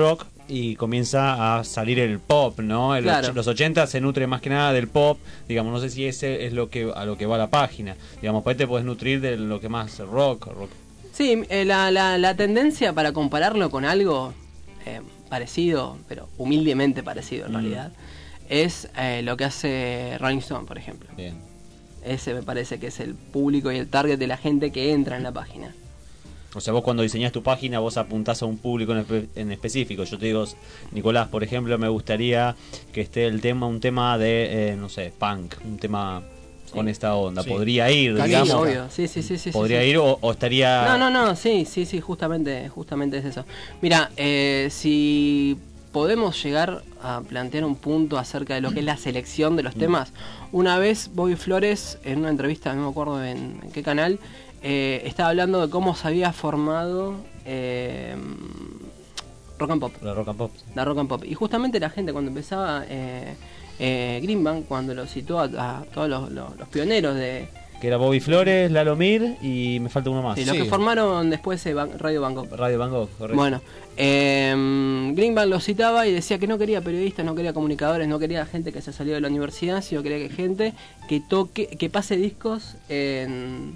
y comienza a salir el pop, ¿no? Claro. Los 80 se nutre más que nada del pop, digamos, no sé si ese es a lo que va la página. Digamos, pues te puedes nutrir de lo que más rock. Sí, la tendencia para compararlo con algo parecido, pero humildemente parecido en realidad, es lo que hace Rolling Stone, por ejemplo. Bien. Ese me parece que es el público y el target de la gente que entra en la página. O sea, vos cuando diseñás tu página, vos apuntás a un público en específico. Yo te digo, Nicolás, por ejemplo, me gustaría que esté un tema de, no sé, punk, un tema con esta onda. Sí. Podría ir, Cariño, digamos. Obvio. Sí. Podría ir o estaría... No, sí, justamente es eso. Mira, si podemos llegar a plantear un punto acerca de lo que es la selección de los temas. Una vez Bobby Flores, en una entrevista, no me acuerdo en qué canal, estaba hablando de cómo se había formado Rock and Pop. La Rock and Pop. La Rock and Pop. Y justamente la gente cuando empezaba Greenbank, cuando lo citó a todos los pioneros de... Que era Bobby Flores, Lalo Mir y me falta uno más. Sí, los que formaron después Radio Bangkok. Radio Bangkok, correcto. Bueno, Greenbank lo citaba y decía que no quería periodistas, no quería comunicadores, no quería gente que se salió de la universidad, sino quería que gente que pase discos en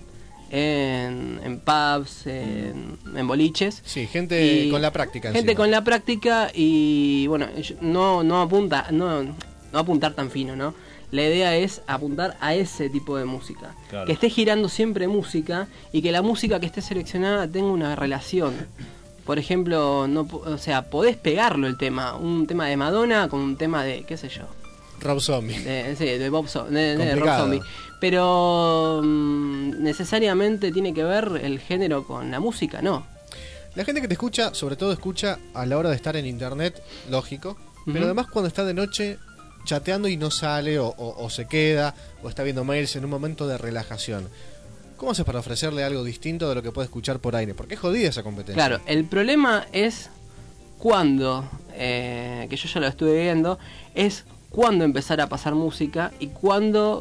pubs, en boliches. Sí, gente con la práctica. Gente con la práctica y bueno, no apuntar tan fino, ¿no? La idea es apuntar a ese tipo de música. Claro. Que esté girando siempre música y que la música que esté seleccionada tenga una relación. Por ejemplo, podés pegarlo el tema. Un tema de Madonna con un tema de, qué sé yo. Rob Zombie. De Rob Zombie. Pero necesariamente tiene que ver el género con la música, ¿no? La gente que te escucha, sobre todo escucha a la hora de estar en internet, lógico. Pero además cuando está de noche chateando y no sale o se queda o está viendo mails en un momento de relajación. ¿Cómo haces para ofrecerle algo distinto de lo que puede escuchar por aire? Porque es jodida esa competencia. Claro, el problema es cuando, que yo ya lo estuve viendo, es cuándo empezar a pasar música y cuándo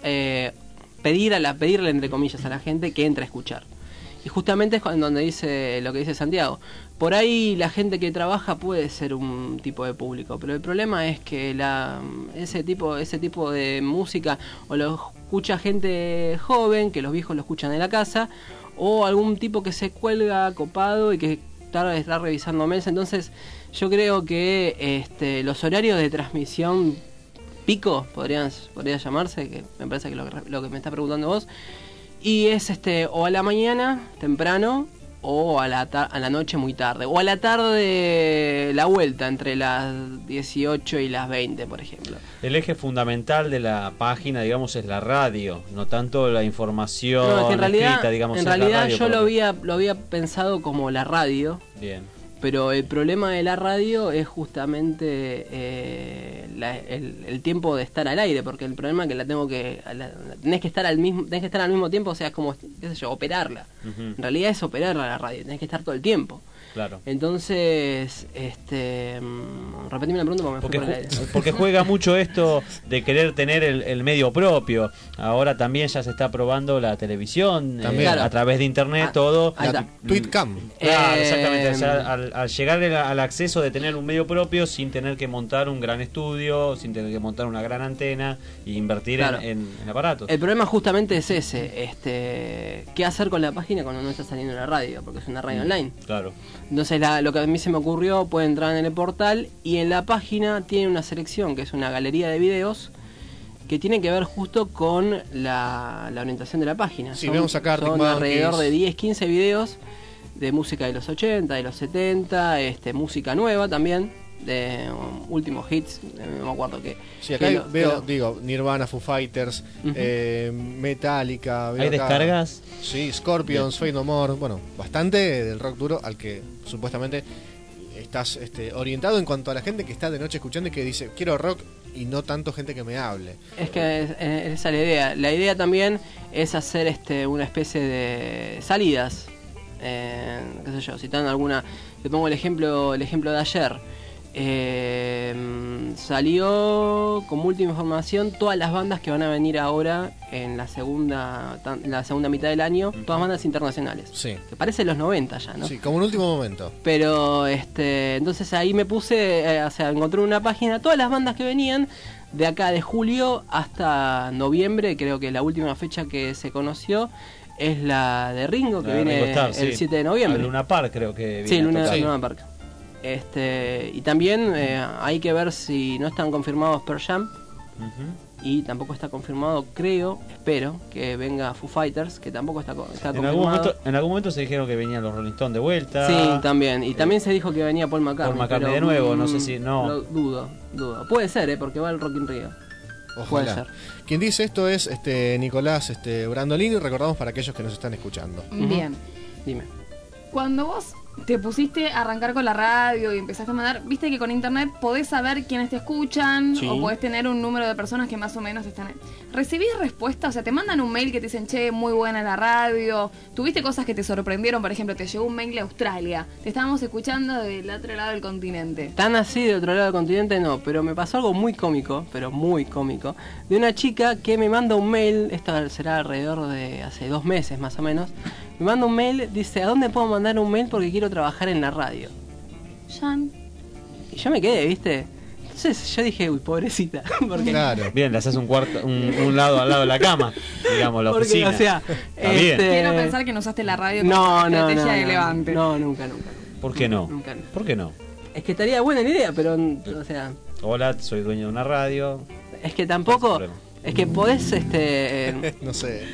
pedirle entre comillas a la gente que entre a escuchar. Y justamente es donde dice lo que dice Santiago. Por ahí la gente que trabaja puede ser un tipo de público, pero el problema es que ese tipo de música o lo escucha gente joven, que los viejos lo escuchan en la casa, o algún tipo que se cuelga copado y que está revisando mails. Entonces yo creo que los horarios de transmisión pico podría llamarse, que me parece que lo que me está preguntando vos, y es o a la mañana temprano o a la noche muy tarde, o a la tarde la vuelta entre las 18 y las 20, por ejemplo. El eje fundamental de la página, digamos, es la radio, no tanto la información No, es que en realidad, escrita, digamos. en es la realidad radio, yo lo había pensado como la radio. Bien. Pero el problema de la radio es justamente el tiempo de estar al aire, porque el problema es que tenés que estar al mismo tiempo, o sea, es como, qué sé yo, operarla. En realidad es operarla la radio, tenés que estar todo el tiempo. Claro. Entonces, repetime la pregunta porque me fui por el aire. Porque juega mucho esto de querer tener el medio propio. Ahora también ya se está probando la televisión, a través de internet, todo. Tweetcam. Claro, exactamente. O sea, al llegar al acceso de tener un medio propio sin tener que montar un gran estudio, sin tener que montar una gran antena e invertir en aparatos. El problema justamente es ese. ¿Qué hacer con la página cuando no está saliendo en la radio? Porque es una radio online. Claro. Entonces lo que a mí se me ocurrió, puede entrar en el portal y en la página tiene una selección que es una galería de videos que tiene que ver justo con la orientación de la página. Sí, vemos acá son alrededor de 10, 15 videos de música de los 80, de los 70, música nueva también, de últimos hits, no me acuerdo qué. Sí, acá digo, Nirvana, Foo Fighters, Metallica. ¿Hay descargas? Sí, Scorpions, Fade No More, bueno, bastante del rock duro al que supuestamente estás orientado en cuanto a la gente que está de noche escuchando y que dice, quiero rock y no tanto gente que me hable. Es que esa es la idea. La idea también es hacer una especie de salidas, qué sé yo, citando alguna, te pongo el ejemplo de ayer. Salió como última información todas las bandas que van a venir ahora en la segunda mitad del año, todas bandas internacionales. Sí. Que parece los 90 ya, ¿no? Sí, como un último momento. Pero entonces ahí me puse, encontré una página, todas las bandas que venían de acá de julio hasta noviembre, creo que la última fecha que se conoció es la de Ringo, que viene Ringo Starr, el sí. 7 de noviembre. Luna Park creo que viene. Sí, a tocar. Luna Park. Y también hay que ver si no están confirmados Pearl Jam. Y tampoco está confirmado, espero que venga Foo Fighters, que tampoco está confirmado. En algún momento se dijeron que venían los Rolling Stones de vuelta. Sí, también. Y también se dijo que venía Paul McCartney. Paul McCartney pero, de nuevo, no sé si no. Dudo. Puede ser, porque va al Rock in Rio. Ojalá. Puede ser. Quien dice esto es Nicolás Brandolini, recordamos para aquellos que nos están escuchando. Bien. Dime. Cuando vos te pusiste a arrancar con la radio y empezaste a mandar, viste que con internet podés saber quiénes te escuchan, Sí. o podés tener un número de personas que más o menos están ahí. ¿Recibís respuestas? O sea, te mandan un mail que te dicen, che, muy buena la radio. ¿Tuviste cosas que te sorprendieron? Por ejemplo, te llegó un mail de Australia. Te estábamos escuchando del otro lado del continente. Tan así del otro lado del continente no, pero me pasó algo muy cómico, de una chica que me manda un mail, esto será alrededor de hace 2 meses más o menos, me manda un mail, dice, ¿a dónde puedo mandar un mail porque quiero trabajar en la radio? Jan. Y yo me quedé, ¿viste? Entonces yo dije, uy, pobrecita. Porque, Claro. Bien, le haces un lado al lado de la cama, digamos, la porque, oficina. o sea, Está bien. Quiero pensar que no usaste la radio como No, estrategia no, de no, levante. no, nunca. ¿Por qué no? Nunca. ¿Por qué no? Es que estaría buena la idea, pero, o sea, Hola, soy dueño de una radio. es que tampoco, es que podés, No sé.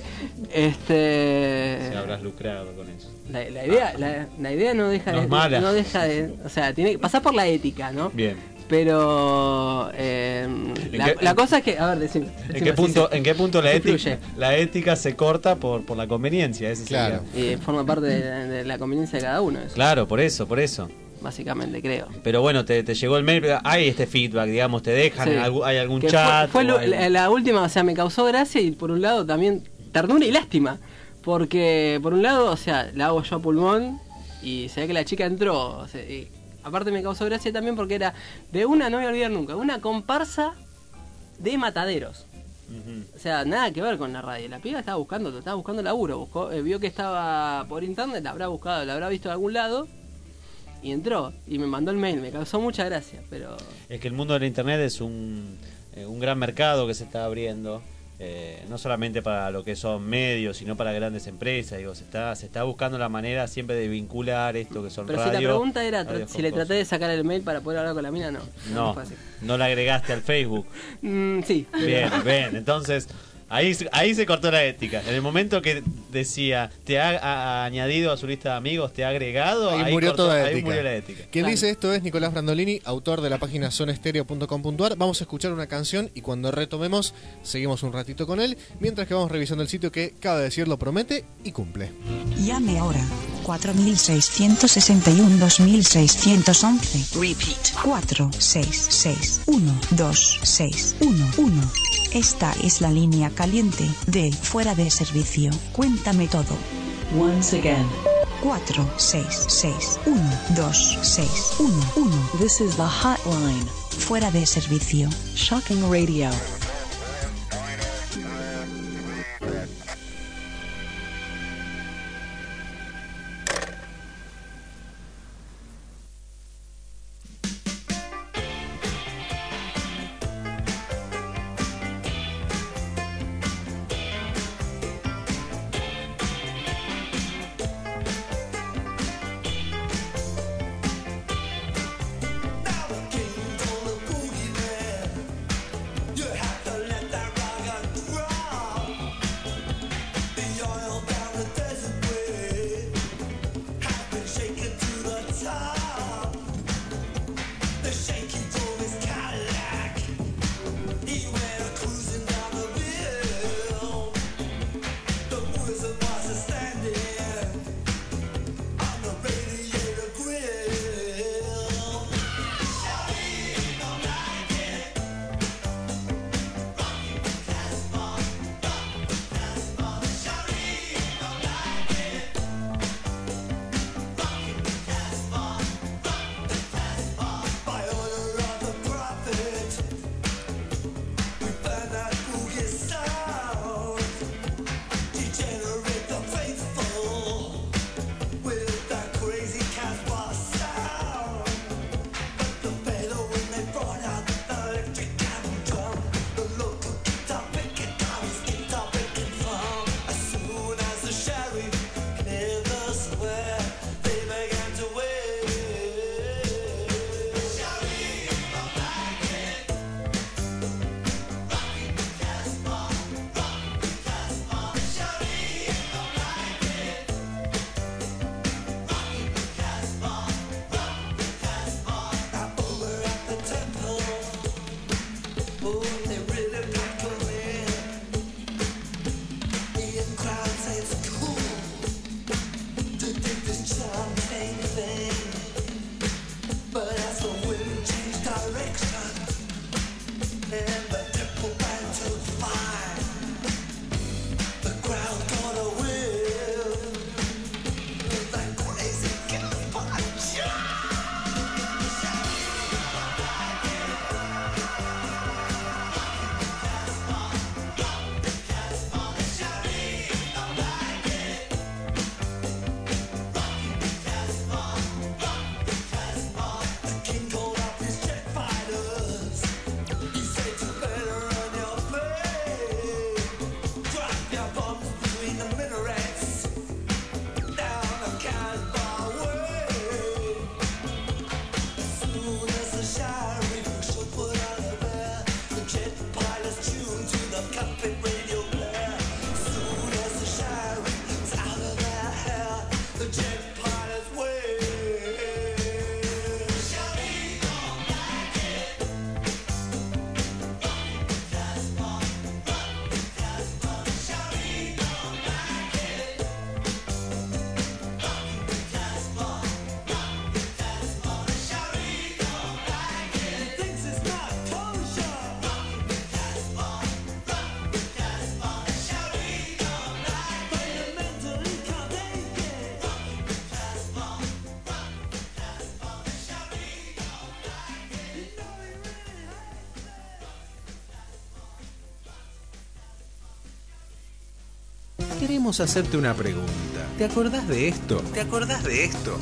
Si habrás lucrado con eso. la idea no deja No es mala. no deja de, o sea, tiene que pasar por la ética, ¿no? Bien. Pero la cosa es que, a ver, decime. ¿En qué punto la Influye. ética, la ética se corta por la conveniencia? Ese Claro. sería. Forma parte de la conveniencia de cada uno, eso, Claro, por eso. básicamente, creo. Pero bueno, te llegó el mail, pero hay este feedback, digamos, te dejan, Sí. hay algún Que chat. fue o hay- la última, o sea, me causó gracia y por un lado también ternura y lástima. Porque por un lado, o sea, la hago yo a pulmón y se ve que la chica entró. O sea, y aparte me causó gracia también porque era de una, no me voy a olvidar nunca, una comparsa de mataderos. O sea, nada que ver con la radio. La piba estaba buscando laburo. Vio que estaba por internet, la habrá buscado, la habrá visto de algún lado. Y entró y me mandó el mail, me causó mucha gracia, pero... Es que el mundo del internet es un gran mercado que se está abriendo, no solamente para lo que son medios, sino para grandes empresas. Digo, se está buscando la manera siempre de vincular esto que son Pero radio. si la pregunta era radio si con le cosas. traté de sacar el mail para poder hablar con la mina, no. No, fue así. no la agregaste al Facebook. Sí. Bien, bien. Entonces, ahí se cortó la ética. En el momento que decía, te ha añadido a su lista de amigos, te ha agregado, Ahí murió cortó- toda ahí ética. murió la ética. Quien dice esto es Nicolás Brandolini, autor de la página zonestereo.com.ar. Vamos a escuchar una canción y cuando retomemos seguimos un ratito con él, mientras que vamos revisando el sitio que, cabe decirlo, promete y cumple. Llame ahora. 4661-2611. Repeat. 4661-2611. Esta es la línea caliente de Fuera de Servicio. Cuéntame todo. Once again. 4661-2611. This is the hotline. Fuera de Servicio. Shocking Radio. You're happy. Queremos hacerte una pregunta. ¿Te acordás de esto? ¿Te acordás de esto?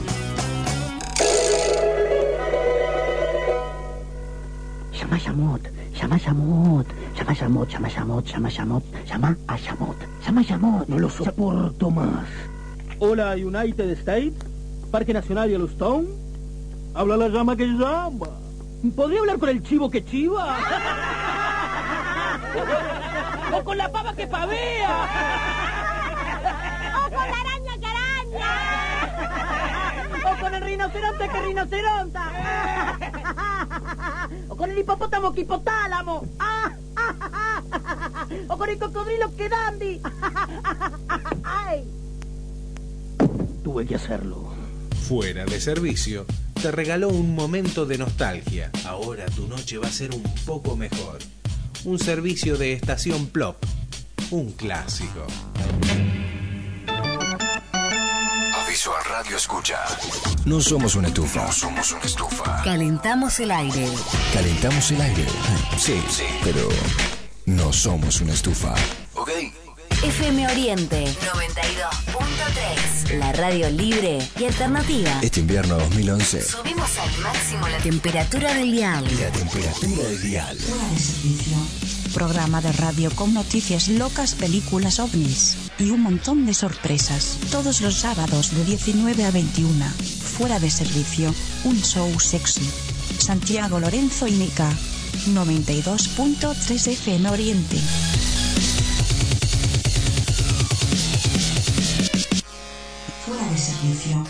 Llama a Yamot, llama a Yamot, llama a Yamot, llama a Yamot, llama a Yamot, llama a Yamot, llama a Yamot. No lo soporto más. Hola, United States, Parque Nacional Yellowstone. Habla la llama que llama. ¿Podría hablar con el chivo que chiva? ¿O con la pava que pavea? ¡O con la araña que araña! ¡O con el rinoceronte que rinoceronta! ¡O con el hipopótamo que hipotálamo! ¡O con el cocodrilo que dandy! ¡Ay! Tuve que hacerlo. Fuera de servicio, te regaló un momento de nostalgia. Ahora tu noche va a ser un poco mejor. Un servicio de estación Plop. Un clásico. Aviso a Radio Escucha. No somos una estufa. No somos una estufa. Calentamos el aire. Calentamos el aire. Sí, pero no somos una estufa. ¿Ok? FM Oriente 92.3. La radio libre y alternativa. Este invierno 2011. Subimos al máximo la temperatura del dial. La temperatura del dial. Fuera de servicio. Programa de radio con noticias locas, películas ovnis y un montón de sorpresas. Todos los sábados de 19 a 21. Fuera de servicio. Un show sexy. Santiago Lorenzo y Nica. 92.3 FM Oriente. Fuera de servicio.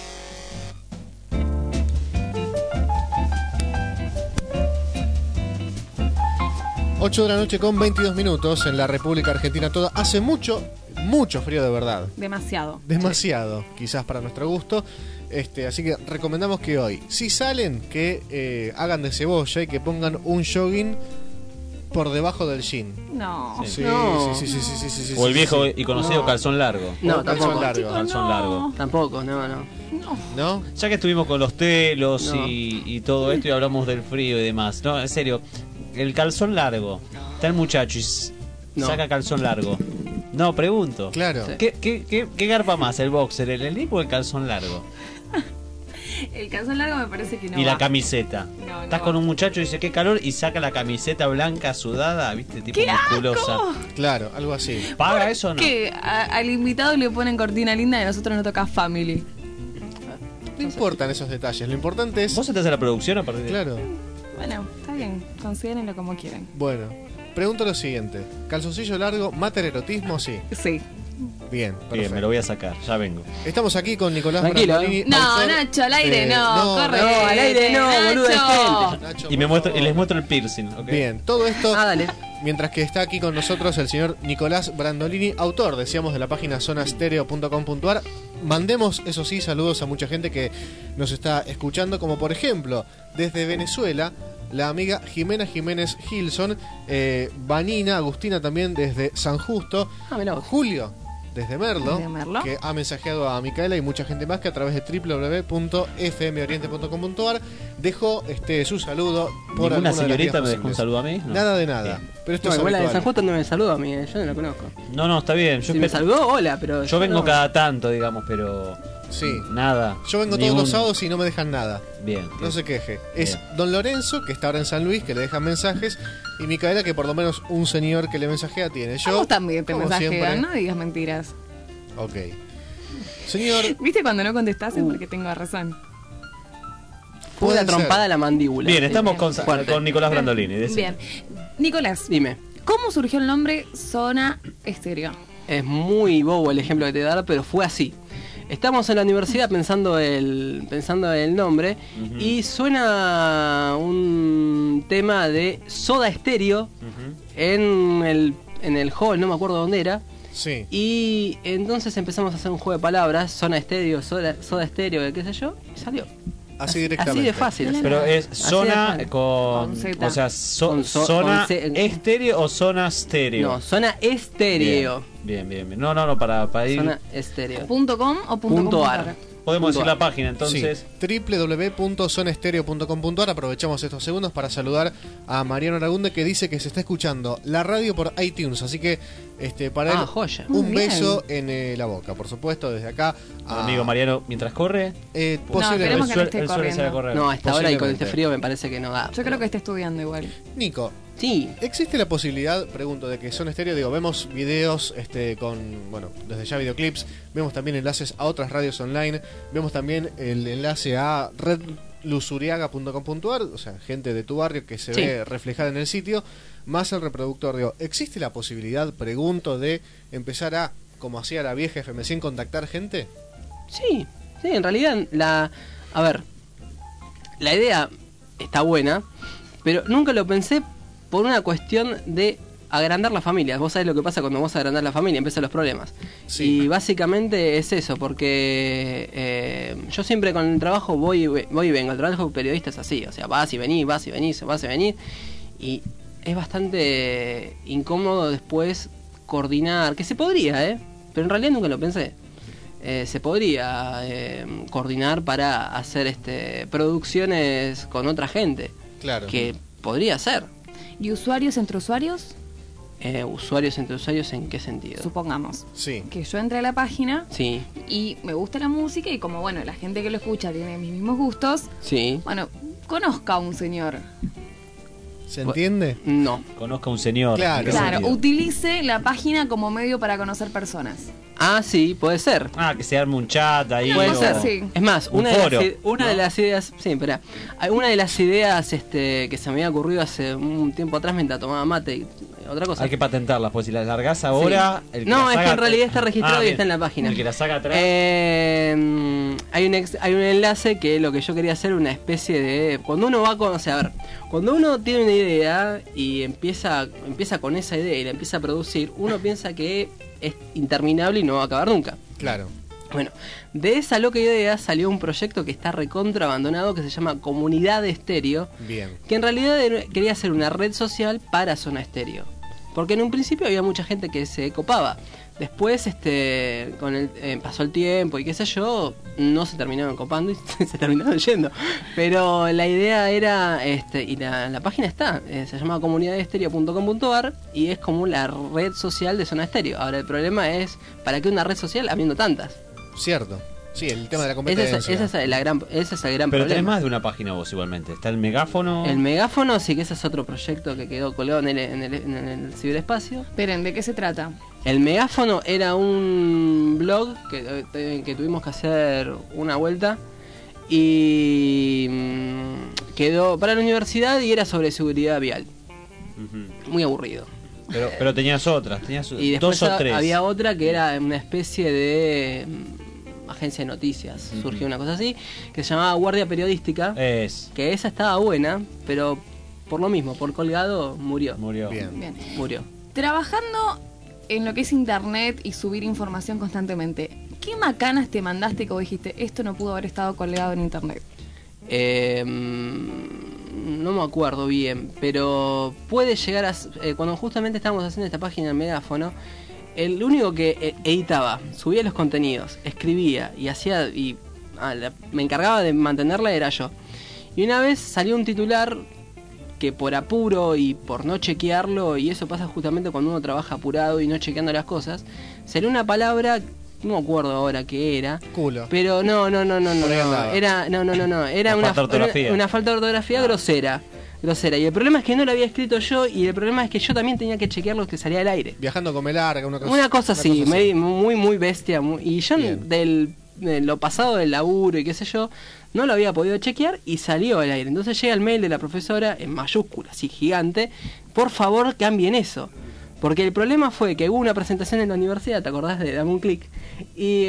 Ocho de la noche con 22 minutos en la República Argentina toda. Hace mucho frío de verdad. Demasiado. Demasiado, quizás para nuestro gusto. Así que recomendamos que hoy, si salen, que hagan de cebolla y que pongan un jogging por debajo del jean. No. Sí. O el viejo sí. y conocido calzón largo. No, tampoco. Calzón largo. Calzón largo. Tampoco, no. ¿No? Ya que estuvimos con los telos No. y todo esto y hablamos del frío y demás. No, en serio, el calzón largo. Está el muchacho y saca calzón largo. No, pregunto. Claro. ¿Qué garpa más, el boxer, el slip o el calzón largo? El calzón largo me parece que no. Y va. la camiseta. No Estás va. con un muchacho y dice qué calor y saca la camiseta blanca sudada, ¿viste? Tipo ¡Qué musculosa. asco! Claro, algo así. ¿Paga eso o no? Que al invitado le ponen cortina linda y a nosotros nos toca family. No importan esos detalles, lo importante es... ¿Vos estás en la producción a partir de...? Claro. Bueno, está bien, considérenlo como quieran. Bueno, pregunto lo siguiente. ¿Calzoncillo largo mata el erotismo? Sí. Sí. Bien, Bien, perfecto. me lo voy a sacar, ya vengo. Estamos aquí con Nicolás Tranquilo, Brandolini, No, autor Nacho, al aire de- no, corre. no, al aire no, boludo, es Nacho. gente. Nacho, Y me por muestro, y favor. les muestro el piercing, ¿ok? Bien, todo esto Ah, dale. mientras que está aquí con nosotros el señor Nicolás Brandolini, autor, decíamos, de la página zonastereo.com.ar. Mandemos, eso sí, saludos a mucha gente que nos está escuchando, como por ejemplo, desde Venezuela, la amiga Jimena Jiménez Gilson, Vanina, Agustina también desde San Justo, Julio desde Merlo, Desde Merlo. que ha mensajeado a Micaela y mucha gente más que a través de www.fmoriente.com.ar dejó su saludo por ¿Ninguna alguna de las señorita vías me dejó un posibles. saludo a mí? No. Nada de nada. Bien. Pero esto No, es igual la de habitual. San Justo no me saluda a mí, yo no la conozco. No, está bien. Si me saludó, hola, pero Yo vengo no. cada tanto, digamos, pero Sí. nada. Yo vengo Ni todos los un- sábados y no me dejan nada. Bien. No se queje. Es Bien. Don Lorenzo, que está ahora en San Luis, que le deja mensajes, y Micaela, que por lo menos un señor que le mensajea tiene. Yo, Vos también te como mensajean, siempre- no digas mentiras. Ok. Señor, ¿Viste cuando no contestás es porque tengo razón? Fue puede una trompada ser. a la mandíbula. Bien, estamos con, Fuerte. con Nicolás Brandolini. Bien. Nicolás, Dime. ¿cómo surgió el nombre Zona Estéreo? Es muy bobo el ejemplo que te voy a dar, pero fue así. Estamos en la universidad pensando el nombre y suena un tema de Soda Stereo en el hall, no me acuerdo dónde era. Sí. Y entonces empezamos a hacer un juego de palabras, Zona Estéreo, Soda Stereo, qué sé yo, y salió. Así directamente. Así de fácil. Pero es Así zona de fácil. con. Z. O sea, Con zona con C- estéreo o zona estéreo. No, Zona Estéreo. Bien, bien, bien. No, para ir. Zona Estéreo. ¿.com o Punto .com.ar? ar. Podemos decir punto la página entonces. Sí, www.zonestereo.com.ar. Aprovechamos estos segundos para saludar a Mariano Aragunde, que dice que se está escuchando la radio por iTunes, así que para él joya. un Muy bien. beso en la boca, por supuesto, desde acá. Amigo Mariano, mientras corre. Posiblemente. esperemos que no esté Él suele salir a correr. No, a esta hora y con este Posiblemente. frío me parece que no da. Yo creo que está estudiando igual. Nico, Sí, ¿existe la posibilidad, pregunto, de que Zona Estéreo, digo, vemos videos desde ya videoclips, vemos también enlaces a otras radios online, vemos también el enlace a redluzuriaga.com.ar, o sea, gente de tu barrio que se Sí. ve reflejada en el sitio, más el reproductor, digo, ¿existe la posibilidad, pregunto, de empezar a, como hacía la vieja FM100, contactar gente? sí, en realidad a ver, la idea está buena, pero nunca lo pensé por una cuestión de agrandar la familia. Vos sabés lo que pasa cuando vos agrandar la familia, empiezan los problemas. Sí. Y básicamente es eso, porque yo siempre con el trabajo voy y vengo. El trabajo de periodista es así, o sea, vas y venís, y es bastante incómodo después coordinar, que se podría, pero en realidad nunca lo pensé. Se podría coordinar para hacer producciones con otra gente, Claro. que podría ser. ¿Y usuarios entre usuarios? Usuarios entre usuarios, ¿en qué sentido? Supongamos Sí. que yo entré a la página Sí, y me gusta la música y como, bueno, la gente que lo escucha tiene mis mismos gustos, sí. bueno, conozca a un señor. ¿Se entiende? No. Conozca a un señor. Claro. ¿En qué Claro, sentido? utilice la página como medio para conocer personas. Ah, sí, puede ser. Ah, que se arme un chat ahí. Puede o- ser, sí. Es más, Un una foro, de las ideas, sí, espera, una de las ideas que se me había ocurrido hace un tiempo atrás mientras tomaba mate y otra cosa. Hay que patentarlas, pues si las largás ahora. Sí. el que No, la es que saca- en realidad está registrado y bien. está en la página. El que la saca atrás. Hay un enlace que lo que yo quería hacer una especie de cuando uno va con, o sea, a ver, cuando uno tiene una idea y empieza con esa idea y la empieza a producir, uno piensa que es interminable y no va a acabar nunca. Claro. Bueno, de esa loca idea salió un proyecto que está recontra abandonado que se llama Comunidad Estéreo, Bien. que en realidad quería hacer una red social para Zona Estéreo. Porque en un principio había mucha gente que se copaba. Después, pasó el tiempo y qué sé yo, no se terminaron copando y se terminaron yendo. Pero la idea era, y la página está, se llama comunidadestereo.com.ar y es como la red social de Zona Estéreo. Ahora el problema es, ¿para qué una red social habiendo tantas? Cierto. Sí, el tema de la Ese competencia. es el gran Pero tenés problema. más de una página vos igualmente. Está el megáfono. El megáfono, sí, que ese es otro proyecto que quedó colgado en el ciberespacio. Esperen, ¿de qué se trata? El megáfono era un blog que tuvimos que hacer una vuelta y quedó para la universidad y era sobre seguridad vial. Ujú. Muy aburrido. Pero tenías otras, Y después dos o tres. había otra que era una especie de agencia de noticias. Ujú. Surgió una cosa así, que se llamaba Guardia Periodística. Que esa estaba buena, pero por lo mismo, por colgado, murió. Bien. Murió. Trabajando en lo que es internet y subir información constantemente, ¿qué macanas te mandaste que vos dijiste, esto no pudo haber estado colgado en internet? No me acuerdo bien, pero puede llegar a... cuando justamente estábamos haciendo esta página en Megáfono, el único que editaba, subía los contenidos, escribía y hacía... me encargaba de mantenerla era yo. Y una vez salió un titular que por apuro y por no chequearlo, y eso pasa justamente cuando uno trabaja apurado y no chequeando las cosas, salió una palabra... No me acuerdo ahora qué era. Culo. Pero no. Por ahí andaba. Era una falta de ortografía. Una falta de ortografía grosera. Y el problema es que no lo había escrito yo, y el problema es que yo también tenía que chequear lo que salía al aire. Viajando con larga, Una cosa así, muy bestia. Y yo de lo pasado del laburo y qué sé yo, no lo había podido chequear y salió al aire. Entonces llega el mail de la profesora en mayúsculas, así gigante. Por favor, cambien eso. Porque el problema fue que hubo una presentación en la universidad, ¿te acordás de Dame un clic? Y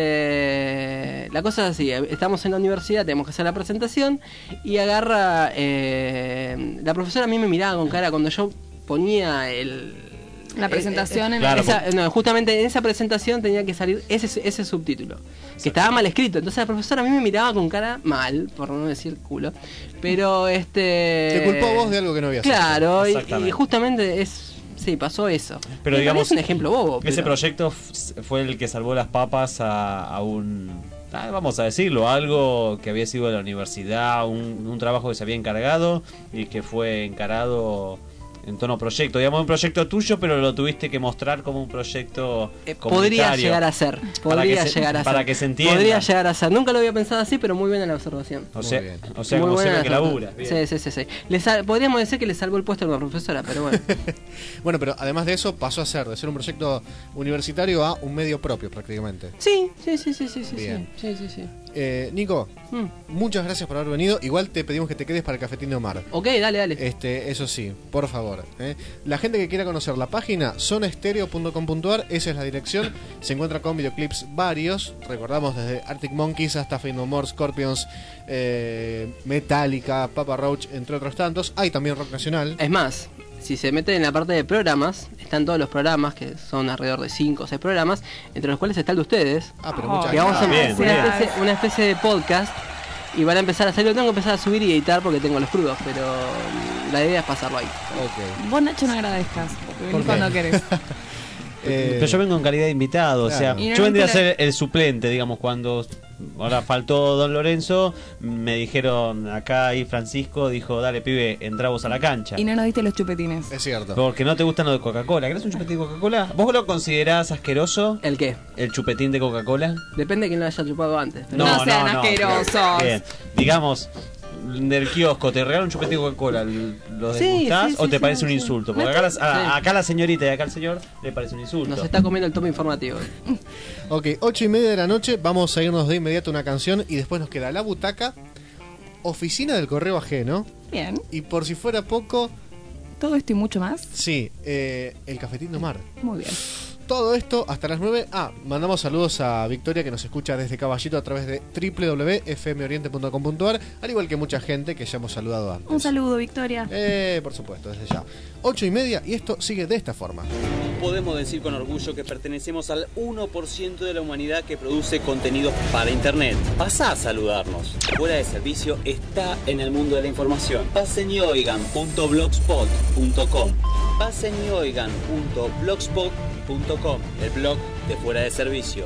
la cosa es así, estamos en la universidad, tenemos que hacer la presentación, y agarra... la profesora a mí me miraba con cara cuando yo ponía la presentación en claro, justamente en esa presentación tenía que salir ese subtítulo, que estaba mal escrito. Entonces la profesora a mí me miraba con cara mal, por no decir culo. Pero te culpó a vos de algo que no habías hecho. Claro, y justamente sí, pasó eso. Pero Y digamos, es un ejemplo bobo. Ese proyecto fue el que salvó las papas a un... vamos a decirlo, algo que había sido de la universidad, un trabajo que se había encargado y que fue encarado en tono proyecto. Digamos, un proyecto tuyo, pero lo tuviste que mostrar como un proyecto podría comunitario. llegar a ser. Para que se entienda. Podría llegar a ser. Nunca lo había pensado así, pero muy buena la observación. O sea, Muy como se buena ve que la labura. Sí. Podríamos decir que le salvó el puesto a una profesora, pero bueno. Bueno, pero además de eso, pasó a ser de ser un proyecto universitario a un medio propio prácticamente. Sí. Bien. Sí. Nico, muchas gracias por haber venido. Igual te pedimos que te quedes para el Cafetín de Omar. Ok, dale. Eso sí, por favor. La gente que quiera conocer la página, sonastereo.com.ar, esa es la dirección. Se encuentra con videoclips varios. Recordamos desde Arctic Monkeys hasta Faith No More, Scorpions, Metallica, Papa Roach, entre otros tantos. Hay también rock nacional. Es más, si se meten en la parte de programas, están todos los programas, que son alrededor de 5 o 6 programas, entre los cuales está el de ustedes. Pero muchas que vamos a gracias. hacer una especie de podcast, y van a empezar a hacerlo. Tengo que empezar a subir y editar porque tengo los crudos, pero la idea es pasarlo ahí. Vos, Nacho, no agradezcas, porque venís ¿Por qué? cuando querés. Pero yo vengo en calidad de invitado, claro. o sea, Y yo vendría a no ser el suplente, digamos, cuando ahora faltó Don Lorenzo, me dijeron acá ahí Francisco, dijo, dale pibe, entra vos a la cancha. Y no nos diste los chupetines. Es cierto. Porque no te gustan los de Coca-Cola. ¿Querés un chupetín de Coca-Cola? ¿Vos lo considerás asqueroso? ¿El qué? ¿El chupetín de Coca-Cola? Depende de quién lo haya chupado antes. pero- No sean asquerosos. Bien, digamos, del kiosco, ¿te regalan un chupetín de Coca-Cola? ¿Lo Sí, degustás sí, o te sí, parece sí, un sí. insulto? Porque No, acá la señorita y acá el señor le parece un insulto. Nos está comiendo el tope informativo. Ok, 8:30 de la noche, vamos a irnos de inmediato a una canción y después nos queda La Butaca, Oficina del Correo Ajeno Bien. y por si fuera poco, Todo esto y mucho más. sí, el Cafetín de Omar. Muy bien. Todo esto hasta las 9. Mandamos saludos a Victoria, que nos escucha desde Caballito a través de www.fmoriente.com.ar, al igual que mucha gente que ya hemos saludado antes. Un saludo, Victoria. Por supuesto, desde ya. 8:30 y esto sigue de esta forma. Podemos decir con orgullo que pertenecemos al 1% de la humanidad que produce contenidos para Internet. Pasá a saludarnos. Fuera de Servicio está en el mundo de la información. Pasen y oigan.blogspot.com. Pasen y oigan.blogspot.com, el blog de Fuera de Servicio.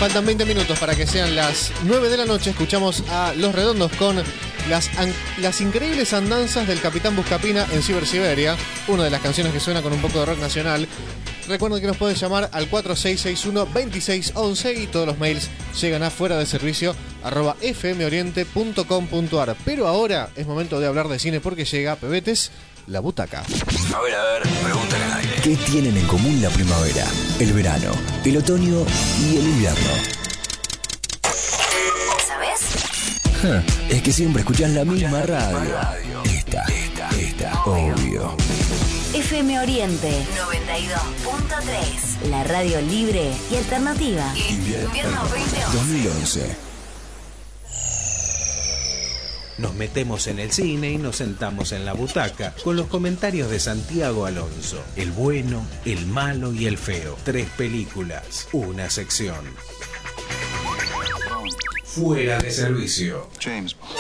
Faltan 20 minutos para que sean las 9 de la noche. Escuchamos a Los Redondos con las increíbles andanzas del Capitán Buscapina en Cibersiberia, una de las canciones que suena con un poco de rock nacional. Recuerden que nos pueden llamar al 4661-2611 y todos los mails llegan a fuera de servicio @fmoriente.com.ar. Pero ahora es momento de hablar de cine porque llega Pebetes, La Butaca. A ver, pregúntale al aire. ¿Qué tienen en común la primavera, el verano, el otoño y el invierno? ¿Sabes? Es que siempre escuchan la misma radio. Esta, obvio. FM Oriente 92.3. La radio libre y alternativa. Invierno 2011. Nos metemos en el cine y nos sentamos en la butaca con los comentarios de Santiago Alonso. El bueno, el malo y el feo. 3 películas, una sección. Fuera de servicio. James Bond.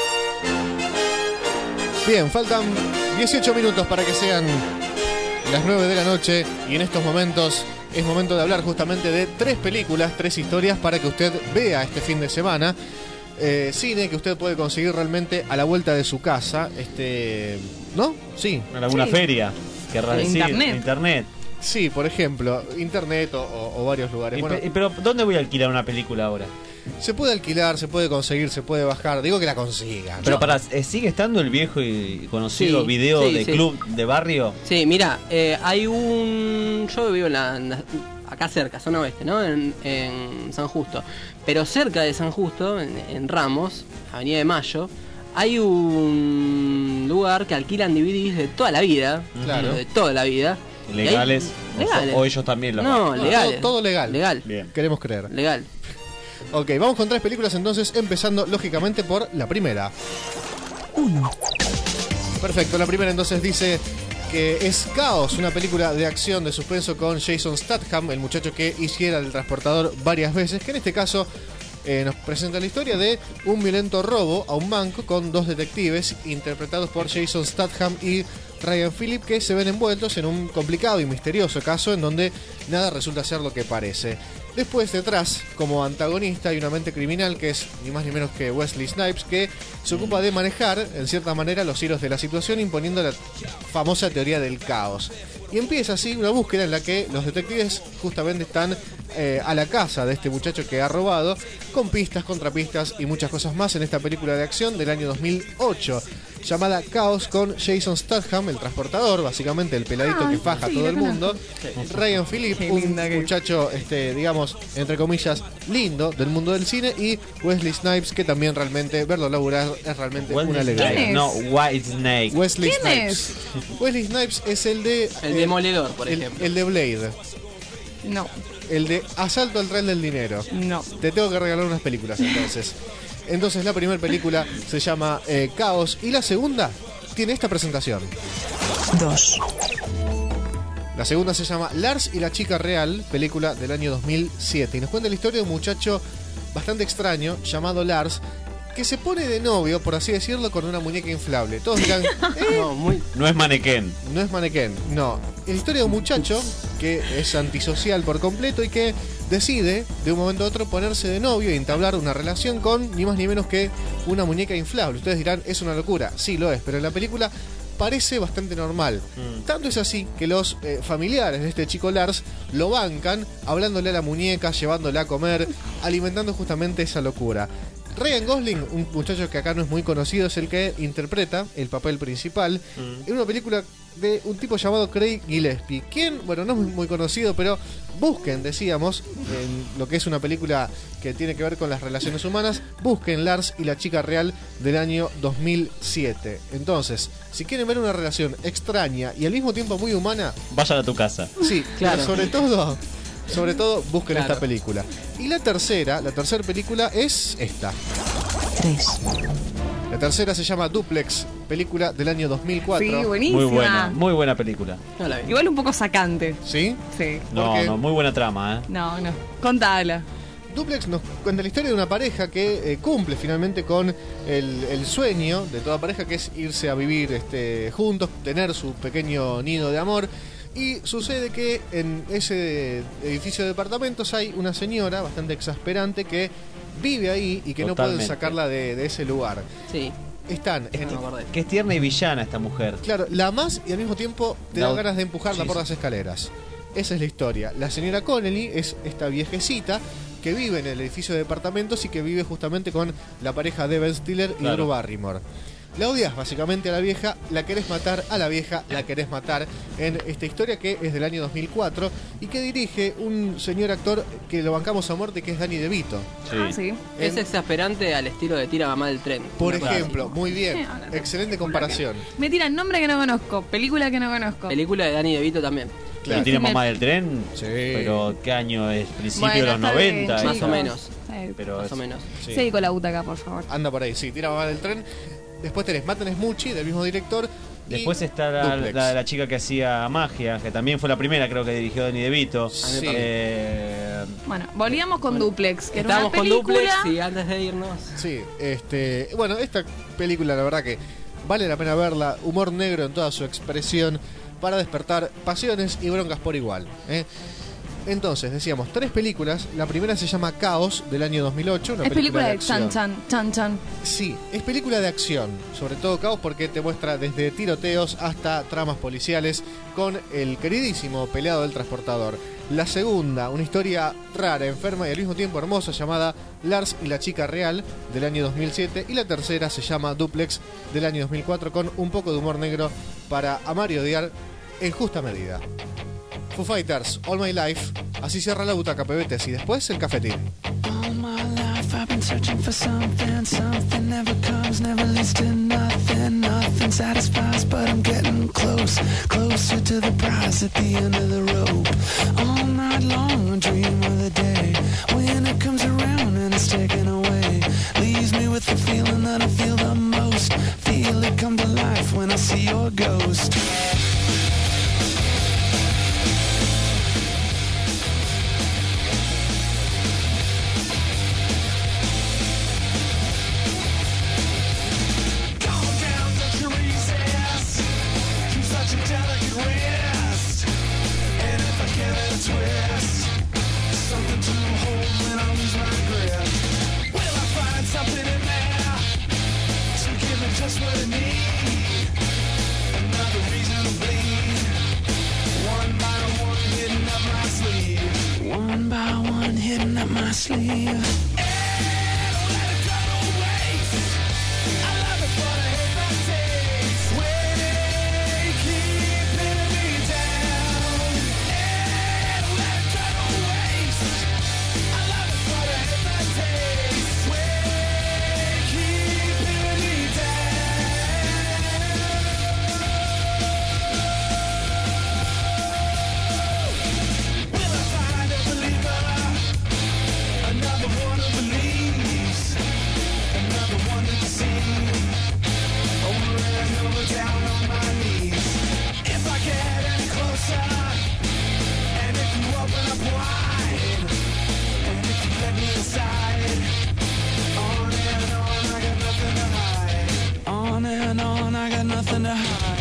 Bien, faltan 18 minutos para que sean las 9 de la noche y en estos momentos es momento de hablar justamente de 3 películas, 3 historias para que usted vea este fin de semana. Cine que usted puede conseguir realmente a la vuelta de su casa, ¿no? Sí. En alguna feria, querrás decir, internet. Sí, por ejemplo, internet o varios lugares. Pero ¿dónde voy a alquilar una película ahora? Se puede alquilar, se puede conseguir, se puede bajar. Digo que la consiga. Pero ¿sigue estando el viejo y conocido video de club de barrio? Sí, mira, hay un... Yo vivo acá cerca, zona oeste, ¿no? En San Justo. Pero cerca de San Justo, en Ramos, Avenida de Mayo, hay un lugar que alquilan DVDs de toda la vida. Claro. De toda la vida. ¿Legales? Legales. O ellos también lo No, legales. Todo legal. Legal. Bien. Queremos creer. Legal. Ok, vamos con 3 películas entonces, empezando lógicamente por la primera. 1. Perfecto, la primera entonces dice que es Caos, una película de acción de suspenso con Jason Statham, el muchacho que hiciera el transportador varias veces, que en este caso nos presenta la historia de un violento robo a un banco con 2 detectives interpretados por Jason Statham y Ryan Phillip, que se ven envueltos en un complicado y misterioso caso en donde nada resulta ser lo que parece. Después, detrás, como antagonista, hay una mente criminal que es ni más ni menos que Wesley Snipes, que se ocupa de manejar, en cierta manera, los hilos de la situación, imponiendo la famosa teoría del caos. Y empieza así una búsqueda en la que los detectives justamente están a la casa de este muchacho que ha robado, con pistas, contrapistas y muchas cosas más en esta película de acción del año 2008, llamada Caos, con Jason Statham, el transportador, básicamente el peladito que faja a todo el mundo, Ryan Phillip, un muchacho, digamos, entre comillas, lindo del mundo del cine, y Wesley Snipes, que también realmente verlo laburar es realmente una alegría. No, White Snake. Wesley Snipes. Wesley Snipes es el de... El Demoledor, por ejemplo. El de Blade. No. El de Asalto al Tren del Dinero. No. Te tengo que regalar unas películas entonces. Entonces la primera película se llama Caos y la segunda tiene esta presentación. 2. La segunda se llama Lars y la chica real, película del año 2007. Y nos cuenta la historia de un muchacho bastante extraño llamado Lars, que se pone de novio, por así decirlo, con una muñeca inflable. Todos dirán, No es manequén. No es manequén, no. Es la historia de un muchacho que es antisocial por completo y que decide, de un momento a otro, ponerse de novio y entablar una relación con ni más ni menos que una muñeca inflable. Ustedes dirán, es una locura. Sí, lo es, pero en la película parece bastante normal. Tanto es así que los familiares de este chico Lars lo bancan, hablándole a la muñeca, llevándola a comer, alimentando justamente esa locura. Ryan Gosling, un muchacho que acá no es muy conocido, es el que interpreta el papel principal en una película de un tipo llamado Craig Gillespie, quien, bueno, no es muy conocido, pero busquen, decíamos, en lo que es una película que tiene que ver con las relaciones humanas, busquen Lars y la chica real del año 2007. Entonces, si quieren ver una relación extraña y al mismo tiempo muy humana, vayan a tu casa. Sí, claro. Pero sobre todo busquen esta película. Y la tercera película es esta. 3. La tercera se llama Duplex, película del año 2004. Sí, buenísima. Muy buena película. Igual un poco sacante. ¿Sí? Sí. No, muy buena trama, No. Contala. Duplex nos cuenta la historia de una pareja que cumple finalmente con el sueño de toda pareja, que es irse a vivir juntos, tener su pequeño nido de amor. Y sucede que en ese edificio de departamentos hay una señora bastante exasperante que vive ahí y que no pueden sacarla de ese lugar. Sí. Están en... Que es tierna y villana esta mujer. Claro, la amás y al mismo tiempo te dan ganas de empujarla por las escaleras. Esa es la historia. La señora Connelly es esta viejecita que vive en el edificio de departamentos y que vive justamente con la pareja de Ben Stiller y Drew Barrymore. La odias básicamente a la vieja, la querés matar a la vieja, la querés matar en esta historia que es del año 2004 y que dirige un señor actor que lo bancamos a muerte, que es Danny DeVito. Sí. Es exasperante al estilo de Tira Mamá del Tren. Por ejemplo, muy bien, excelente comparación. Me tiran nombre que no conozco, película que no conozco. Película de Danny DeVito también. Claro. ¿Tira Mamá del Tren? Sí. Pero ¿qué año es? ¿Principio de los 90? Más o menos. Pero más o menos. Sí. Seguí con la butaca, por favor. Anda por ahí, sí, Tira Mamá del Tren. Después tenés Maten Smuchi, del mismo director. Después está la chica que hacía Magia, que también fue la primera, creo que dirigió Danny DeVito. Sí. Bueno, volvíamos con Duplex, que estábamos era una con película... Duplex y antes de irnos. Sí, bueno, esta película la verdad que vale la pena verla, humor negro en toda su expresión para despertar pasiones y broncas por igual, ¿eh? Entonces, decíamos, 3 películas. La primera se llama Caos, del año 2008. Una es película de acción. Chan. Sí, es película de acción. Sobre todo Caos porque te muestra desde tiroteos hasta tramas policiales con el queridísimo Pelado del Transportador. La segunda, una historia rara, enferma y al mismo tiempo hermosa, llamada Lars y la chica real, del año 2007. Y la tercera se llama Duplex, del año 2004, con un poco de humor negro para amar y odiar en justa medida. Foo Fighters, All My Life. Así cierra la butaca, pebetes. Y después el cafetín. All my life I've been searching for something. Something never comes, never leads to nothing. Nothing satisfies, but I'm getting close. Closer to the prize at the end of the rope. All night long I dream of the day when it comes around and it's taken away. Leaves me with the feeling that I feel the most. Feel it come to life when I see your ghost. Just what I need. Another reason to bleed. One by one hidden up my sleeve. One by one hidden up my sleeve. Hey, don't let it go to waste. I love it, but I hate my taste. Way keep pinning me down. Hey, don't let it go to waste. I love it, but I hate my taste. Way keep pinning me down. On and on, I got nothing to hide.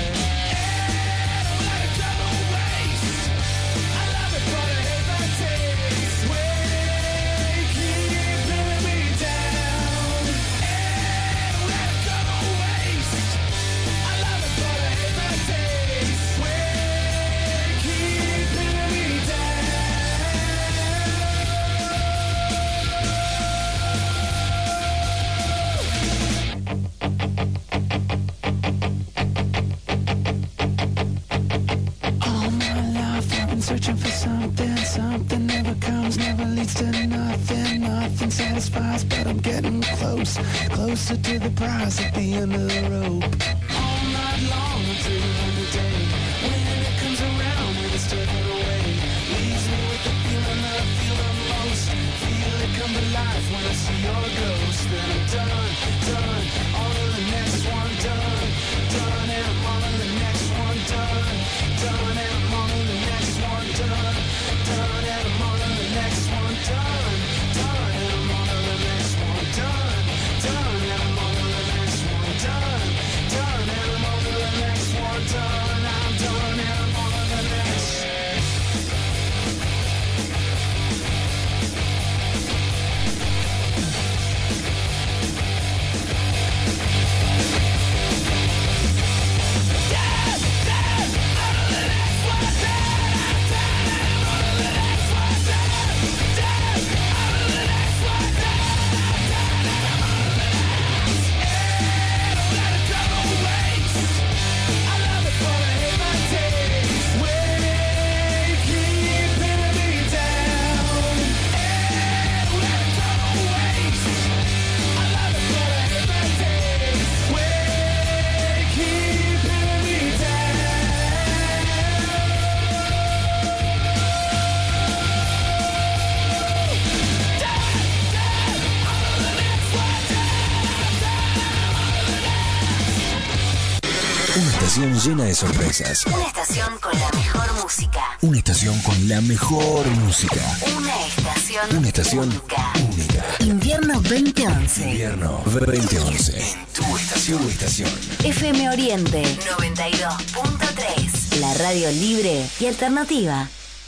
Searching for something, something never comes, never leads to nothing, nothing satisfies, but I'm getting close, closer to the prize at the end of the rope. All night long until the end of the day, when it comes around and it's taken away, leaves me with the feeling that I feel the most, feel it come to life when I see your ghost. Then I'm done, done, on to the next one, done, done, and I'm on to the next one, done, done, and I'm on to the next one, done, done, and I'm on to the next one, done, done, and I'm on to the next one, done, done, and I'm on to the next one, done, done. estación llena de sorpresas. Una estación con la mejor música. Una estación con la mejor música. Una estación única. Invierno 2011. Invierno 2011. En tu estación. FM Oriente 92.3. La radio libre y alternativa.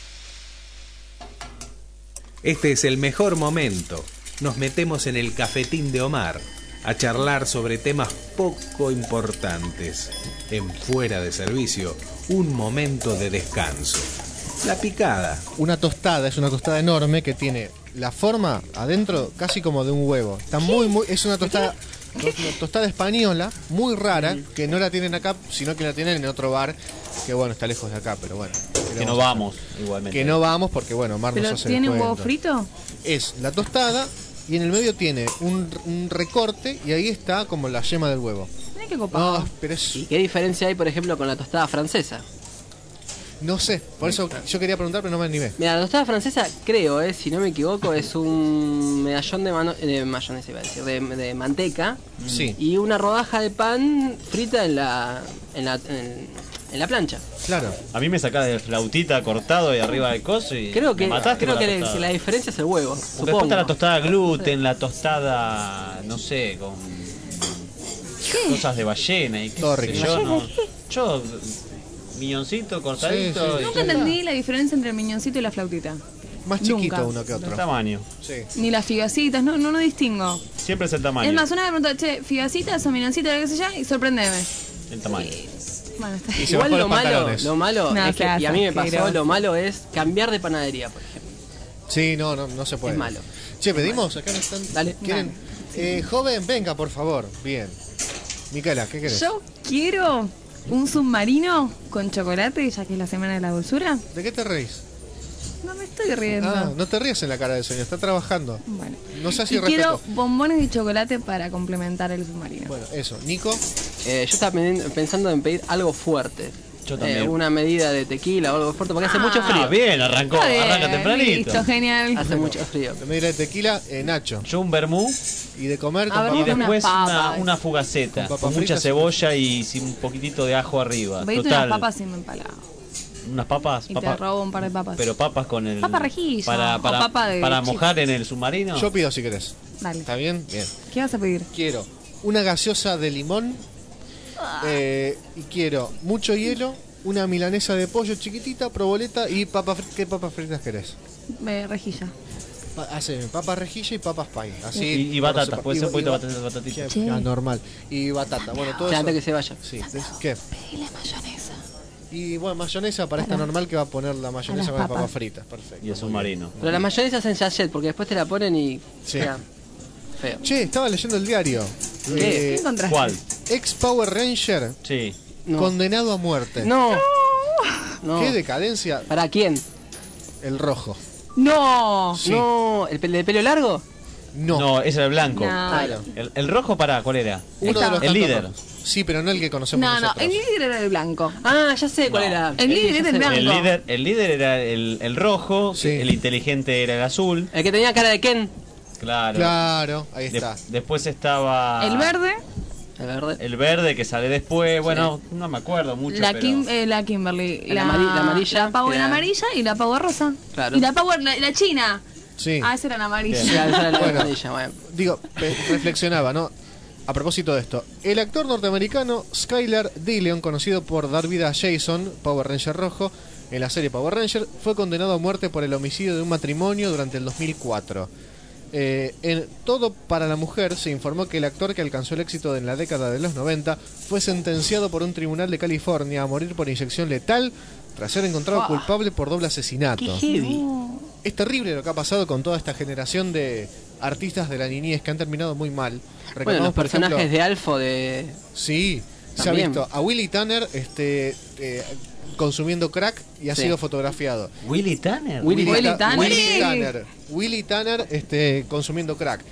Este es el mejor momento. Nos metemos en el cafetín de Omar a charlar sobre temas poco importantes. En Fuera de Servicio, un momento de descanso. La picada. Una tostada, es una tostada enorme que tiene la forma adentro casi como de un huevo. Está muy, es una tostada española, muy rara, que no la tienen acá, sino que la tienen en otro bar, que bueno, está lejos de acá, pero bueno. Que no vamos, igualmente. Que no vamos porque bueno, Omar nos ¿Pero hace tiene el un huevo cuento. frito? Es la tostada y en el medio tiene un recorte y ahí está como la yema del huevo. Mira qué copado. No, pero es... ¿Y qué diferencia hay, por ejemplo, con la tostada francesa? No sé, por eso yo quería preguntar, pero no me animé. Mira, la tostada francesa, creo, si no me equivoco, es un medallón de mayonesa, iba a decir, de manteca. Sí. Y una rodaja de pan frita en la plancha. Claro. A mí me sacás de flautita cortado y arriba del coso y Creo que, me mataste con la que tostada. la diferencia es el huevo. Porque Supongo. después está la tostada gluten, la tostada, no sé, con cosas de ballena y qué Todo sé rico. yo miñoncito cortadito. Sí, Nunca entendí la diferencia entre el miñoncito y la flautita. Más chiquito Nunca. uno que otro. El tamaño. Sí. Ni las figacitas, no distingo. Siempre es el tamaño. Es más, una vez me preguntó, che, figacitas o miñoncitos, lo que sea, y sorprendeme. El tamaño. Bueno, está Y se Igual bajó lo los malo, pantalones. No, es que, qué y a mí me asco, pasó, asqueroso. lo malo es cambiar de panadería, por ejemplo. Sí, no se puede. Es malo. Che, pedimos, acá no están. Dale. ¿Quieren? Joven, venga, por favor. Bien. Micaela, ¿qué querés? Yo quiero un submarino con chocolate, ya que es la semana de la dulzura. ¿De qué te reís? No me estoy riendo. Ah, no te rías en la cara del señor, está trabajando. Bueno. No sé si Y quiero respeto. bombones de chocolate para complementar el submarino. Bueno, eso. Nico, Yo estaba pensando en pedir algo fuerte. Yo también. Una medida de tequila o algo fuerte, porque hace mucho frío. Ah, bien, arrancó, Está bien, arranca tempranito. Listo, genial. Hace mucho frío. de medida de tequila, Nacho. Yo un vermú Y de comer A ver, y papas- una después papa. una fugaceta Con papas con mucha fritas. cebolla y sin un poquitito de ajo arriba. Pedite Total. unas papas sin empalado. Unas papas, Y te robo un par de papas. pero papas con el Papa rejilla, para o papa de para chips. mojar en el submarino. Yo pido si querés. Dale. ¿Está bien? Bien. ¿Qué vas a pedir? Quiero una gaseosa de limón. Y quiero mucho hielo. Una milanesa de pollo chiquitita, proboleta y ¿qué papas fritas querés? Rejilla. Haceme papas rejilla y papas pay. Así, Y batatas, puede ser un poquito de batatilla. Che. normal. Y batata. Bueno, todo Ya, eso. antes que se vaya. Sí. ¿Qué? Pedile mayonesa. Y bueno, mayonesa para esta normal que va a poner la mayonesa A con las las papas papas. fritas. Perfecto. Y el submarino. Pero la mayonesa es en sachet, porque después te la ponen y Sí. queda feo. Che, estaba leyendo el diario. ¿Qué? ¿Qué encontraste? ¿Cuál? Ex Power Ranger Sí. No. condenado a muerte. No. No. Qué decadencia. ¿Para quién? El rojo. No. Sí. No. ¿El de pelo largo? No. No, ese era el blanco. No. Claro. El rojo ¿cuál era? Uno de los el tantos líder. rojos. Sí, pero no el que conocemos No, nosotros. el líder era el blanco. Ah, ya sé cuál No. era. El líder ya era el sé. blanco. El líder era el rojo, Sí. el inteligente era el azul. El que tenía cara de Ken. Claro. Claro, ahí está. Después estaba El verde, El verde. el verde que sale después. Bueno, no me acuerdo mucho. la, pero... la Kimberly. La amarilla, La Power era- amarilla y la Power rosa. Claro. Y la Power, la china. Sí. Ah, esa era la amarilla. Bien. Ya, esa era la Bueno. amarilla, bueno. Digo, reflexionaba, ¿no? A propósito de esto, el actor norteamericano Skylar Dillon, conocido por dar vida a Jason, Power Ranger rojo, en la serie Power Ranger, fue condenado a muerte por el homicidio de un matrimonio durante el 2004. En Todo para la Mujer se informó que el actor que alcanzó el éxito en la década de los 90 fue sentenciado por un tribunal de California a morir por inyección letal tras ser encontrado culpable por doble asesinato. Qué heavy. Es terrible lo que ha pasado con toda esta generación de artistas de la niñez que han terminado muy mal. Bueno, Recordamos, los por personajes ejemplo, de Alfo de... Sí, se ha También. visto a Willy Tanner consumiendo crack y ha Sí. sido fotografiado. Willy Tanner. Willy Tanner. Willy Tanner consumiendo crack.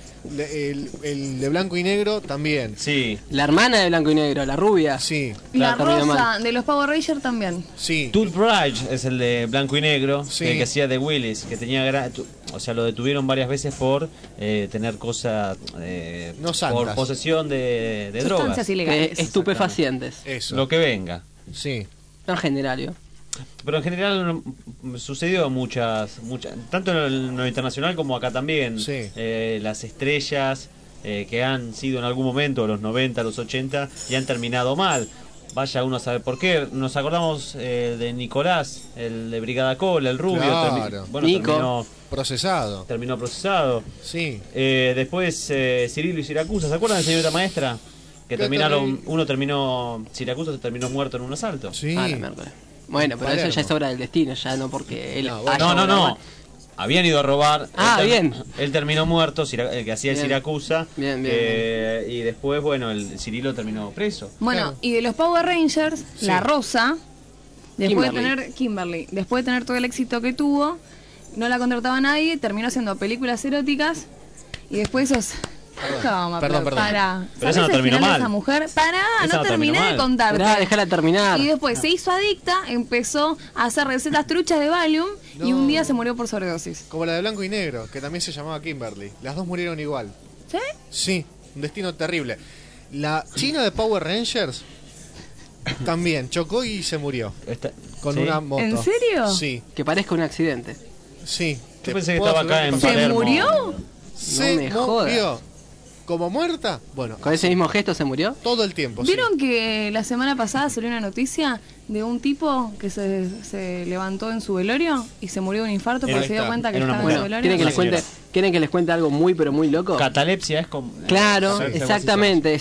El de blanco y negro también. Sí. La hermana de blanco y negro, la rubia. Sí. La terminó rosa mal. de los Power Rangers también. Sí. Tool Bridge es el de blanco y negro, Sí. el que hacía de Willis, que tenía o sea, lo detuvieron varias veces por tener cosas No por santas. posesión de drogas. Sustancias ilegales. Estupefacientes. Eso. Lo que venga. Sí. No en general. Pero en general sucedió muchas, tanto en lo internacional como acá también. Sí. Las estrellas que han sido en algún momento, los 90, los 80, y han terminado mal. Vaya uno a saber por qué. Nos acordamos de Nicolás, el de Brigada Cola, el rubio. Claro. Nico. Terminó procesado. Sí. Después Cirilo y Siracusa. ¿Se acuerdan de señorita maestra? Que ¿Qué terminaron, terrible? Siracusa se terminó muerto en un asalto. Sí. Ah, la miércoles. Bueno, pero eso ya es obra del destino, ya no porque él. No. Habían ido a robar. Bien. Él terminó muerto, el que hacía el Bien. Siracusa. Bien. Y después, bueno, el Cirilo terminó preso. Bueno, y de los Power Rangers, Sí. la rosa, después Kimberly. de tener Kimberly, después de tener todo el éxito que tuvo, no la contrataba nadie, terminó haciendo películas eróticas y después esos... ¿Cómo? Perdón. Pará. Pero esa no ¿Sabés el terminó final de mal. esa mujer? Pará, Esa no no terminé terminó de mal. contarte. Esperá, déjala terminar. Y después se hizo adicta, empezó a hacer recetas truchas de Valium y un día se murió por sobredosis. Como la de blanco y negro, que también se llamaba Kimberly. Las dos murieron igual. ¿Sí? Sí, un destino terrible. La china de Power Rangers también chocó y se murió. Con ¿Sí? una moto. ¿En serio? Sí. Que parezca un accidente. Sí. Yo pensé que puedo estaba acá asegurar en que pasó. Palermo. ¿Murió? Se No me murió. jodas. ¿Como muerta? Bueno, ¿Con ese mismo gesto se murió? todo el tiempo. sí. ¿Vieron que la semana pasada salió una noticia de un tipo que se levantó en su velorio y se murió de un infarto porque Ahí se dio está. cuenta que Era una estaba en su mujer. velorio? ¿Quieren que les cuente algo muy pero muy loco? Catalepsia es como... Claro, Sí, exactamente.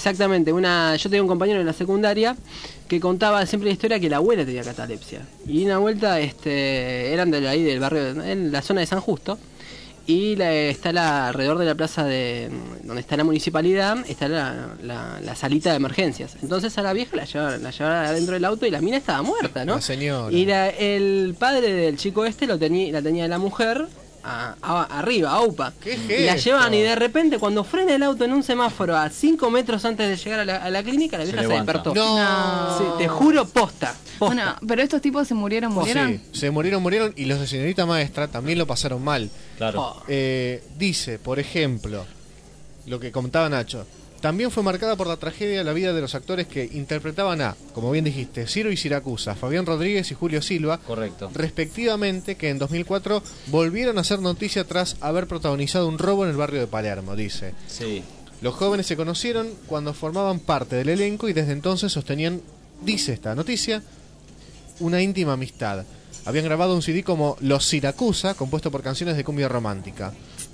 Yo tenía un compañero en la secundaria que contaba siempre la historia que la abuela tenía catalepsia. Y una vuelta eran de ahí del barrio, en la zona de San Justo. Y está alrededor de la plaza donde está la municipalidad, está la salita de emergencias. Entonces a la vieja la llevaron adentro del auto y la mina estaba muerta, ¿no? La señora. Y el padre del chico la tenía la mujer arriba, a UPA. ¿Qué Y la gesto? llevan y de repente cuando frena el auto en un semáforo a 5 metros antes de llegar a la clínica, la vieja se levanta. despertó. No. Sí, te juro, posta. Bueno, pero estos tipos se murieron. Sí, se murieron y los de señorita maestra también lo pasaron mal. Claro. Dice, por ejemplo, lo que contaba Nacho, también fue marcada por la tragedia la vida de los actores que interpretaban a, como bien dijiste, Ciro y Siracusa, Fabián Rodríguez y Julio Silva, Correcto. respectivamente, que en 2004 volvieron a hacer noticia tras haber protagonizado un robo en el barrio de Palermo, dice. Sí. Los jóvenes se conocieron cuando formaban parte del elenco y desde entonces sostenían, dice esta noticia, una íntima amistad. Habían grabado un CD como Los Siracusa, compuesto por canciones de cumbia romántica.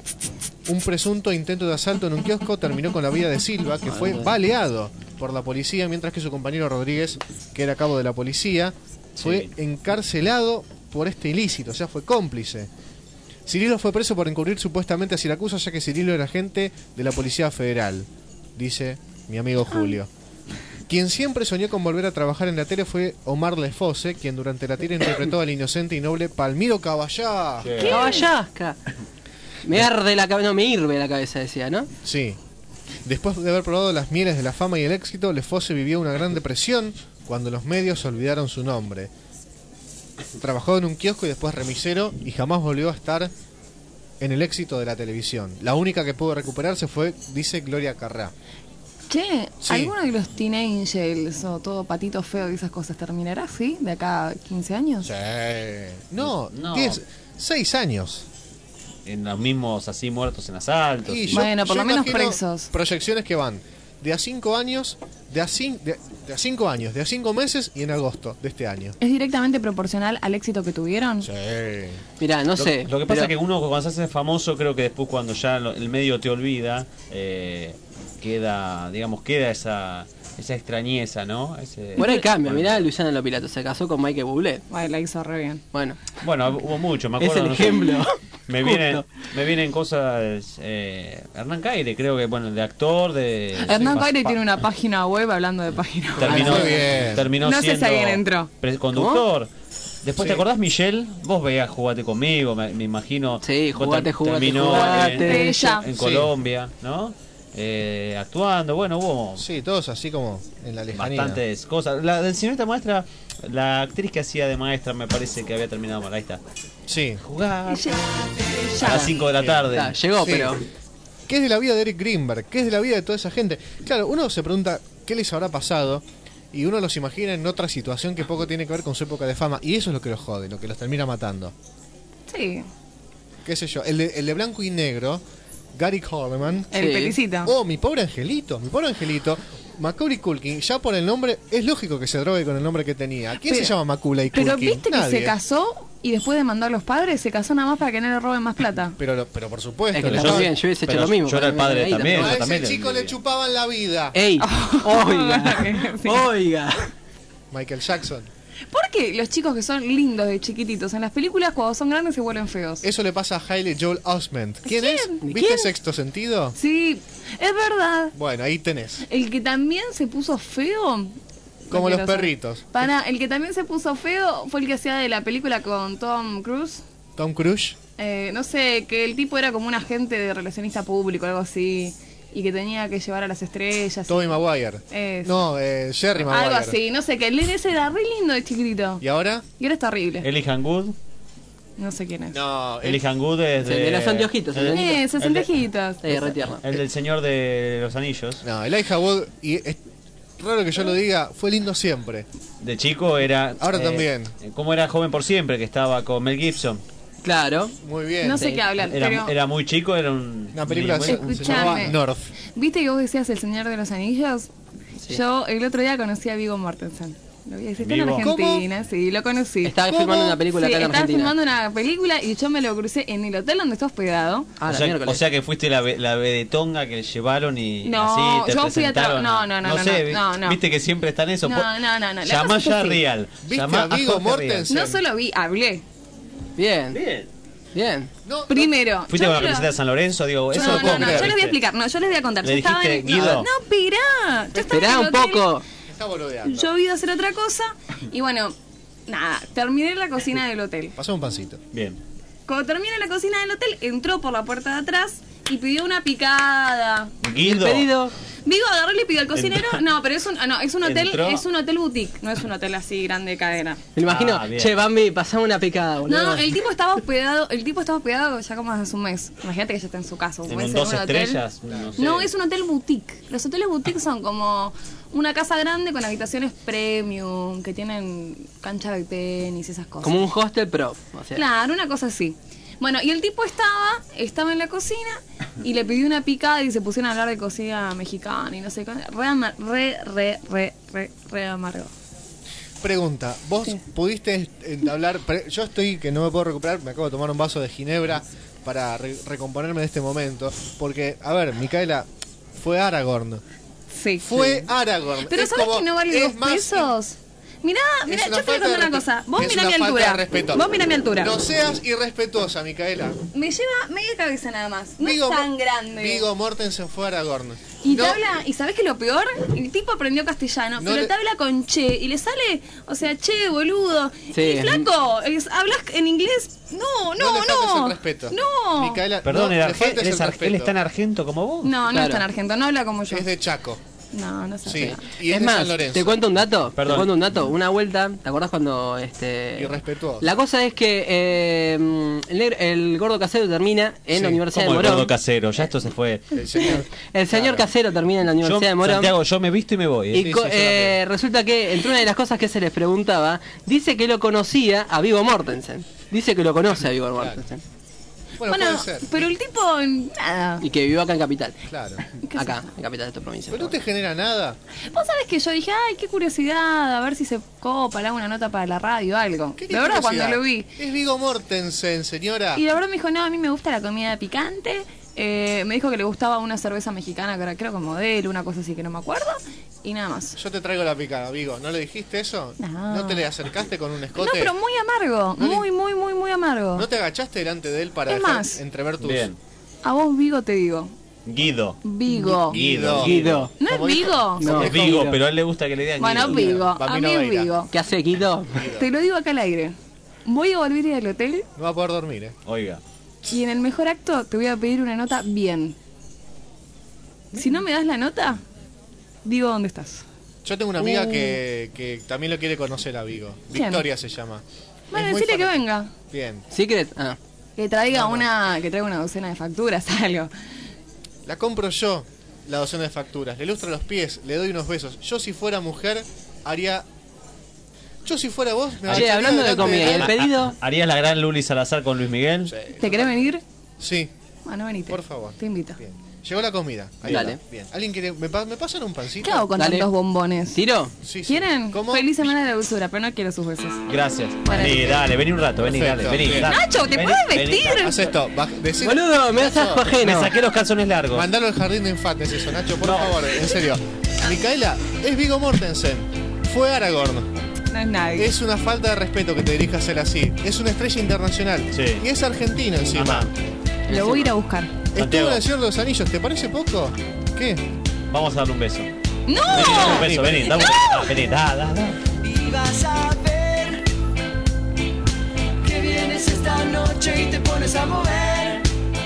Un presunto intento de asalto en un kiosco terminó con la vida de Silva, que fue baleado por la policía, mientras que su compañero Rodríguez, que era cabo de la policía, fue encarcelado por este ilícito, o sea, fue cómplice. Cirilo fue preso por encubrir supuestamente a Siracusa, ya que Cirilo era agente de la Policía Federal, dice mi amigo Julio. Quien siempre soñó con volver a trabajar en la tele fue Omar Lefose, quien durante la tira interpretó al inocente y noble Palmiro Caballá. ¿Qué? Caballasca. Me arde la cabeza, no, me hirve la cabeza, decía, ¿no? Sí. Después de haber probado las mieles de la fama y el éxito, Lefose vivió una gran depresión cuando los medios olvidaron su nombre. Trabajó en un kiosco y después remisero y jamás volvió a estar en el éxito de la televisión. La única que pudo recuperarse fue, dice, Gloria Carrá. Che, Sí. ¿alguno de los Teen Angels o todo patito feo y esas cosas terminará así? ¿De acá a 15 años? Sí. No, No. 6 años. En los mismos así muertos en asaltos. Y Bueno, por lo menos imagino presos. Proyecciones que van de a 5 años, de a 5 años, de a 5 meses y en agosto de este año. ¿Es directamente proporcional al éxito que tuvieron? Sí. Mirá, no sé. Lo que pasa pero- es que uno cuando se hace famoso, creo que después cuando ya el medio te olvida, queda esa extrañeza, ¿no? Por ahí cambia, mirá, Luciano Lopilato se casó con Michael Bublé. Ay, la hizo re bien. Bueno, Bueno, hubo mucho, me es acuerdo. el no sé, ejemplo. Me vienen cosas. Hernán Caire, creo que, bueno, de actor, de. Hernán Caire tiene una página web hablando de página web. Terminó No sé si siendo alguien entró. conductor. Después, Sí. ¿te acordás, Michelle? Vos veías Jugate Conmigo, me imagino. Sí, Vos Jugate, terminó Jugate. en Sí. Colombia, ¿no? Actuando, bueno, hubo Sí, todos así como en la lejanía. bastantes cosas. La del señorita maestra, la actriz que hacía de maestra me parece que había terminado mal. Ahí está. Sí. Jugar Ya. a las 5 de la tarde. Ah, llegó, Sí. pero... ¿Qué es de la vida de Eric Greenberg? ¿Qué es de la vida de toda esa gente? Claro, uno se pregunta qué les habrá pasado y uno los imagina en otra situación que poco tiene que ver con su época de fama. Y eso es lo que los jode, lo que los termina matando. Sí. ¿Qué sé yo? El de blanco y negro, Gary Coleman. El pelicito. Oh, mi pobre angelito, mi pobre angelito. Macaulay Culkin, ya por el nombre, es lógico que se drogue con el nombre que tenía. ¿Quién se llama Macaulay Culkin? Pero viste que Nadie. se casó y después demandó a los padres, se casó nada más para que no le roben más plata. Pero por supuesto. Es que le está estaban- bien, yo hubiese hecho pero lo mismo. yo era el padre Ahí también. A yo ese también chico le chupaban la vida. ¡Ey! ¡Oiga! Sí. ¡Oiga! Michael Jackson. ¿Por qué los chicos que son lindos de chiquititos en las películas cuando son grandes se vuelven feos? Eso le pasa a Hailey Joel Osment. ¿Quién es? ¿Viste ¿Quién? Sexto Sentido? Sí, es verdad. Bueno, ahí tenés. El que también se puso feo. Como los asqueroso. perritos. El que también se puso feo fue el que hacía de la película con Tom Cruise. Tom Cruise. No sé, que el tipo era como un agente de relacionista público, algo así. Y que tenía que llevar a las estrellas. Tommy Maguire. Eso. No, Jerry Maguire. Algo así, no sé, que el nene ese era re lindo de chiquitito. ¿Y ahora? Y ahora está horrible. Elijah Wood. No sé quién es. No, Elijah Wood es El de los anteojitos, el de- Esos anteojitos. Re tierno. El del Señor de los Anillos. No, Elijah Wood, y es raro que yo lo diga, fue lindo siempre. De chico era. Ahora también. Como era Joven por Siempre, que estaba con Mel Gibson. Claro. Muy bien. No sé qué hablan, pero... Era muy chico, era una película se llamaba Escuchame. North. ¿Viste que vos decías El Señor de los Anillos? Sí. Yo el otro día conocí a Viggo Mortensen. Lo vi, está en Viggo. Argentina, sí, lo conocí. Estaba filmando una película Sí, acá en estaba Argentina. filmando una película y yo me lo crucé en el hotel donde está hospedado. Ah, o, la sea, miércoles. o sea que fuiste la vedetonga que llevaron y No, así te yo fui a presentaron. no, sé, no. viste que siempre están eso. No. La Llamá cosa ya a es así. Real. ¿Viste Llamá a Viggo Jorge Real. Mortensen? No solo vi, hablé. Bien. Bien. Bien. No, Primero. ¿Fuiste yo con la me lo- camiseta de San Lorenzo? Digo, eso No, lo puedo yo creer, les voy a ¿viste? explicar, yo les voy a contar. ¿Le Yo estaba en dijiste, el... Guido? No, pirá. Yo estaba Esperá en el un hotel, poco. está boludeando. Yo iba a hacer otra cosa y bueno, nada, terminé en la cocina del hotel. Pasó un pancito. Bien. Cuando terminé en la cocina del hotel, entró por la puerta de atrás y pidió una picada. Guido. El pedido. Vigo agarró y le pidió al cocinero. No, pero es un hotel, Entró. es un hotel boutique, no es un hotel así grande de cadena. Me lo imagino. Ah, bien. Che, Bambi, pasame una picada, boludo. No, el tipo estaba hospedado ya como hace un mes. Imagínate que ya está en su casa. Un En mes un en 2 un hotel. estrellas. No, sé. No, es un hotel boutique. Los hoteles boutique son como una casa grande con habitaciones premium, que tienen cancha de tenis, esas cosas. Como un hostel, pero. O sea, Claro, una cosa así. Bueno, y el tipo estaba en la cocina y le pidió una picada y se pusieron a hablar de cocina mexicana y no sé qué. Re amargo. Pregunta, ¿vos pudiste entablar? Yo estoy que no me puedo recuperar, me acabo de tomar un vaso de ginebra para recomponerme de este momento. Porque, a ver, Micaela, fue Aragorn. Sí. Fue Aragorn. Pero Es ¿sabes como- que no vale es 2 más- pesos? Mirá, es yo una te voy a falta contar de una cosa. Vos es mirá una mi falta altura. de respeto. Vos mirá mi altura. No seas irrespetuosa, Micaela. Me lleva media cabeza nada más. No Viggo es tan grande. Viggo Mortensen fue Aragorn. Y No, te habla, ¿y sabés qué es lo peor? El tipo aprendió castellano, No pero le- te habla con che, y le sale, o sea, che, boludo. Sí, y es- flaco, hablas en inglés. No, no le faltes no. el respeto. No. Micaela, Perdón, no el le faltes él, el es él respeto. es tan argento como vos. No, no Claro. es tan argento, no habla como yo. Es de Chaco. No, no sé. Sí. Y es Es de más, San Lorenzo. te cuento un dato. Perdón. Te cuento un dato. Una vuelta, ¿te acordás cuando Irrespetuoso. La cosa es que el gordo casero termina en la Universidad de Como el Morón. gordo casero, ya esto se fue. El señor. El señor casero termina en la Universidad Yo, de Morón. Santiago, yo me visto y me voy. Y resulta que entre una de las cosas que se les preguntaba, dice que lo conocía a Viggo Mortensen. Dice que lo conoce a Viggo Mortensen. Bueno, Bueno, puede ser. pero el tipo, nada. Y que vivió acá en Capital. Claro. ¿Qué Acá, en Capital de esta provincia. Pero no te genera nada. Vos sabés que yo dije, ay, qué curiosidad, a ver si se copa, le hago una nota para la radio, algo. ¿Qué De verdad, cuando curiosidad? lo vi. Es Viggo Mortensen, señora. Y la verdad me dijo, no, a mí me gusta la comida picante. Me dijo que le gustaba una cerveza mexicana que era, creo que Modelo, una cosa así que no me acuerdo. y nada más. Yo te traigo la picada, Vigo. ¿No le dijiste eso? No. ¿No te le acercaste con un escote? No, pero muy amargo. No le- Muy amargo. ¿No te agachaste delante de él para Es dejar más. entrever tus... Bien. A vos, Vigo, te digo. Guido. Vigo. Guido. ¿No es Vigo? No, es Vigo, pero a él le gusta que le digan Bueno, Guido. Vigo. A mí es Vigo. ¿Qué hace Guido? Te lo digo acá al aire. Voy a volver al hotel No va a poder dormir, Oiga. y en el mejor acto te voy a pedir una nota bien. Si no me das la nota, digo dónde estás. Yo tengo una amiga que también lo quiere conocer a Vigo. ¿Quién? Victoria se llama. Bueno, Es muy decirle que fanática. venga. Bien. Secret. Ah. Que traiga una docena de facturas, algo. La compro yo, la docena de facturas. Le lustro los pies, le doy unos besos. Yo si fuera mujer, haría... Yo si fuera vos, me Che, agacharía hablando de delante comida, él. ¿el pedido? ¿Harías la gran Luli Salazar con Luis Miguel? ¿Te querés venir? Sí. Bueno, venite. Por favor. Te invito. Llegó la comida. Ahí Dale. está. Bien. ¿Alguien quiere? ¿Me pasan un pancito? ¿Qué hago con tantos bombones? ¿Tiro? Sí, sí. ¿Quieren? Feliz semana de la dulzura, pero no quiero sus besos. Gracias. Bueno. Vení, dale, vení un rato, vení, Perfecto, dale, vení. bien. dale. Nacho, ¿te Vení, puedes vení, vestir? dale. Haz esto. Decir... Boludo, me das asco ajeno. Me saqué los calzones largos. Mandalo al jardín de infantes eso, Nacho, por favor, en serio. Micaela, es Viggo Mortensen. Fue Aragorn. No es nadie. Es una falta de respeto que te dirijas a él así. Es una estrella internacional. Sí. Y es argentino encima. Ajá. Lo voy a ir a buscar. Estuvo Santiago. en el Señor de los Anillos, ¿te parece poco? ¿Qué? Vamos a darle un beso. ¡No! Vení, dame un beso, vení, dame un beso. Ah, vení, da. Y vas a ver que vienes esta noche y te pones a mover.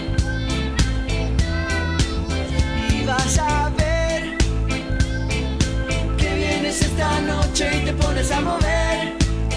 Y vas a ver que vienes esta noche y te pones a mover.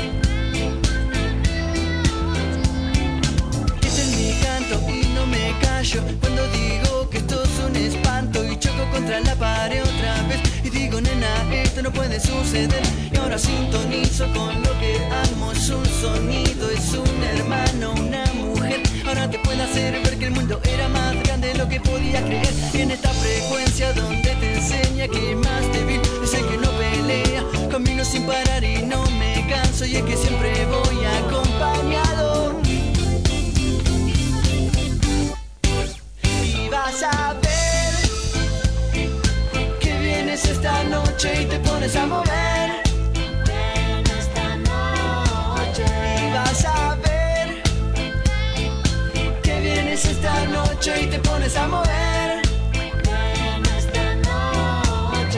Este es mi canto y no me callo cuando digo que esto es un espanto y choco contra la pared otra vez y digo nena esto no puede suceder y ahora sintonizo con lo que amo. Es un sonido, es un hermano, una mujer. Ahora te puedo hacer ver que el mundo era más grande de lo que podía creer. Y en esta frecuencia donde te enseña que es más débil es el que no pelea. Camino sin parar y no me canso y es que siempre voy acompañado. Y vas a ver que vienes esta noche y te pones a mover. Ven esta noche. Y vas a ver que vienes esta noche y te pones a mover. Ven esta noche.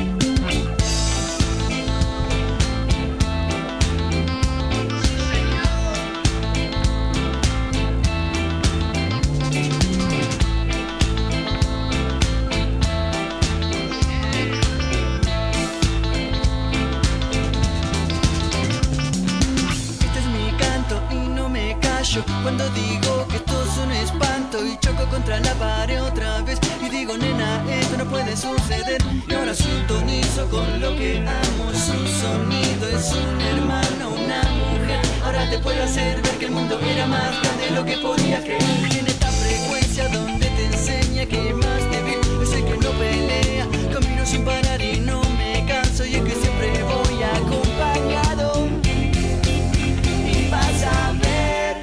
Este es mi canto y no me callo cuando digo que esto es un espanto y choco contra la pared otra vez y digo nena esto no puede suceder y ahora sintonizo con lo que amo. Es un sonido, es un hermano, una mujer. Ahora te puedo hacer ver que el mundo era más grande de lo que podía creer. Y en esta frecuencia donde te enseña que es más débil es el que no pelea. Camino sin parar y no me canso y es que siempre voy acompañado. Y vas a ver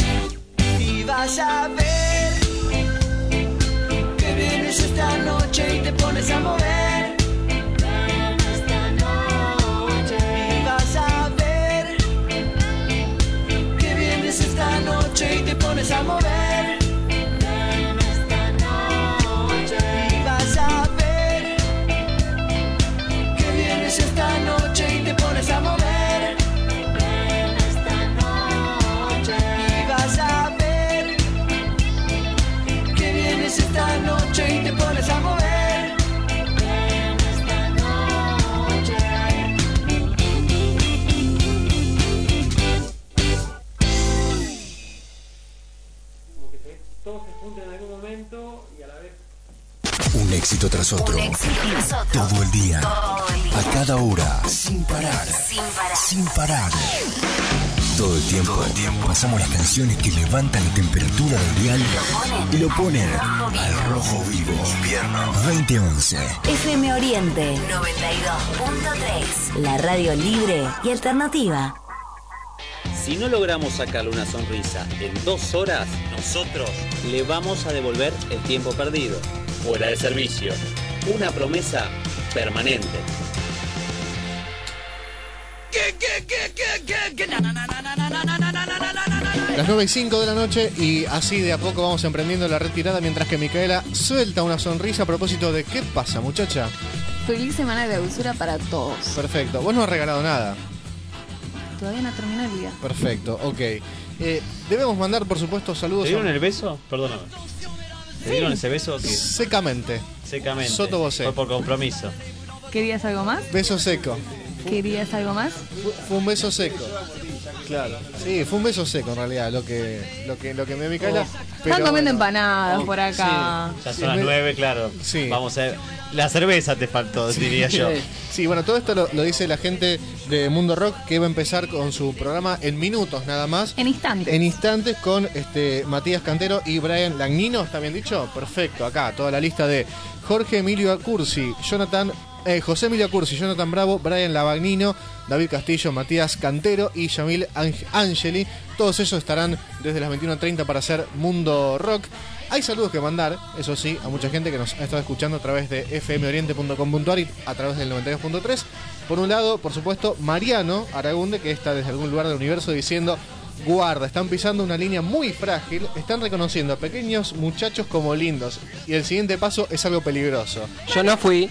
que vienes esta noche y te pones a mover. Ven esta noche. Y vas a ver que vienes esta noche y te pones a mover. Ven esta noche. Y vas a ver que vienes esta noche y te pones a mover. Ven esta noche. Y vas a ver que vienes esta noche y te pones a mover. Ven esta noche. Todos se juntan en algún momento y a la vez. Un éxito tras otro. Un éxito tras otro. Todo el día. Todo el día. A cada hora. Sin parar. Sin parar. Sin parar. Todo el tiempo. Pasamos las canciones que levantan la temperatura del dial y lo ponen al rojo vivo. Invierno 2011. FM Oriente 92.3. La radio libre y alternativa. Si no logramos sacarle una sonrisa en 2 horas, nosotros le vamos a devolver el tiempo perdido. Fuera de servicio. Una promesa permanente. Las 9:05 de la noche y así de a poco vamos emprendiendo la retirada mientras que Micaela suelta una sonrisa a propósito de ¿qué pasa, muchacha? Feliz semana de dulzura para todos. Perfecto, vos no has regalado nada. Todavía no terminó el día. Perfecto, ok. Debemos mandar, por supuesto, saludos. ¿Te dieron el beso? Perdóname. ¿Te dieron ese beso? Que... Secamente. Secamente. Soto Bosé. Fue por compromiso. ¿Querías algo más? Beso seco. ¿Querías algo más? Fue un beso seco. Claro. Sí, fue un beso seco en realidad lo que me dio Micaela. Están comiendo empanadas por acá. Sí. Ya son las 9, claro. Sí. Vamos a ver. La cerveza te faltó, diría yo. Sí, bueno, todo esto lo dice la gente de Mundo Rock, que va a empezar con su programa en minutos nada más. En instantes. En instantes con Matías Cantero y Brian Lagnino, ¿está bien dicho? Perfecto, acá toda la lista de Jorge Emilio Acursi, José Emilio Acursi, Jonathan Bravo, Brian Lavagnino, David Castillo, Matías Cantero y Yamil Angeli. Todos ellos estarán desde las 21:30 para hacer Mundo Rock. Hay saludos que mandar, eso sí, a mucha gente que nos ha estado escuchando a través de fmoriente.com.ar y a través del 92.3. Por un lado, por supuesto, Mariano Aragunde, que está desde algún lugar del universo diciendo: guarda, están pisando una línea muy frágil, están reconociendo a pequeños muchachos como lindos y el siguiente paso es algo peligroso. Yo no fui.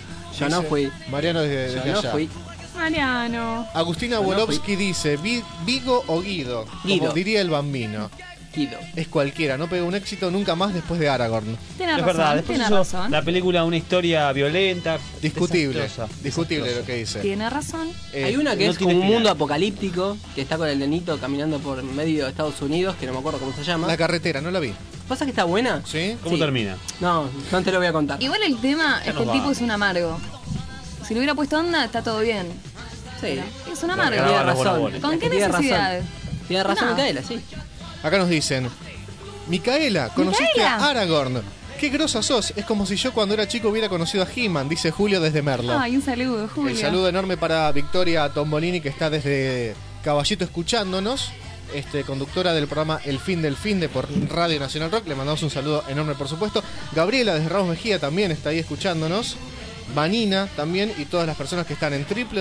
Mariano desde Yo no allá. fui. Mariano. Agustina Wolowski dice: Vigo o Guido, como diría el bambino. Guido. Es cualquiera, no pega un éxito nunca más después de Aragorn. Tiene Es razón, verdad, después tiene hizo razón. la película una historia violenta. Discutible desastrosa. lo que dice. Tiene razón. Hay una que no es como tiene un final. mundo apocalíptico, que está con el nenito caminando por medio de Estados Unidos, que no me acuerdo cómo se llama. La carretera, no la vi. ¿Pasa que está buena? ¿Sí? ¿Cómo termina? No te lo voy a contar. Igual el tema es que el tipo es un amargo. Si le hubiera puesto onda, está todo bien. Sí. Es un amargo. Tiene razón. ¿Con qué Tiene necesidad? Tiene razón No. Micaela, sí. Acá nos dicen: Micaela, conociste a Aragorn. Qué grosa sos. Es como si yo cuando era chico hubiera conocido a He-Man, dice Julio desde Merlo. Ay, un saludo, Julio. El saludo enorme para Victoria Tombolini, que está desde Caballito escuchándonos. Conductora del programa El Fin del Fin de por Radio Nacional Rock. Le mandamos un saludo enorme, por supuesto. Gabriela desde Ramos Mejía también está ahí escuchándonos. Vanina también, y todas las personas que están en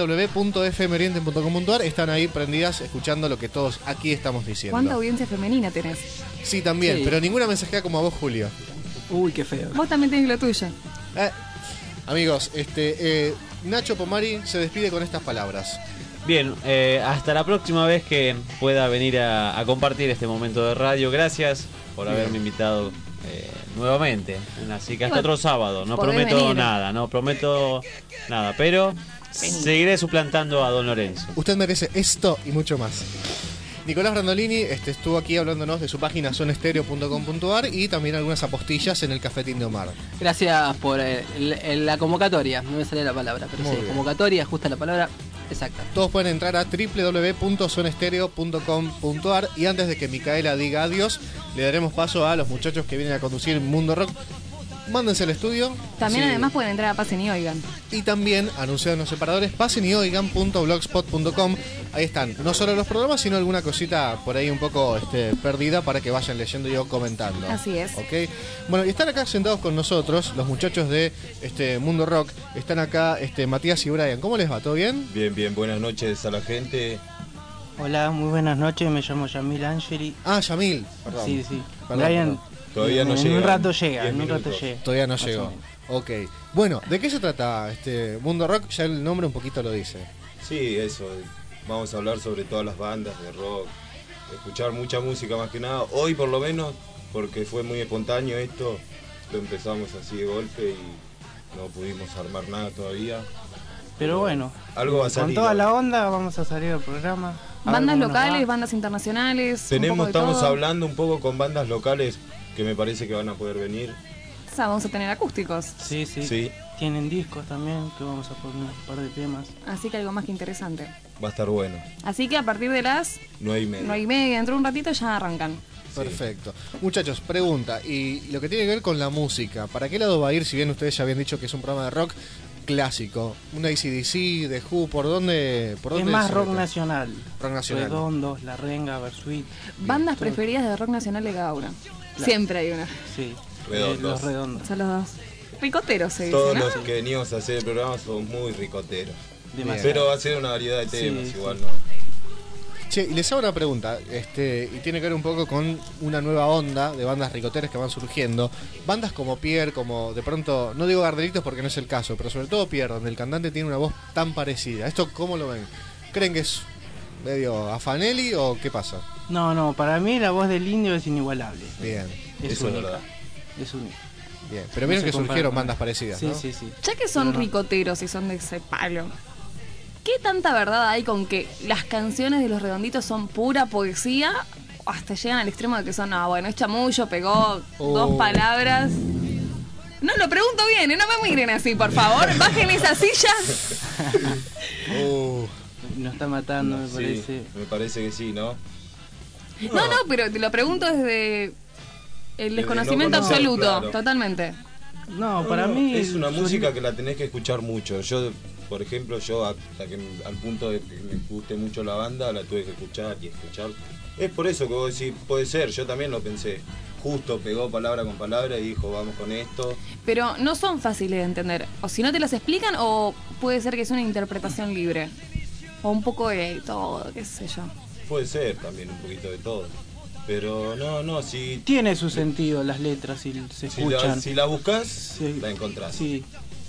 www.fmoriente.com.ar están ahí prendidas escuchando lo que todos aquí estamos diciendo. ¿Cuánta audiencia femenina tenés? Sí, también, Sí. pero ninguna mensajera como a vos, Julio. Uy, qué feo. Vos también tenés lo tuyo. Amigos, Nacho Pomari se despide con estas palabras. Bien, hasta la próxima vez que pueda venir a compartir este momento de radio. Gracias por Bien. haberme invitado nuevamente. Así que hasta Bueno, otro sábado. No podés prometo venir. nada, pero seguiré suplantando a Don Lorenzo. Usted merece esto y mucho más. Nicolás Brandolini estuvo aquí hablándonos de su página sonestereo.com.ar y también algunas apostillas en el Cafetín de Omar. Gracias por la convocatoria. No me sale la palabra, pero Muy sí, bien. convocatoria, justa la palabra exacta. Todos pueden entrar a www.sonestereo.com.ar y antes de que Micaela diga adiós, le daremos paso a los muchachos que vienen a conducir Mundo Rock. Mándense al estudio. También Sí. además pueden entrar a Pasen y Oigan. Y también, anunciados en los separadores, paseniyoigan.blogspot.com. Ahí están, no solo los programas, sino alguna cosita por ahí un poco perdida para que vayan leyendo y o comentando. Así es. ¿Ok? Bueno, y están acá sentados con nosotros, los muchachos de Mundo Rock. Están acá Matías y Brian. ¿Cómo les va? ¿Todo bien? Bien, bien, buenas noches a la gente. Hola, muy buenas noches, me llamo Yamil Angeli. Ah, Yamil, perdón. Sí, sí. Perdón, Brian, perdón. Todavía no en llega, un rato llega, 10 en un rato minutos. llega. Todavía no Más o llegó. menos. Ok. Bueno, ¿de qué se trata Mundo Rock? Ya el nombre un poquito lo dice. Sí, eso. Vamos a hablar sobre todas las bandas de rock. Escuchar mucha música más que nada. Hoy por lo menos, porque fue muy espontáneo esto, lo empezamos así de golpe y no pudimos armar nada todavía. Pero bueno, Algo va a con salir. toda la onda vamos a salir al programa. A ver Bandas cómo nos locales, va. bandas internacionales. un poco de Estamos todo. hablando un poco con bandas locales que me parece que van a poder venir. O sea, vamos a tener acústicos. Sí, sí, Sí. Tienen discos también, que vamos a poner un par de temas. Así que algo más que interesante. Va a estar bueno. Así que a partir de las 9:30. 9:30, dentro de un ratito ya arrancan. Perfecto. Muchachos, pregunta, y lo que tiene que ver con la música, ¿para qué lado va a ir? Si bien ustedes ya habían dicho que es un programa de rock clásico, una AC/DC, The Who, ¿por dónde Es más se rock mete? nacional. Rock nacional. Redondos, La Renga, Versuit. Bandas Todo. preferidas de rock nacional de cada una. Claro. Siempre hay una. Sí. Redondos. Los redondos. Son los dos. Ricoteros se dice, Todos ¿no? los que venimos a hacer el programa son muy ricoteros. Demasiado. Pero va a ser una variedad de temas, Sí, igual sí. no. Che, y les hago una pregunta, y tiene que ver un poco con una nueva onda de bandas ricoteras que van surgiendo. Bandas como Pierre, como de pronto, no digo Gardelitos porque no es el caso, pero sobre todo Pierre, donde el cantante tiene una voz tan parecida. ¿Esto cómo lo ven? ¿Creen que es medio afanelli o qué pasa? No, para mí la voz del Indio es inigualable. Bien, Es eso es única. verdad. Es única. Bien, pero No vieron se que compara surgieron con- bandas parecidas, Sí, ¿no? sí, sí. Ya que son Pero no. ricoteros y son de ese palo, ¿qué tanta verdad hay con que las canciones de Los Redonditos son pura poesía? O hasta llegan al extremo de que son, bueno, es chamullo, pegó dos palabras. No, lo pregunto bien, no me miren así, por favor. Bajen esa silla. Nos está matando, me Sí, parece. me parece que sí, ¿no? No, pero te lo pregunto desde el desconocimiento no conocer, absoluto, claro. totalmente. No, para mí es una su- música que la tenés que escuchar mucho. Yo, por ejemplo, al punto de que me guste mucho la banda, la tuve que escuchar y escuchar. Es por eso que vos decís, puede ser, yo también lo pensé. Justo pegó palabra con palabra y dijo, vamos con esto. Pero no son fáciles de entender. O si no te las explican, o puede ser que es una interpretación libre. O un poco de todo, qué sé yo. Puede ser también un poquito de todo. Pero no, si... Tiene su sentido las letras y se Si escuchan. si la buscas, la encontrás. Sí.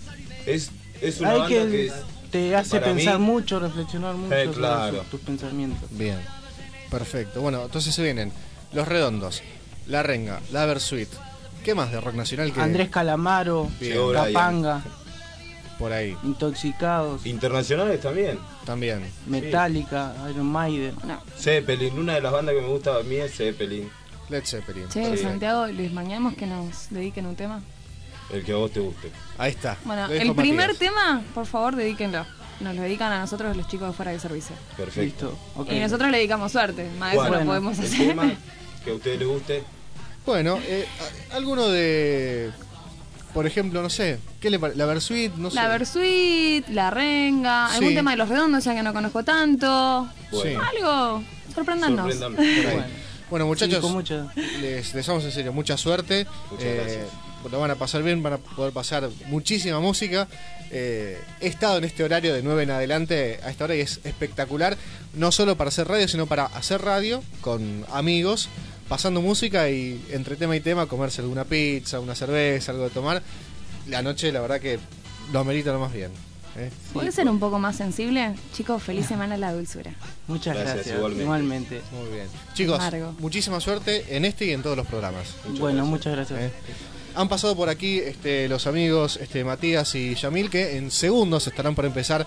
Es una Hay banda que te hace para mí- pensar mucho, reflexionar mucho sobre claro. tus pensamientos. Bien, perfecto. Bueno, entonces se vienen Los Redondos, La Renga, La Versuit. ¿Qué más de rock nacional que Andrés Calamaro, Bien. Capanga, por ahí? Intoxicados, Internacionales también. También. Metallica, Iron Maiden. Zeppelin, una de las bandas que me gusta a mí es Zeppelin. Led Zeppelin. Che, Sí. Santiago, les mañamos que nos dediquen un tema. El que a vos te guste. Ahí está. Bueno, Lo dejo el primer Matías. tema, por favor, dedíquenlo. Nos lo dedican a nosotros los chicos de Fuera de Servicio. Perfecto. Y nosotros le dedicamos suerte. Más de eso no podemos el hacer. tema que a ustedes les guste. Bueno, alguno de... Por ejemplo, no sé, ¿qué le parece? La Versuit, no sé. La Versuit, La Renga, algún Sí. tema de Los Redondos, ya que no conozco tanto. Bueno. Algo, sorpréndanos. Por ahí. Bueno, muchachos, Sí, con mucha- les deseamos en serio mucha suerte. Muchas gracias. Lo van a pasar bien, van a poder pasar muchísima música. He estado en este horario de 9 en adelante a esta hora y es espectacular. No solo para hacer radio, sino para hacer radio con amigos, pasando música y entre tema y tema comerse alguna pizza, una cerveza, algo de tomar. La noche, la verdad que lo amerita lo más bien. ¿Puede ser un poco más sensible? Chicos, feliz semana de la dulzura. Muchas Gracias, gracias, igualmente. igualmente. Muy bien. Chicos, Amargo. muchísima suerte en este y en todos los programas. Bueno, muchas gracias. Han pasado por aquí los amigos Matías y Yamil, que en segundos estarán por empezar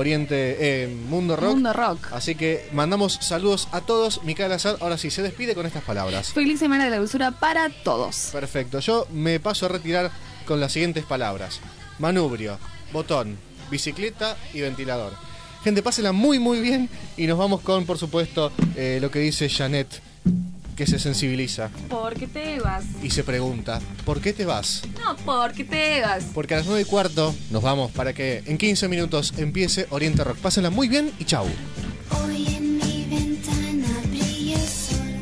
Mundo Rock. Mundo Rock. Así que mandamos saludos a todos. Micaela Azad, ahora sí, se despide con estas palabras. Feliz semana de la dulzura para todos. Perfecto, yo me paso a retirar con las siguientes palabras: manubrio, botón, bicicleta y ventilador. Gente, pásenla muy muy bien y nos vamos con, por supuesto, lo que dice Janet, que se sensibiliza ¿Por qué te vas? y se pregunta: ¿por qué te vas? No, ¿por qué te vas? Porque a las 9:15 nos vamos para que en 15 minutos empiece Oriente Rock. Pásenla muy bien y chau. Hoy en mi ventana brilla el sol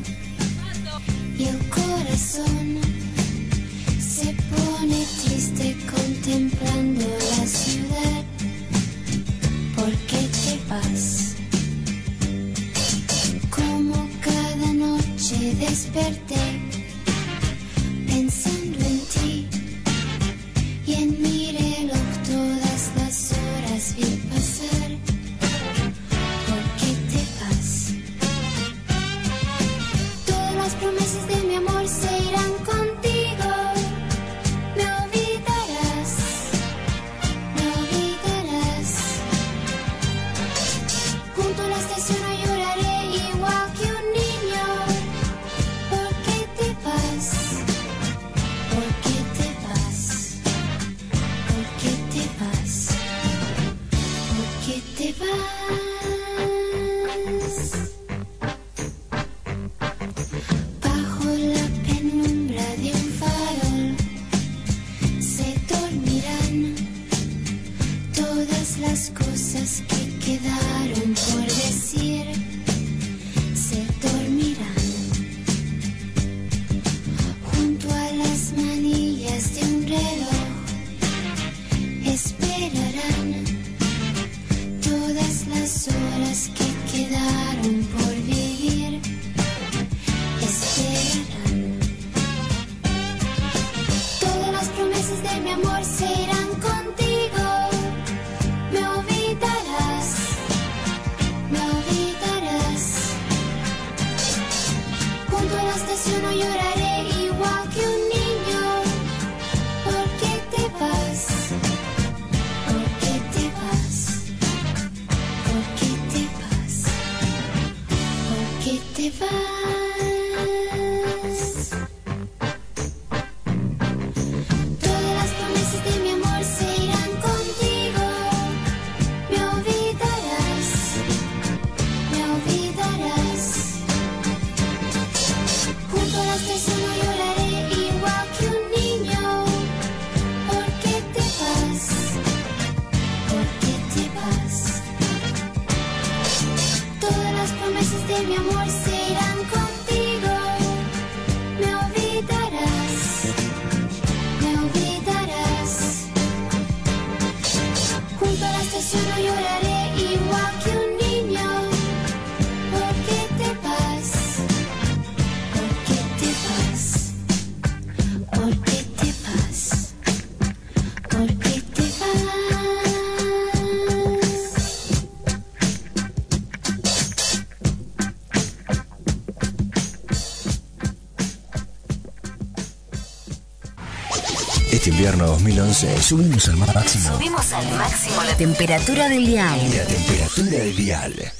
y el corazón se pone triste contemplando la ciudad. ¿Por qué te vas? Como cada noche desperté pensando en ti y en mi reloj todas las horas vi pasar. ¿Por qué te vas? Todas las promesas de mi amor se irán contigo. Me olvidarás, me olvidarás. Junto a la estación no lloraré igual que un niño. ¿Por qué te vas? ¿Por qué te vas? ¿Por qué te vas? ¿Por qué te vas? Bajo la penumbra Junto a la estación no lloraré igual que un niño. ¿Por qué te vas? ¿Por qué te vas? ¿Por qué te vas? ¿Por qué te vas? Todas las promesas de mi amor se irán contigo. Me olvidarás, me olvidarás. Junto a la estación no lloraré igual que un niño. ¿Por qué te vas? ¿Por qué te vas? Todas las promesas de mi amor se irán contigo. Me olvidarás, me olvidarás. Junto a la estación no lloraré igual que un niño. ¿Por qué te vas? ¿Por qué te vas? ¿Por qué te vas? ¿Por qué te vas? Este invierno 2011 subimos al máximo Subimos al máximo la temperatura del dial. la temperatura del dial.